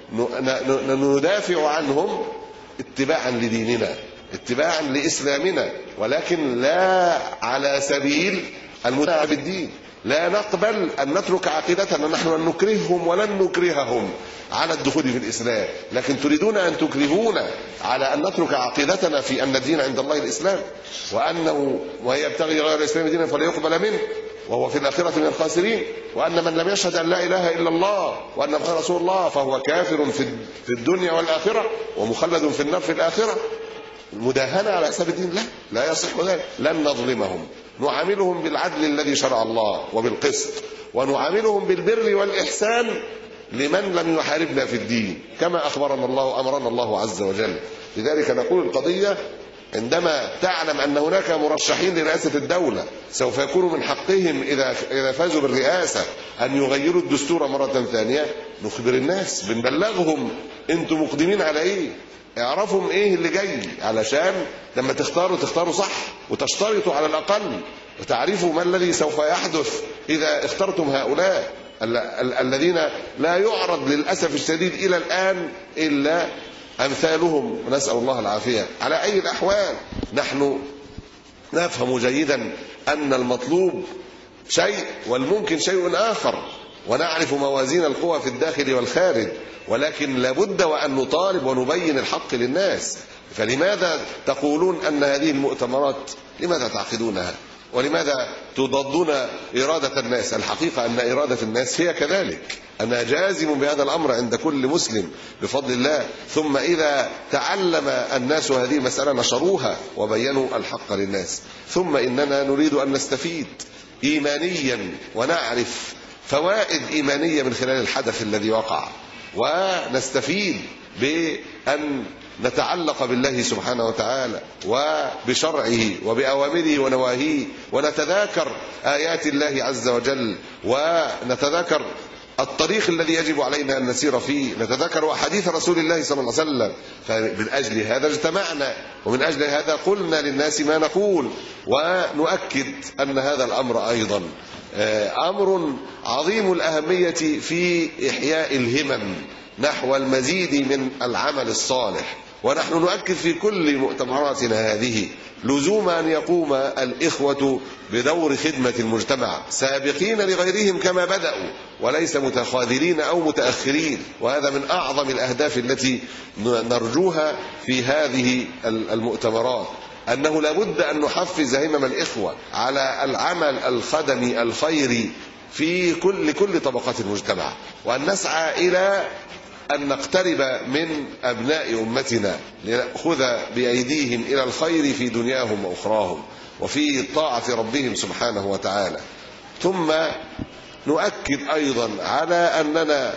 ندافع عنهم اتباعا لديننا، اتباعا لإسلامنا، ولكن لا على سبيل المدافع بالدين. لا نقبل أن نترك عقيدتنا، نحن لن نكرههم ولن نكرههم على الدخول في الإسلام، لكن تريدون أن تكرهونا على أن نترك عقيدتنا في أن الدين عند الله الإسلام، وأنه وهي يبتغي غير الإسلام دينا فلا يقبل منه وهو في الآخرة من الخاسرين، وأن من لم يشهد أن لا إله إلا الله وأن محمدا رسول الله فهو كافر في الدنيا والآخرة ومخلد في النار في الآخرة. المداهنة على حساب الدين لا يصح ذلك. لن نظلمهم، نعاملهم بالعدل الذي شرع الله وبالقسط، ونعاملهم بالبر والإحسان لمن لم يحاربنا في الدين كما أمرنا الله عز وجل. لذلك نقول القضية عندما تعلم أن هناك مرشحين لرئاسة الدولة سوف يكون من حقهم إذا فازوا بالرئاسة أن يغيروا الدستور مرة ثانية، نخبر الناس، بنبلغهم أنتم مقدمين على إيه، اعرفهم إيه اللي جاي، علشان لما تختاروا صح، وتشترطوا على الأقل، وتعرفوا ما الذي سوف يحدث إذا اخترتم هؤلاء الذين لا يعرض للأسف الشديد إلى الآن إلا أمثالهم، ونسأل الله العافية. على أي الأحوال نحن نفهم جيدا أن المطلوب شيء والممكن شيء آخر، ونعرف موازين القوى في الداخل والخارج، ولكن لابد وأن نطالب ونبين الحق للناس. فلماذا تقولون أن هذه المؤتمرات لماذا تعقدونها؟ ولماذا تضادون إرادة الناس؟ الحقيقة أن إرادة الناس هي كذلك، أنا جازم بهذا الأمر عند كل مسلم بفضل الله. ثم إذا تعلم الناس هذه المسألة نشروها وبينوا الحق للناس. ثم إننا نريد أن نستفيد إيمانيا ونعرف فوائد إيمانية من خلال الحدث الذي وقع، ونستفيد بأن نتعلق بالله سبحانه وتعالى وبشرعه وبأوامره ونواهيه، ونتذاكر آيات الله عز وجل، ونتذاكر الطريق الذي يجب علينا أن نسير فيه، نتذكر أحاديث رسول الله صلى الله عليه وسلم. فمن أجل هذا اجتمعنا، ومن أجل هذا قلنا للناس ما نقول، ونؤكد أن هذا الأمر أيضا أمر عظيم الأهمية في إحياء الهمم نحو المزيد من العمل الصالح. ونحن نؤكد في كل مؤتمراتنا هذه لزوم أن يقوم الإخوة بدور خدمة المجتمع سابقين لغيرهم كما بدأوا، وليس متخاذلين أو متأخرين. وهذا من أعظم الأهداف التي نرجوها في هذه المؤتمرات، أنه لابد أن نحفز همم الإخوة على العمل الخدمي الخيري في كل طبقات المجتمع، وأن نسعى إلى أن نقترب من أبناء أمتنا لنأخذ بأيديهم إلى الخير في دنياهم وأخراهم وفي طاعة ربهم سبحانه وتعالى. ثم نؤكد أيضا على أننا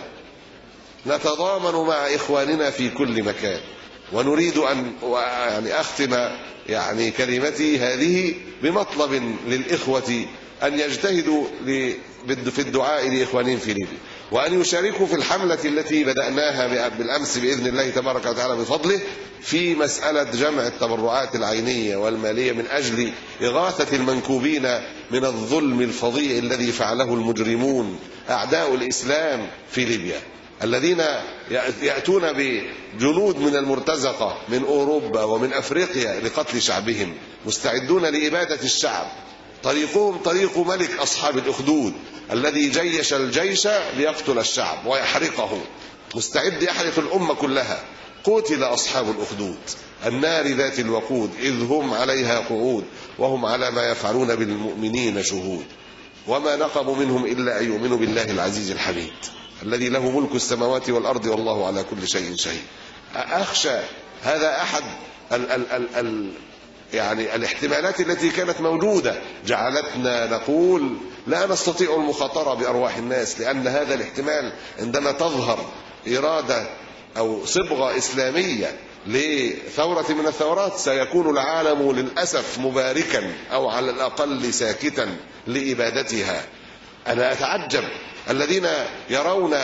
نتضامن مع إخواننا في كل مكان. ونريد أن أختم كلمتي هذه بمطلب للإخوة أن يجتهدوا في الدعاء لإخوانهم في ليبيا، وأن يشاركوا في الحملة التي بدأناها بالأمس بإذن الله تبارك وتعالى بفضله في مسألة جمع التبرعات العينية والمالية من أجل إغاثة المنكوبين من الظلم الفظيع الذي فعله المجرمون أعداء الإسلام في ليبيا، الذين يأتون بجنود من المرتزقة من أوروبا ومن أفريقيا لقتل شعبهم، مستعدون لإبادة الشعب. طريقهم طريق ملك أصحاب الأخدود الذي جيش الجيش ليقتل الشعب ويحرقه، مستعد يحرق الأمة كلها. قتل أصحاب الأخدود النار ذات الوقود إذ هم عليها قعود وهم على ما يفعلون بالمؤمنين شهود، وما نقموا منهم إلا أن يؤمنوا بالله العزيز الحميد الذي له ملك السماوات والأرض والله على كل شيء شهيد. أخشى هذا أحد يعني الاحتمالات التي كانت موجودة جعلتنا نقول لا نستطيع المخاطرة بأرواح الناس، لأن هذا الاحتمال عندما تظهر إرادة أو صبغة إسلامية لثورة من الثورات سيكون العالم للأسف مباركا أو على الأقل ساكتا لإبادتها. أنا أتعجب الذين يرون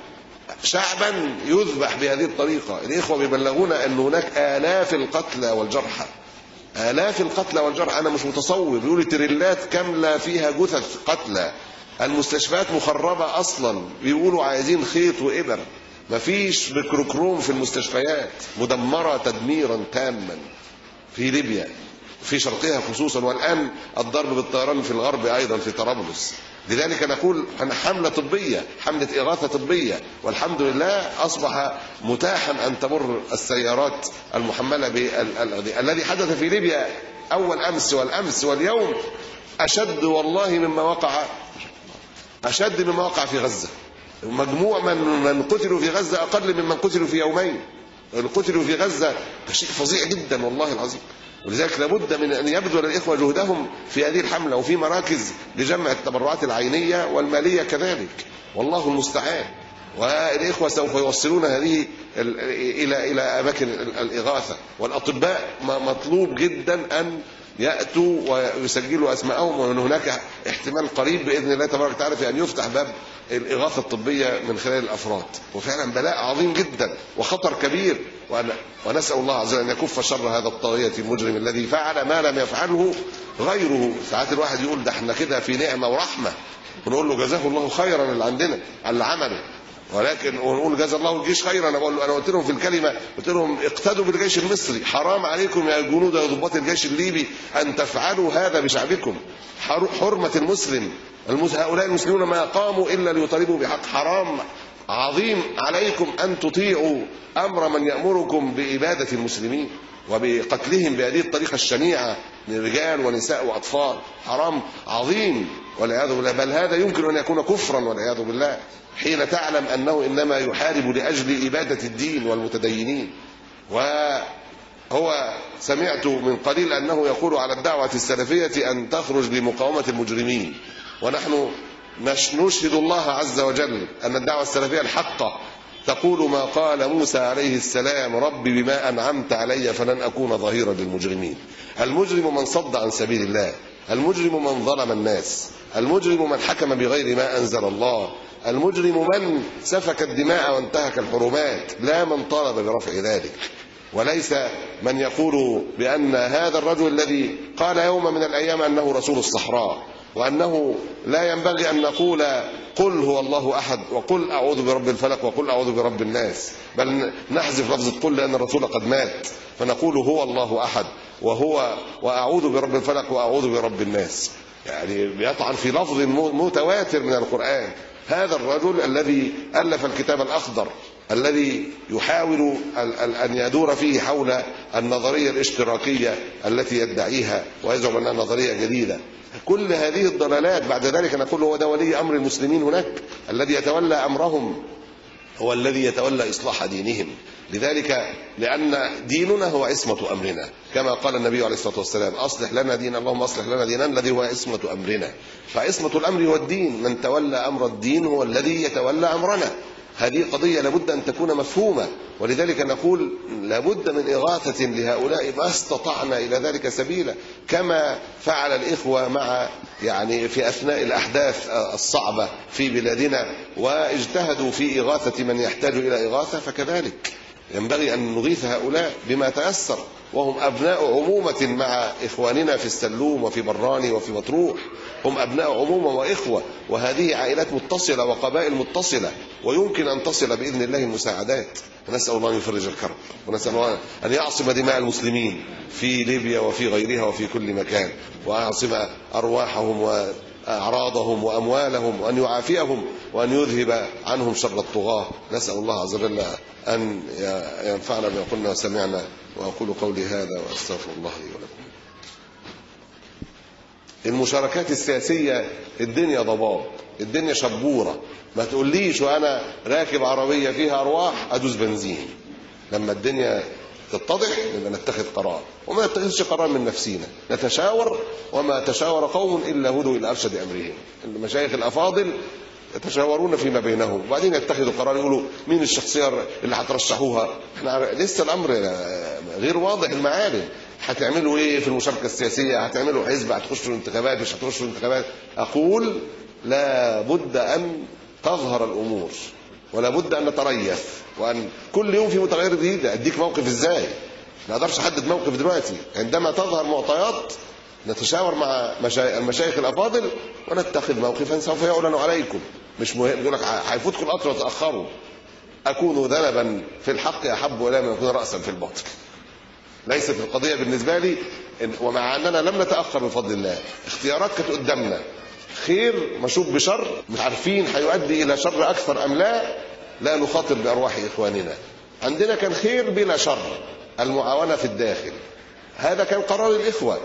شعبا يذبح بهذه الطريقة. الإخوة بيبلغونا أن هناك آلاف القتلى والجرحى، آلاف القتلى والجرحى. أنا مش متصور، بيقولوا تريلات كاملة فيها جثث قتلى، المستشفيات مخربة أصلا، بيقولوا عايزين خيط وإبر، مفيش ميكروكروم في المستشفيات، مدمرة تدميرا تاما في ليبيا في شرقها خصوصا، والآن الضرب بالطيران في الغرب أيضا في طرابلس. لذلك نقول حملة طبية، حملة إغاثة طبية، والحمد لله أصبح متاحا أن تمر السيارات المحملة الذي حدث في ليبيا أول أمس والأمس واليوم أشد والله مما وقع، أشد مما وقع في غزة. مجموع من قتلوا في غزة أقل ممن قتلوا في يومين. القتلوا في غزة شيء فظيع جدا والله العظيم. ولذلك لابد من أن يبذل الإخوة جهدهم في هذه الحملة، وفي مراكز لجمع التبرعات العينية والمالية كذلك، والله المستعان. والإخوة سوف يوصلون هذه إلى أماكن الإغاثة، والأطباء مطلوب جدا أن يأتوا ويسجلوا أسماءهم، ومن هناك احتمال قريب بإذن الله تبارك وتعالى في أن يفتح باب الإغاثة الطبية من خلال الأفراد. وفعلا بلاء عظيم جدا وخطر كبير، ونسأل الله عز وجل أن يكف شر هذا الطاغية المجرم الذي فعل ما لم يفعله غيره. ساعات الواحد يقول ده احنا كده في نعمة ورحمة، ونقول له جزاه الله خيرا اللي عندنا على اللي عمله، ولكن ونقول جزا الله الجيش خيرا. انا قلت لهم في الكلمه، قلت لهم اقتدوا بالجيش المصري، حرام عليكم يا جنود يا ضباط الجيش الليبي ان تفعلوا هذا بشعبكم. حرمه المسلم، هؤلاء المسلمون ما قاموا الا ليطالبوا بحق. حرام عظيم عليكم ان تطيعوا امر من يامركم باباده المسلمين وبقتلهم بهذه الطريقه الشنيعه من رجال ونساء واطفال. حرام عظيم والعياذ بالله، بل هذا يمكن ان يكون كفرا والعياذ بالله، حين تعلم أنه إنما يحارب لأجل إبادة الدين والمتدينين. وهو سمعت من قليل أنه يقول على الدعوة السلفية أن تخرج لمقاومة المجرمين، ونحن نشهد الله عز وجل أن الدعوة السلفية الحقة تقول ما قال موسى عليه السلام: رب بما أنعمت علي فلن أكون ظهيرا للمجرمين. المجرم من صد عن سبيل الله، المجرم من ظلم الناس، المجرم من حكم بغير ما أنزل الله، المجرم من سفك الدماء وانتهك الحرمات، لا من طالب برفع ذلك. وليس من يقول بأن هذا الرجل الذي قال يوم من الأيام أنه رسول الصحراء، وأنه لا ينبغي أن نقول قل هو الله أحد وقل أعوذ برب الفلق وقل أعوذ برب الناس، بل نحذف لفظة قل لأن الرسول قد مات، فنقول هو الله أحد وأعوذ برب الفلق وأعوذ برب الناس، يعني بيطعن في لفظ متواتر من القرآن. هذا الرجل الذي ألف الكتاب الأخضر الذي يحاول أن يدور فيه حول النظرية الاشتراكية التي يدعيها ويزعم أنها نظرية جديدة، كل هذه الضلالات بعد ذلك نقول هو ده ولي أمر المسلمين هناك، الذي يتولى أمرهم هو الذي يتولى إصلاح دينهم. لذلك لأن ديننا هو عصمة أمرنا، كما قال النبي عليه الصلاة والسلام: أصلح لنا دين، اللهم أصلح لنا ديننا الذي هو عصمة أمرنا. فعصمة الأمر هو الدين، من تولى أمر الدين هو الذي يتولى أمرنا. هذه قضية لابد أن تكون مفهومة، ولذلك نقول لابد من إغاثة لهؤلاء ما استطعنا إلى ذلك سبيلا، كما فعل الإخوة مع يعني في أثناء الأحداث الصعبة في بلادنا واجتهدوا في إغاثة من يحتاج إلى إغاثة، فكذلك ينبغي أن نغيث هؤلاء بما تيسر، وهم أبناء عمومة مع إخواننا في السلوم وفي براني وفي مطروح، هم أبناء عمومة وإخوة، وهذه عائلات متصلة وقبائل متصلة، ويمكن أن تصل بإذن الله المساعدات. ونسأل الله أن يفرج الكرب، ونسأل الله أن يعصم دماء المسلمين في ليبيا وفي غيرها وفي كل مكان، ويعصم أرواحهم وأعراضهم وأموالهم، وأن يعافيهم وأن يذهب عنهم شر الطغاة. نسأل الله عز وجل أن ينفعنا بما قلنا وسمعنا، وأقول قولي هذا وأستغفر الله لي ولكم. المشاركات السياسية الدنيا ضباب، الدنيا شبورة، ما تقوليش وأنا راكب عربية فيها أرواح أدوس بنزين. لما الدنيا تتضح نبقى نتخذ قرار، وما نتخذش قرار من نفسينا، نتشاور، وما تشاور قوم إلا هدوا إلى أرشد أمرهم. المشايخ الأفاضل يتشاورون فيما بينهم، وبعدين يتخذوا قرار يقولوا مين الشخصية اللي هترشحوها. احنا لسه الأمر غير واضح المعالم. هتعملوا ايه في المشاركة السياسية؟ هتعملوا حزب؟ هتخشوا الانتخابات؟ مش هتخشوا الانتخابات؟ أقول لا بد أن تظهر الأمور، ولا بد أن نتريث، وأن كل يوم في متغير جديد. أديك موقف إزاي؟ ما أقدرش أحدد موقف دلوقتي. عندما تظهر معطيات نتشاور مع المشايخ الأفاضل ونتخذ موقفا سوف يعلن عليكم. مش مهم يقول لك هيفوتكم القطر وتأخروا. أكون ذنبا في الحق أحب إلي من أكون رأسا في الباطل. ليست القضية بالنسبة لي ومع أننا لم نتأخر بفضل الله، اختيارات كانت قدامنا، خير مشوب بشر، مش عارفين هيؤدي إلى شر أكثر أم لا نخاطر بأرواح إخواننا. عندنا كان خير بلا شر، المعاونة في الداخل، هذا كان قرار الإخوة.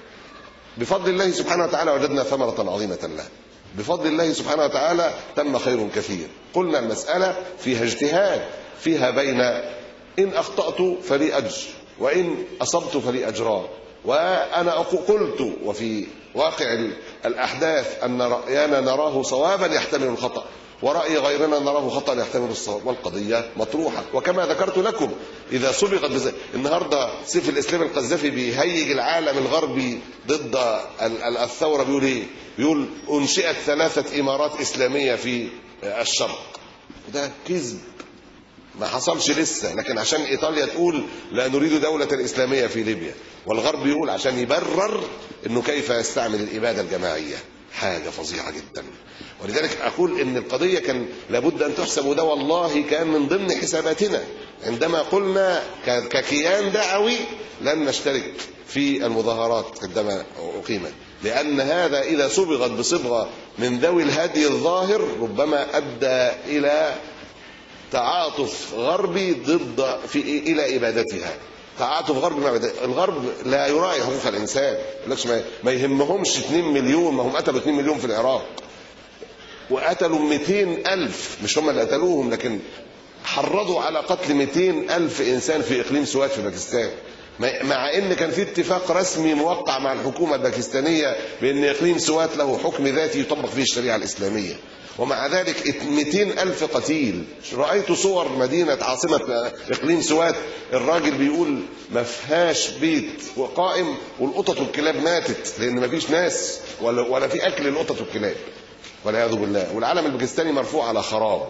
بفضل الله سبحانه وتعالى وجدنا ثمرة عظيمة له، بفضل الله سبحانه وتعالى تم خير كثير. قلنا المسألة فيها اجتهاد، فيها بين إن أخطأت فلي أجر، وإن أصبت فلي أجران. وأنا قلت وفي واقع الأحداث أن رأينا نراه صوابا يحتمل الخطأ، ورأي غيرنا نراه خطأ يحتمل الصواب، والقضية مطروحة. وكما ذكرت لكم إذا سبقت النهاردة سيف الإسلام القذافي بيهيج العالم الغربي ضد الثورة، بيقول إيه؟ بيقول أنشئت 3 إمارات إسلامية في الشرق. ده كذب، ما حصلش لسه، لكن عشان إيطاليا تقول لا نريد دولة إسلامية في ليبيا، والغرب يقول عشان يبرر إنه كيف يستعمل الإبادة الجماعية. حاجة فظيعة جدا. ولذلك أقول إن القضية كان لابد أن تحسب، وده والله كان من ضمن حساباتنا عندما قلنا ككيان دعوي لن نشترك في المظاهرات عندما أقيمت، لأن هذا إذا صبغت بصبغة من ذوي الهدي الظاهر ربما أدى إلى تعاطف غربي ضد إلى إبادتها. تعاطف غربي مع الغرب لا يراعي حقوق الإنسان، ما يهمهمش 2 مليون، ما هم قتلوا 2 مليون في العراق، وقتلوا 200,000، مش هم اللي قتلوهم، لكن حرضوا على قتل 200,000 إنسان في إقليم سوات في باكستان، مع ان كان في اتفاق رسمي موقع مع الحكومة الباكستانية بان اقليم سوات له حكم ذاتي يطبق فيه الشريعة الإسلامية. ومع ذلك 200,000 قتيل. رأيت صور مدينة عاصمة اقليم سوات، الراجل بيقول ما فيهاش بيت وقائم، والقطط والكلاب ماتت لان ما فيش ناس ولا في اكل للقطط والكلاب والعياذ بالله. والعالم الباكستاني مرفوع على خراب،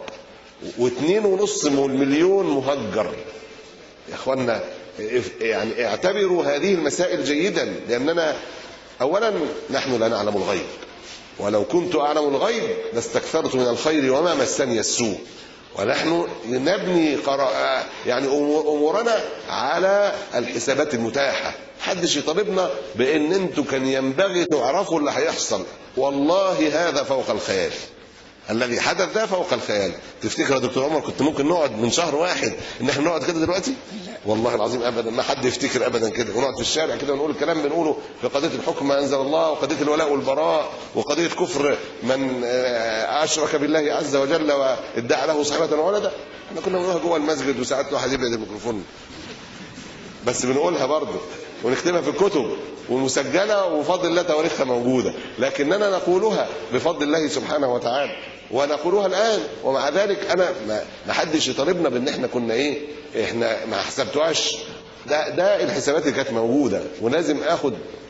و2.5 مليون مهجر. يا اخوانا يعني اعتبروا هذه المسائل جيدا، لأننا أولا نحن لا نعلم الغيب، ولو كنت أعلم الغيب لاستكثرت من الخير وما مسني السوء. ونحن نبني يعني أمورنا على الحسابات المتاحة. حدش يطالبنا بأن انتوا كان ينبغي تعرفوا اللي هيحصل. والله هذا فوق الخيال، الذي حدث ده فوق الخيال. تفتكر يا دكتور عمر كنت ممكن نقعد من شهر واحد ان احنا نقعد كده دلوقتي؟ والله العظيم ابدا، ما حد يفتكر ابدا كده، ونقعد في الشارع كده ونقول الكلام بنقوله في قضيه الحكم ما انزل الله، وقضيه الولاء والبراء، وقضيه كفر من اشرك بالله عز وجل وادعى له صحبه وولدا. احنا كنا بنقولها جوه المسجد، وساعات واحد يبعد الميكروفون، بس بنقولها برضه ونكتبها في الكتب ومسجله، وبفضل الله تواريخها موجوده، لكننا نقولها بفضل الله سبحانه وتعالى. ونقولها الآن. ومع ذلك أنا ما حدش يطالبنا بأن احنا كنا إيه، احنا ما حسبتوهاش. ده الحسابات اللي كانت موجودة، ولازم اخد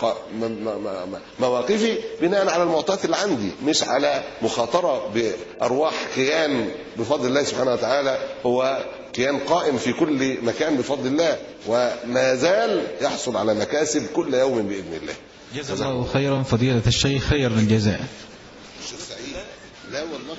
مواقفي بناء على المعطيات اللي عندي، مش على مخاطرة بأرواح كيان بفضل الله سبحانه وتعالى، هو كيان قائم في كل مكان بفضل الله، وما زال يحصل على مكاسب كل يوم بإذن الله. جزا الله خيرا فضيلة الشيخ خير الجزاء. الشيخ سعيد لا والله.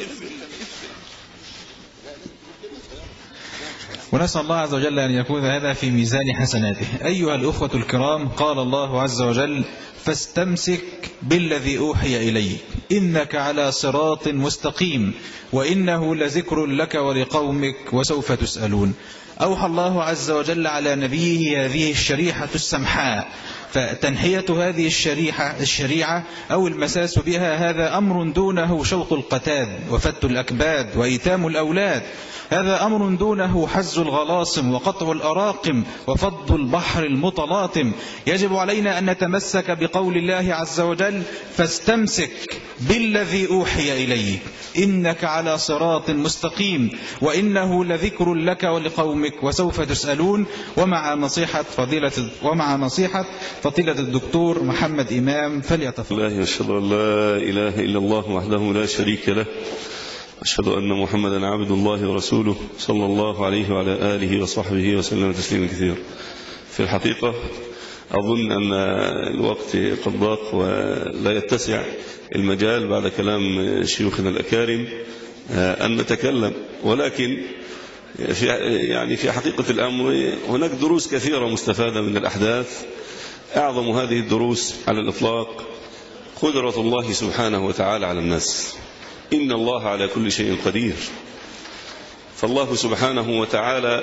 ونسأل الله عز وجل أن يكون هذا في ميزان حسناته. أيها الأخوة الكرام، قال الله عز وجل: فاستمسك بالذي أوحي إليك إنك على صراط مستقيم وإنه لذكر لك ولقومك وسوف تسألون. أوحى الله عز وجل على نبيه هذه الشريحة السمحاء، فتنحية هذه الشريعة أو المساس بها هذا أمر دونه شوط القتاد وفت الأكباد وإيتام الأولاد، هذا أمر دونه حز الغلاصم وقطع الأراقم وفض البحر المتلاطم. يجب علينا أن نتمسك بقول الله عز وجل: فاستمسك بالذي أوحي إليك إنك على صراط مستقيم وإنه لذكر لك ولقومك وسوف تسألون. ومع نصيحة فضيلة الدكتور محمد إمام فليتفضل. الله أشهد أن لا إله إلا الله وحده لا شريك له، أشهد أن محمدا عبد الله ورسوله صلى الله عليه وعلى آله وصحبه وسلم تسليما كثيرا. في الحقيقة أظن أن الوقت قد ضاق ولا يتسع المجال بعد كلام شيوخنا الأكارم أن نتكلم، ولكن في حقيقة الأمر هناك دروس كثيرة مستفادة من الأحداث. أعظم هذه الدروس على الإطلاق قدرة الله سبحانه وتعالى على الناس. إن الله على كل شيء قدير. فالله سبحانه وتعالى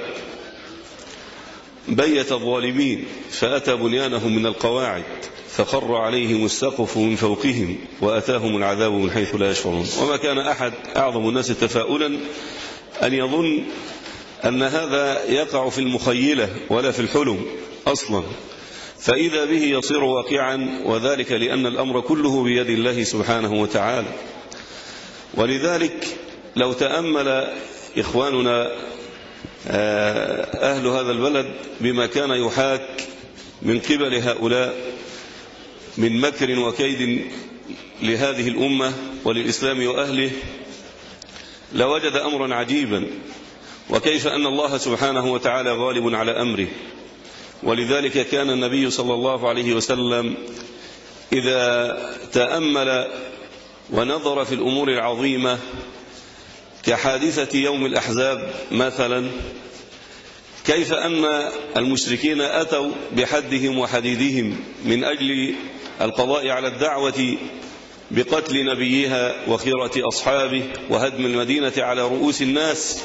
بيت الظالمين فأتى بنيانهم من القواعد فخر عليهم السقف من فوقهم وأتاهم العذاب من حيث لا يشعرون. وما كان أحد أعظم الناس تفاؤلا أن يظن أن هذا يقع في المخيلة ولا في الحلم أصلا، فإذا به يصير واقعا، وذلك لأن الأمر كله بيد الله سبحانه وتعالى. ولذلك لو تأمل إخواننا أهل هذا البلد بما كان يحاك من قبل هؤلاء من مكر وكيد لهذه الأمة وللإسلام وأهله، لوجد أمرا عجيبا، وكيف أن الله سبحانه وتعالى غالب على أمره. ولذلك كان النبي صلى الله عليه وسلم إذا تأمل ونظر في الأمور العظيمة كحادثة يوم الأحزاب مثلا، كيف أن المشركين أتوا بحدهم وحديدهم من أجل القضاء على الدعوة بقتل نبيها وخيرة أصحابه وهدم المدينة على رؤوس الناس،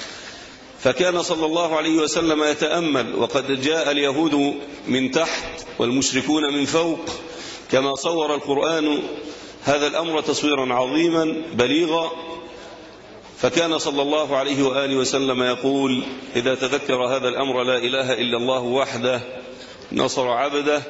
فكان صلى الله عليه وسلم يتأمل، وقد جاء اليهود من تحت والمشركون من فوق، كما صور القرآن هذا الأمر تصويرا عظيما بليغا. فكان صلى الله عليه وآله وسلم يقول إذا تذكر هذا الأمر: لا إله إلا الله وحده نصر عبده،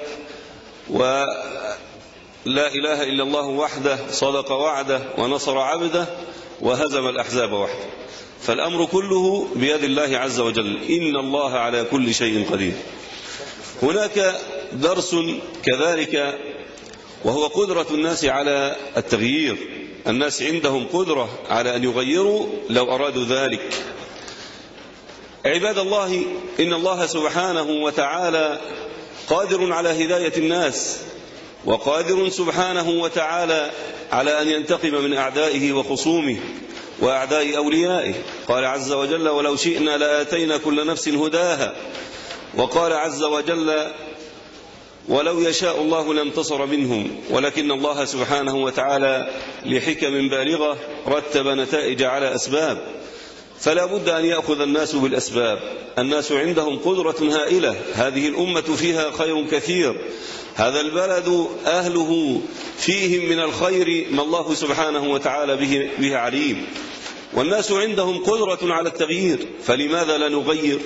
ولا إله إلا الله وحده صدق وعده ونصر عبده وهزم الأحزاب وحده. فالأمر كله بيد الله عز وجل، إن الله على كل شيء قدير. هناك درس كذلك، وهو قدرة الناس على التغيير. الناس عندهم قدرة على أن يغيروا لو أرادوا ذلك. عباد الله، إن الله سبحانه وتعالى قادر على هداية الناس، وقادر سبحانه وتعالى على أن ينتقم من أعدائه وخصومه وأعداء أوليائه. قال عز وجل: ولو شئنا لآتينا كل نفس هداها. وقال عز وجل: ولو يشاء الله لانتصر منهم، ولكن الله سبحانه وتعالى لحكم بالغة رتب نتائج على أسباب، فلا بد أن يأخذ الناس بالأسباب. الناس عندهم قدرة هائلة، هذه الأمة فيها خير كثير، هذا البلد أهله فيهم من الخير ما الله سبحانه وتعالى به عليم، والناس عندهم قدرة على التغيير، فلماذا لا نغير؟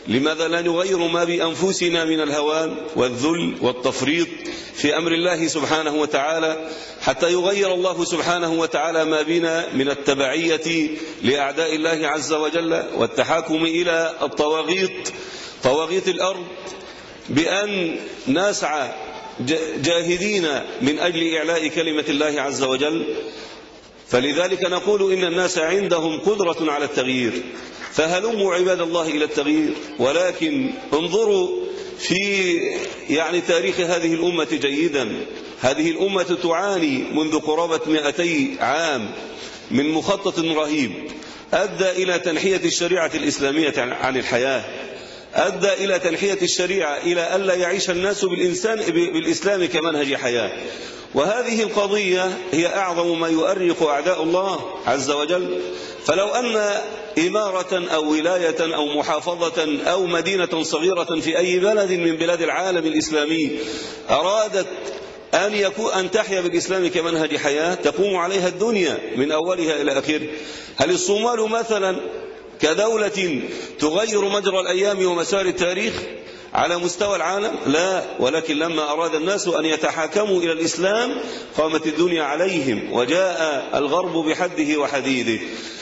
لماذا لا نغير ما بأنفسنا من الهوان والذل والتفريط في أمر الله سبحانه وتعالى حتى يغير الله سبحانه وتعالى ما بنا من التبعية لأعداء الله عز وجل والتحاكم إلى الطواغيت طواغيت الأرض، بأن نسعى جاهدين من أجل إعلاء كلمة الله عز وجل. فلذلك نقول إن الناس عندهم قدرة على التغيير، فهلموا عباد الله إلى التغيير. ولكن انظروا في تاريخ هذه الأمة جيدا. هذه الأمة تعاني منذ قرابة 200 عام من مخطط رهيب أدى إلى تنحية الشريعة الإسلامية عن الحياة، أدى إلى تنحية الشريعة إلى ألا يعيش الناس بالإسلام كمنهج حياة. وهذه القضية هي أعظم ما يؤرق أعداء الله عز وجل. فلو أن إمارة أو ولاية أو محافظة أو مدينة صغيرة في أي بلد من بلاد العالم الإسلامي أرادت أن تحيا بالإسلام كمنهج حياة تقوم عليها الدنيا من أولها إلى آخره. هل الصومال مثلا كدولة تغير مجرى الأيام ومسار التاريخ على مستوى العالم؟ لا، ولكن لما أراد الناس أن يتحاكموا إلى الإسلام قامت الدنيا عليهم وجاء الغرب بحده وحديده.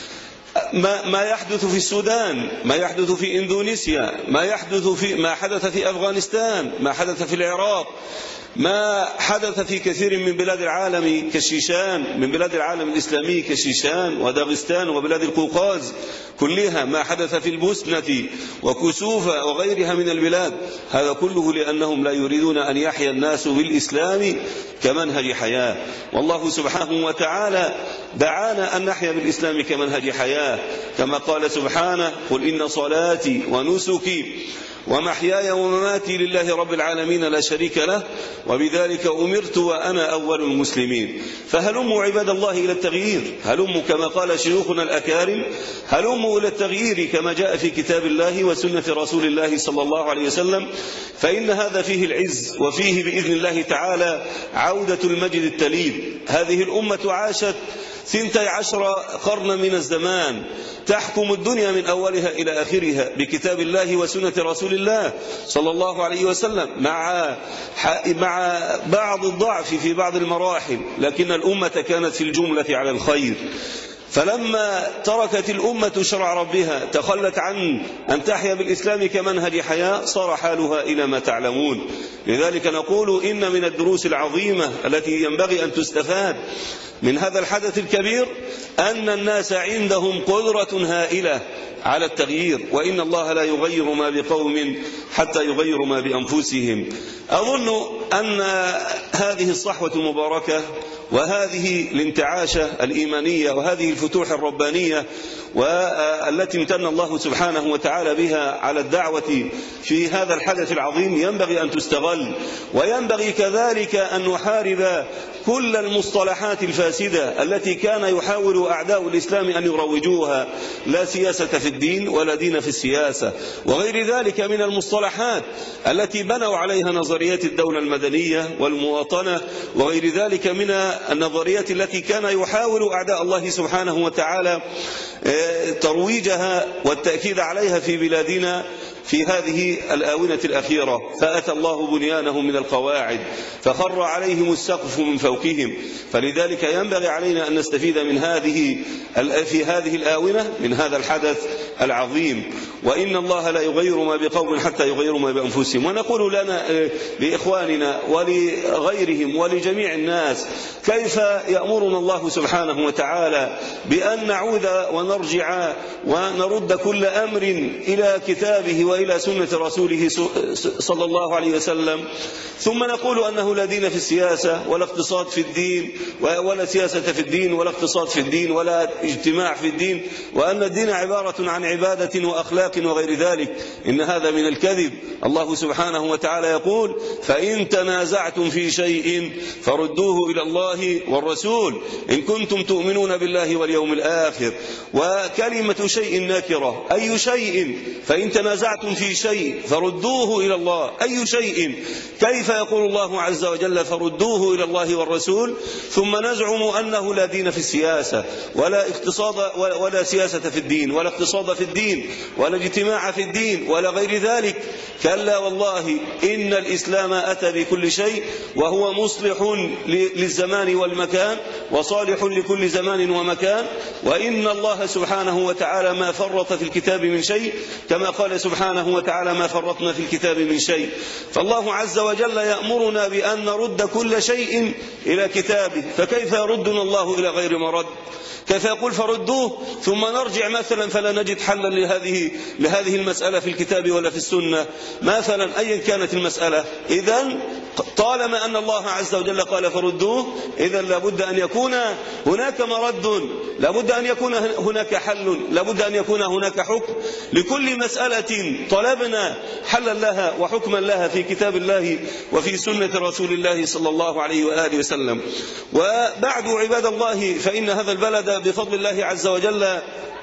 ما يحدث في السودان، ما يحدث في إندونيسيا، ما حدث في أفغانستان، ما حدث في العراق، ما حدث في كثير من بلاد العالم كالشيشان، من بلاد العالم الإسلامي كالشيشان وداغستان وبلاد القوقاز كلها، ما حدث في البوسنة وكسوفة وغيرها من البلاد، هذا كله لأنهم لا يريدون أن يحيا الناس بالإسلام كمنهج حياة. والله سبحانه وتعالى دعانا أن نحيا بالإسلام كمنهج حياة، كما قال سبحانه: قل إن صلاتي ونسكي ومحياي ومماتي لله رب العالمين لا شريك له وبذلك أمرت وأنا أول المسلمين. فهلموا عباد الله إلى التغيير، هلموا كما قال شيوخنا الأكارم، هلموا إلى التغيير كما جاء في كتاب الله وسنة رسول الله صلى الله عليه وسلم، فإن هذا فيه العز وفيه بإذن الله تعالى عودة المجد التليد. هذه الأمة عاشت 12 قرنا من الزمان تحكم الدنيا من أولها إلى آخرها بكتاب الله وسنة رسول الله صلى الله عليه وسلم، مع بعض الضعف في بعض المراحل، لكن الأمة كانت في الجملة على الخير. فلما تركت الأمة شرع ربها تخلت عن أن تحيا بالإسلام كمنهج حياة صار حالها إلى ما تعلمون. لذلك نقول إن من الدروس العظيمة التي ينبغي أن تستفاد من هذا الحدث الكبير أن الناس عندهم قدرة هائلة على التغيير، وإن الله لا يغير ما بقوم حتى يغيروا ما بأنفسهم. أظن أن هذه الصحوة المباركة وهذه الانتعاشة الإيمانية وهذه الفتوح الربانية والتي امتن الله سبحانه وتعالى بها على الدعوة في هذا الحدث العظيم ينبغي أن تستغل، وينبغي كذلك أن نحارب كل المصطلحات الفاسدة التي كان يحاول أعداء الإسلام أن يروجوها، لا سياسة في الدين ولا دين في السياسة، وغير ذلك من المصطلحات التي بنوا عليها نظريات الدولة المدنية والمواطنة، وغير ذلك من النظريات التي كان يحاول أعداء الله سبحانه وتعالى ترويجها والتأكيد عليها في بلادنا في هذه الآونة الأخيرة. فأتى الله بنيانهم من القواعد فخر عليهم السقف من فوقهم. فلذلك ينبغي علينا أن نستفيد من في هذه الآونة من هذا الحدث العظيم، وإن الله لا يغير ما بقوم حتى يغيروا ما بأنفسهم. ونقول لإخواننا ولغيرهم ولجميع الناس كيف يأمرنا الله سبحانه وتعالى بأن نعود ونرجع ونرد كل أمر إلى كتابه وإلى سنة رسوله صلى الله عليه وسلم، ثم نقول أنه لا دين في السياسة ولا اقتصاد في الدين ولا سياسة في الدين ولا اقتصاد في الدين ولا اجتماع في الدين، وأن الدين عبارة عن عبادة وأخلاق وغير ذلك. إن هذا من الكذب. الله سبحانه وتعالى يقول: فإن تنازعتم في شيء فردوه إلى الله والرسول إن كنتم تؤمنون بالله واليوم الآخر. وكلمة شيء نكرة، أي شيء؟ فإن تنازعتم تنازعتم في شيء فردوه إلى الله. أي شيء؟ كيف يقول الله عز وجل فردوه إلى الله والرسول ثم نزعم أنه لا دين في السياسة ولا اقتصاد ولا سياسة في الدين ولا اقتصاد في الدين ولا اجتماع في الدين ولا غير ذلك؟ كلا والله إن الإسلام أتى بكل شيء وهو مصلح للزمان والمكان وصالح لكل زمان ومكان. وإن الله سبحانه وتعالى ما فرط في الكتاب من شيء كما قال سبحانه وتعالى ما فرطنا في الكتاب من شيء. فالله عز وجل يأمرنا بأن نرد كل شيء إلى كتابه، فكيف يردنا الله إلى غير مرد؟ كيف يقول فردوه ثم نرجع مثلا فلا نجد حلا لهذه المسألة في الكتاب ولا في السنة مثلا أيا كانت المسألة؟ إذن طالما أن الله عز وجل قال فردوه إذن لابد أن يكون هناك مرد، لابد أن يكون هناك حل، لابد أن يكون هناك حكم لكل مسألة طلبنا حلا لها وحكما لها في كتاب الله وفي سنة رسول الله صلى الله عليه وآله وسلم. وبعد عباد الله فإن هذا البلد بفضل الله عز وجل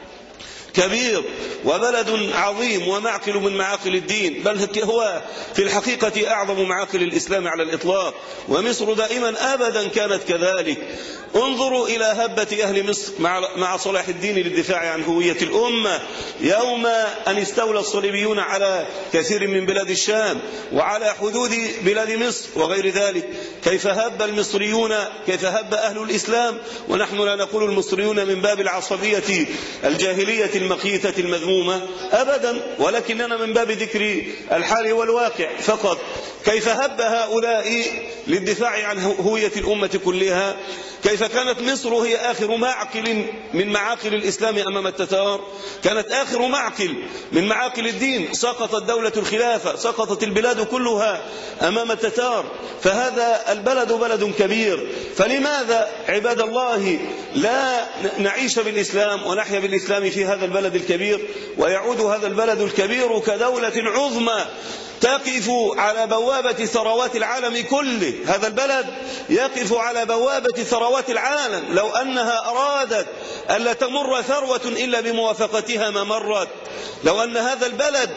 كبير وبلد عظيم ومعقل من معاقل الدين، بل هو في الحقيقة أعظم معاقل الإسلام على الإطلاق، ومصر دائما أبدا كانت كذلك. انظروا إلى هبة أهل مصر مع صلاح الدين للدفاع عن هوية الأمة يوم أن استولى الصليبيون على كثير من بلاد الشام وعلى حدود بلاد مصر وغير ذلك. كيف هب المصريون، كيف هب أهل الإسلام، ونحن لا نقول المصريون من باب العصبية الجاهلية المقيتة المذمومة أبدا، ولكننا من باب ذكر الحال والواقع فقط. كيف هب هؤلاء للدفاع عن هوية الأمة كلها؟ كيف كانت مصر هي آخر معقل من معاقل الإسلام أمام التتار، كانت آخر معقل من معاقل الدين، سقطت دولة الخلافة، سقطت البلاد كلها أمام التتار. فهذا البلد بلد كبير، فلماذا عباد الله لا نعيش بالإسلام ونحيا بالإسلام في هذا البلد الكبير، ويعود هذا البلد الكبير كدولة عظمى تقف على بوابة ثروات العالم كله. هذا البلد يقف على بوابة ثروات العالم، لو أنها أرادت ألا تمر ثروة إلا بموافقتها ما مرت. لو أن هذا البلد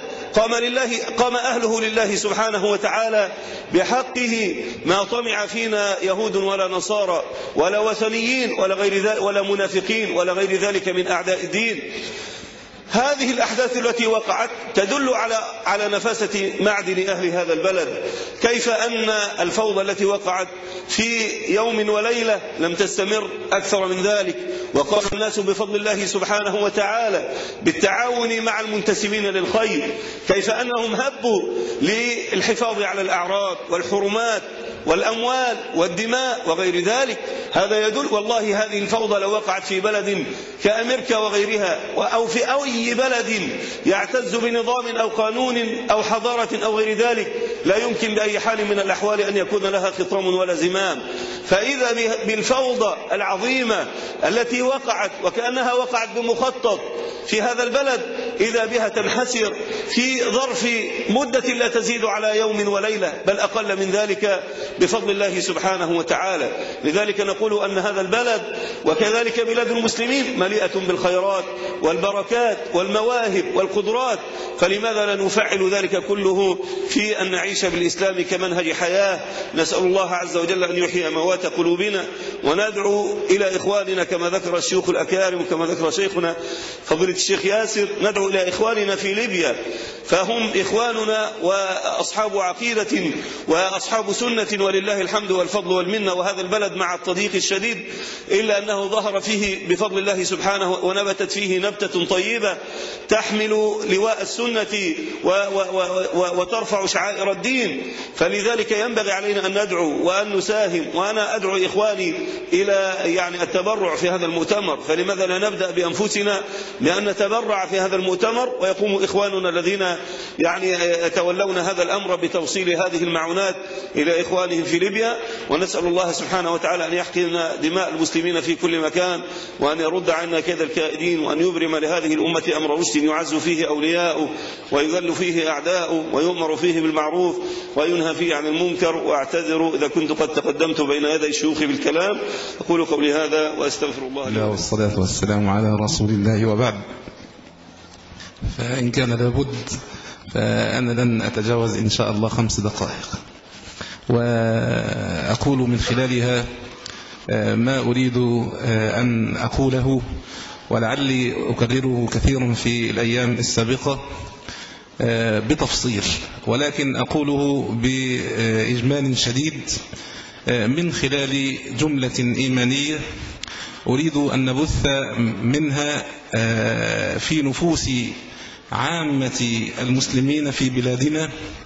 قام أهله لله سبحانه وتعالى بحقه ما طمع فينا يهود ولا نصارى ولا وثنيين ولا غير ذلك ولا منافقين ولا غير ذلك من أعداء الدين. هذه الأحداث التي وقعت تدل على نفاسة معدن أهل هذا البلد. كيف أن الفوضى التي وقعت في يوم وليلة لم تستمر أكثر من ذلك، وقام الناس بفضل الله سبحانه وتعالى بالتعاون مع المنتسبين للخير. كيف أنهم هبوا للحفاظ على الأعراض والحرمات والأموال والدماء وغير ذلك. هذا يدل والله هذه الفوضى لو وقعت في بلد كأمريكا وغيرها أو في أي بلد يعتز بنظام أو قانون أو حضارة أو غير ذلك لا يمكن بأي حال من الأحوال أن يكون لها خطام ولا زمام. فإذا بالفوضى العظيمة التي وقعت وكأنها وقعت بمخطط في هذا البلد إذا بها تنحسر في ظرف مدة لا تزيد على يوم وليلة بل أقل من ذلك بفضل الله سبحانه وتعالى. لذلك نقول أن هذا البلد وكذلك بلاد المسلمين مليئة بالخيرات والبركات والمواهب والقدرات، فلماذا لا نفعل ذلك كله في أن نعيش بالإسلام كمنهج حياة؟ نسأل الله عز وجل أن يحيي أموات قلوبنا، وندعو إلى إخواننا كما ذكر الشيوخ الأكارم وكما ذكر شيخنا فضيلة الشيخ ياسر، ندعو إلى إخواننا في ليبيا، فهم إخواننا وأصحاب عقيدة وأصحاب سنة ولله الحمد والفضل والمنة. وهذا البلد مع التضييق الشديد إلا أنه ظهر فيه بفضل الله سبحانه ونبتت فيه نبتة طيبة تحمل لواء السنة وترفع شعائر الدين. فلذلك ينبغي علينا أن ندعو وأن نساهم، وأنا أدعو إخواني إلى التبرع في هذا المؤتمر. فلماذا لا نبدأ بأنفسنا بأن نتبرع في هذا المؤتمر، ويقوم إخواننا الذين يتولون هذا الأمر بتوصيل هذه المعونات إلى إخوانهم في ليبيا. ونسأل الله سبحانه وتعالى أن يحقن دماء المسلمين في كل مكان، وأن يرد عنا كيد الكائدين، وأن يبرم لهذه الأمة أمر رشد يعز فيه أولياؤه ويذل فيه أعداؤه ويؤمر فيه بالمعروف وينهى فيه عن المنكر. وأعتذر إذا كنت قد تقدمت بين يدي الشيوخ بالكلام. أقول قولي هذا وأستغفر الله. والصلاة والسلام على رسول الله، وبعد. فإن كان لابد فأنا لن أتجاوز إن شاء الله 5 دقائق، وأقول من خلالها ما أريد أن أقوله، ولعلي أكرره كثيرا في الأيام السابقة بتفصيل، ولكن أقوله بإجمال شديد من خلال جملة إيمانية أريد أن نبث منها في نفوس عامة المسلمين في بلادنا،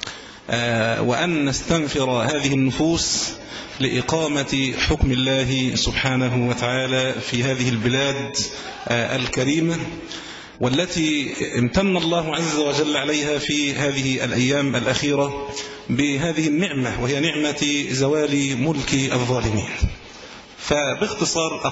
وأن نستنفر هذه النفوس لإقامة حكم الله سبحانه وتعالى في هذه البلاد الكريمة، والتي امتن الله عز وجل عليها في هذه الأيام الأخيرة بهذه النعمة، وهي نعمة زوال ملك الظالمين. فباختصار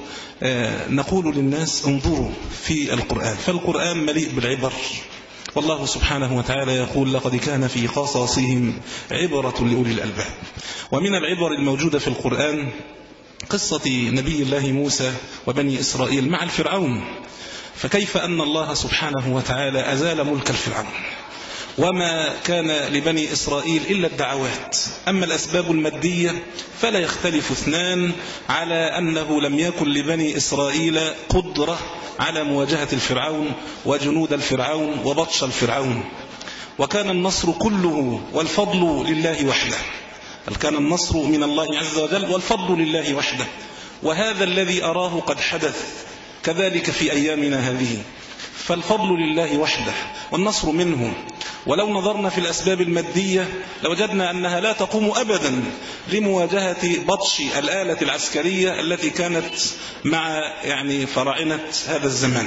نقول للناس انظروا في القرآن، فالقرآن مليء بالعبر، والله سبحانه وتعالى يقول لقد كان في قصصهم عبرة لأولي الألباب. ومن العبر الموجودة في القرآن قصة نبي الله موسى وبني إسرائيل مع الفرعون، فكيف أن الله سبحانه وتعالى أزال ملك الفرعون، وما كان لبني إسرائيل إلا الدعوات. أما الأسباب المادية فلا يختلف اثنان على أنه لم يكن لبني إسرائيل قدرة على مواجهة الفرعون وجنود الفرعون وبطش الفرعون، وكان النصر كله والفضل لله وحده، بل كان النصر من الله عز وجل والفضل لله وحده. وهذا الذي أراه قد حدث كذلك في أيامنا هذه، فالفضل لله وحده والنصر منه. ولو نظرنا في الأسباب المادية لوجدنا أنها لا تقوم أبدا لمواجهة بطش الآلة العسكرية التي كانت مع فراعنة هذا الزمان.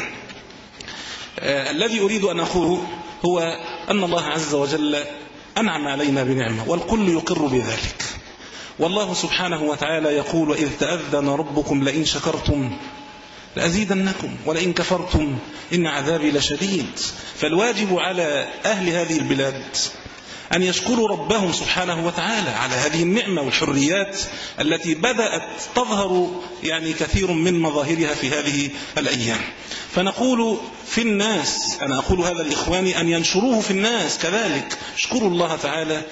الذي أريد أن أقوله هو أن الله عز وجل أنعم علينا بنعمة، والكل يقر بذلك. والله سبحانه وتعالى يقول وإذ تأذن ربكم لئن شكرتم لأزيدنكم ولئن كفرتم إن عذابي لشديد. فالواجب على أهل هذه البلاد أن يشكروا ربهم سبحانه وتعالى على هذه النعمة والحريات التي بدأت تظهر كثير من مظاهرها في هذه الأيام. فنقول في الناس، أنا أقول هذا لإخواني أن ينشروه في الناس كذلك، اشكروا الله تعالى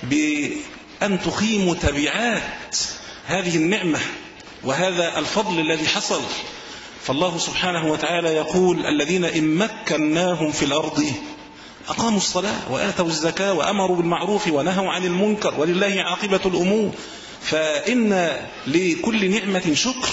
بأن تقيموا تبعات هذه النعمة وهذا الفضل الذي حصل. فالله سبحانه وتعالى يقول الذين إن مكناهم في الأرض أقاموا الصلاة وآتوا الزكاة وأمروا بالمعروف ونهوا عن المنكر ولله عاقبة الأمور. فإن لكل نعمة شكر،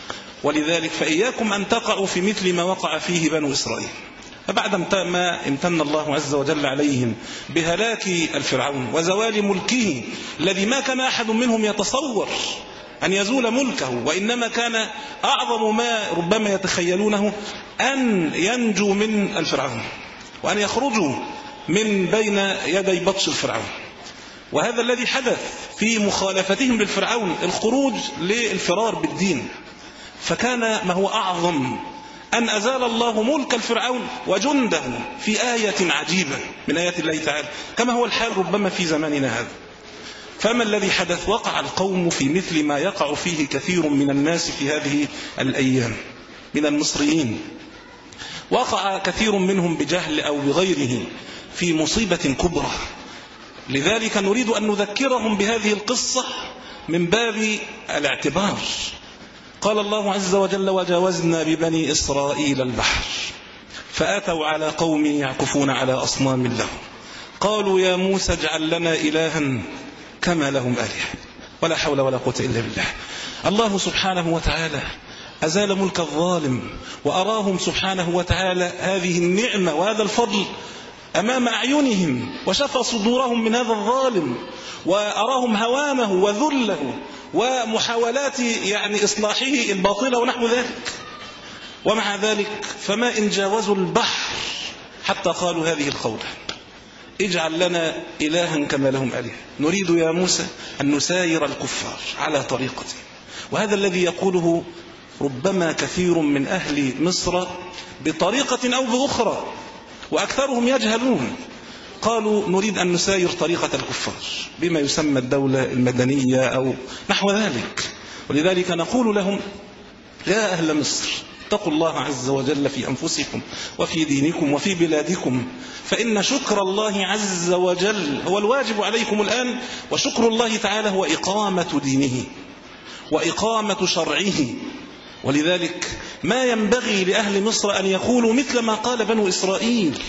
ولذلك فإياكم أن تقعوا في مثل ما وقع فيه بنو إسرائيل. فبعد ما امتن الله عز وجل عليهم بهلاك الفرعون وزوال ملكه الذي ما كان أحد منهم يتصور أن يزول ملكه، وإنما كان أعظم ما ربما يتخيلونه أن ينجوا من الفرعون وأن يخرجوا من بين يدي بطش الفرعون. وهذا الذي حدث في مخالفتهم للفرعون، الخروج للفرار بالدين. فكان ما هو أعظم أن أزال الله ملك الفرعون وجنده في آية عجيبة من آيات الله تعالى، كما هو الحال ربما في زماننا هذا. فما الذي حدث؟ وقع القوم في مثل ما يقع فيه كثير من الناس في هذه الأيام من المصريين. وقع كثير منهم بجهل أو بغيره في مصيبة كبرى. لذلك نريد أن نذكرهم بهذه القصة من باب الاعتبار. قال الله عز وجل وجاوزنا ببني إسرائيل البحر فأتوا على قوم يعكفون على أصنام لهم قالوا يا موسى اجعل لنا إلها كما لهم آلهة ولا حول ولا قوة إلا بالله. الله سبحانه وتعالى أزال ملك الظالم وأراهم سبحانه وتعالى هذه النعمة وهذا الفضل أمام أعينهم، وشفى صدورهم من هذا الظالم، وأراهم هوامه وذله ومحاولات إصلاحه الباطلة ونحو ذلك. ومع ذلك فما إن جاوزوا البحر حتى قالوا هذه القولة اجعل لنا إلها كما لهم آلهة. نريد يا موسى أن نساير الكفار على طريقته. وهذا الذي يقوله ربما كثير من أهل مصر بطريقة أو بأخرى، وأكثرهم يجهلون. قالوا نريد أن نساير طريقة الكفار بما يسمى الدولة المدنية أو نحو ذلك. ولذلك نقول لهم يا أهل مصر اتقوا الله عز وجل في أنفسكم وفي دينكم وفي بلادكم، فإن شكر الله عز وجل هو الواجب عليكم الآن، وشكر الله تعالى هو إقامة دينه وإقامة شرعه. ولذلك ما ينبغي لأهل مصر أن يقولوا مثل ما قال بنو إسرائيل.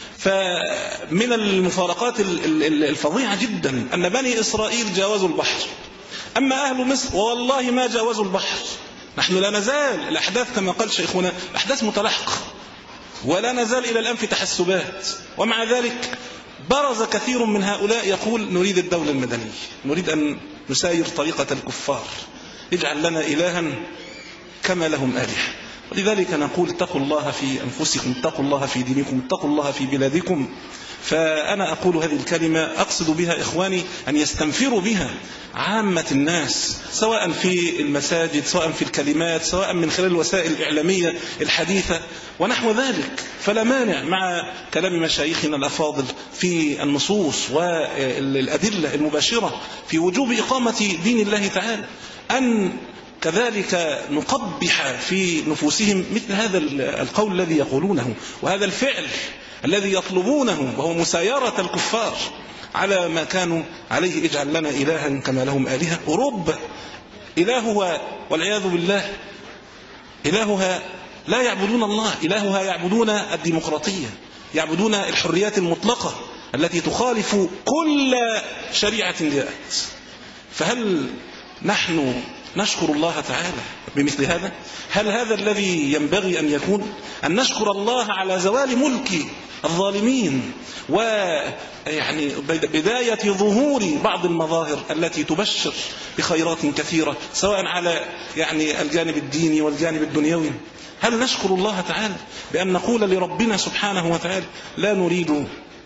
فمن المفارقات الفظيعة جدا أن بني إسرائيل جاوزوا البحر، أما أهل مصر والله ما جاوزوا البحر. نحن لا نزال الأحداث كما قال شيخنا الأحداث متلاحقة، ولا نزال إلى الآن في تحسبات، ومع ذلك برز كثير من هؤلاء يقول نريد الدولة المدنية، نريد أن نساير طريقة الكفار، اجعل لنا إلها كما لهم آلهة. ولذلك نقول اتقوا الله في أنفسكم، اتقوا الله في دينكم، اتقوا الله في بلادكم. فأنا أقول هذه الكلمة أقصد بها إخواني أن يستنفروا بها عامة الناس، سواء في المساجد، سواء في الكلمات، سواء من خلال الوسائل الإعلامية الحديثة ونحو ذلك. فلا مانع مع كلام مشايخنا الأفاضل في النصوص والأدلة المباشرة في وجوب إقامة دين الله تعالى أن كذلك نقبح في نفوسهم مثل هذا القول الذي يقولونه وهذا الفعل الذي يطلبونه، وهو مسايرة الكفار على ما كانوا عليه. اجعل لنا إلها كما لهم آلهة. أوروبا إلهها والعياذ بالله إلهها لا يعبدون الله، إلهها يعبدون الديمقراطية، يعبدون الحريات المطلقة التي تخالف كل شريعة جاءت. فهل نحن نشكر الله تعالى بمثل هذا؟ هل هذا الذي ينبغي أن يكون؟ أن نشكر الله على زوال ملك الظالمين ويعني بداية ظهور بعض المظاهر التي تبشر بخيرات كثيرة سواء على يعني الجانب الديني والجانب الدنيوي. هل نشكر الله تعالى بأن نقول لربنا سبحانه وتعالى لا نريد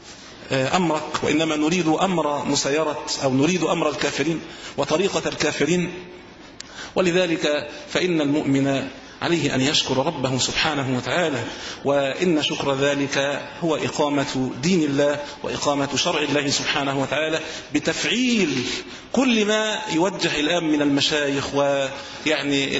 أمرك وإنما نريد أمر مسيرة، أو نريد أمر الكافرين وطريقة الكافرين؟ ولذلك فإن المؤمن عليه أن يشكر ربه سبحانه وتعالى، وإن شكر ذلك هو إقامة دين الله وإقامة شرع الله سبحانه وتعالى بتفعيل كل ما يوجه الآن من المشايخ ويعني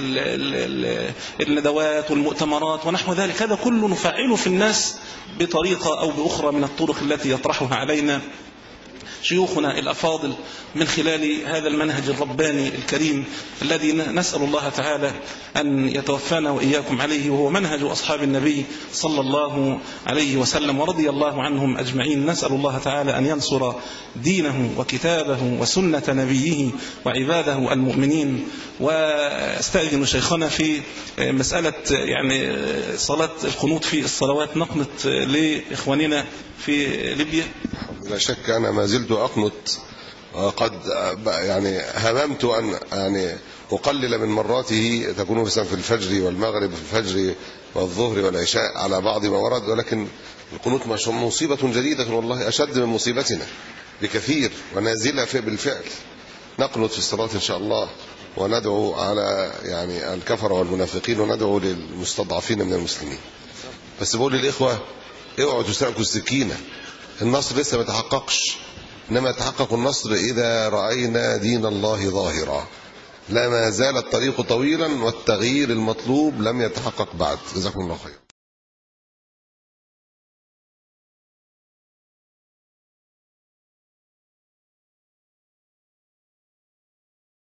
الندوات والمؤتمرات ونحو ذلك. هذا كله نفعله في الناس بطريقة أو بأخرى من الطرق التي يطرحها علينا شيوخنا الأفاضل من خلال هذا المنهج الرباني الكريم الذي نسأل الله تعالى أن يتوفانا وإياكم عليه، وهو منهج أصحاب النبي صلى الله عليه وسلم ورضي الله عنهم أجمعين. نسأل الله تعالى أن ينصر دينه وكتابه وسنة نبيه وعباده المؤمنين. واستأذن شيخنا في مسألة يعني صلاة القنوت في الصلوات، نقنط لإخواننا في ليبيا. لا شك أنا ما زلت أقنط، وقد يعني هممت أن يعني أقلل من مراته تكون في الفجر والمغرب، في الفجر والظهر والعشاء على بعض ما ورد، ولكن القنوت مصيبة جديدة والله أشد من مصيبتنا بكثير ونازلة بالفعل. نقنط في الصلاة إن شاء الله، وندعو على يعني الكفر والمنافقين، وندعو للمستضعفين من المسلمين. بس بقول للإخوة اوعوا تسرقوا السكينة، النصر لسه ما تحققش، إنما يتحقق النصر إذا رأينا دين الله ظاهرا. لا ما زال الطريق طويلا والتغيير المطلوب لم يتحقق بعد. جزاكم الله خير.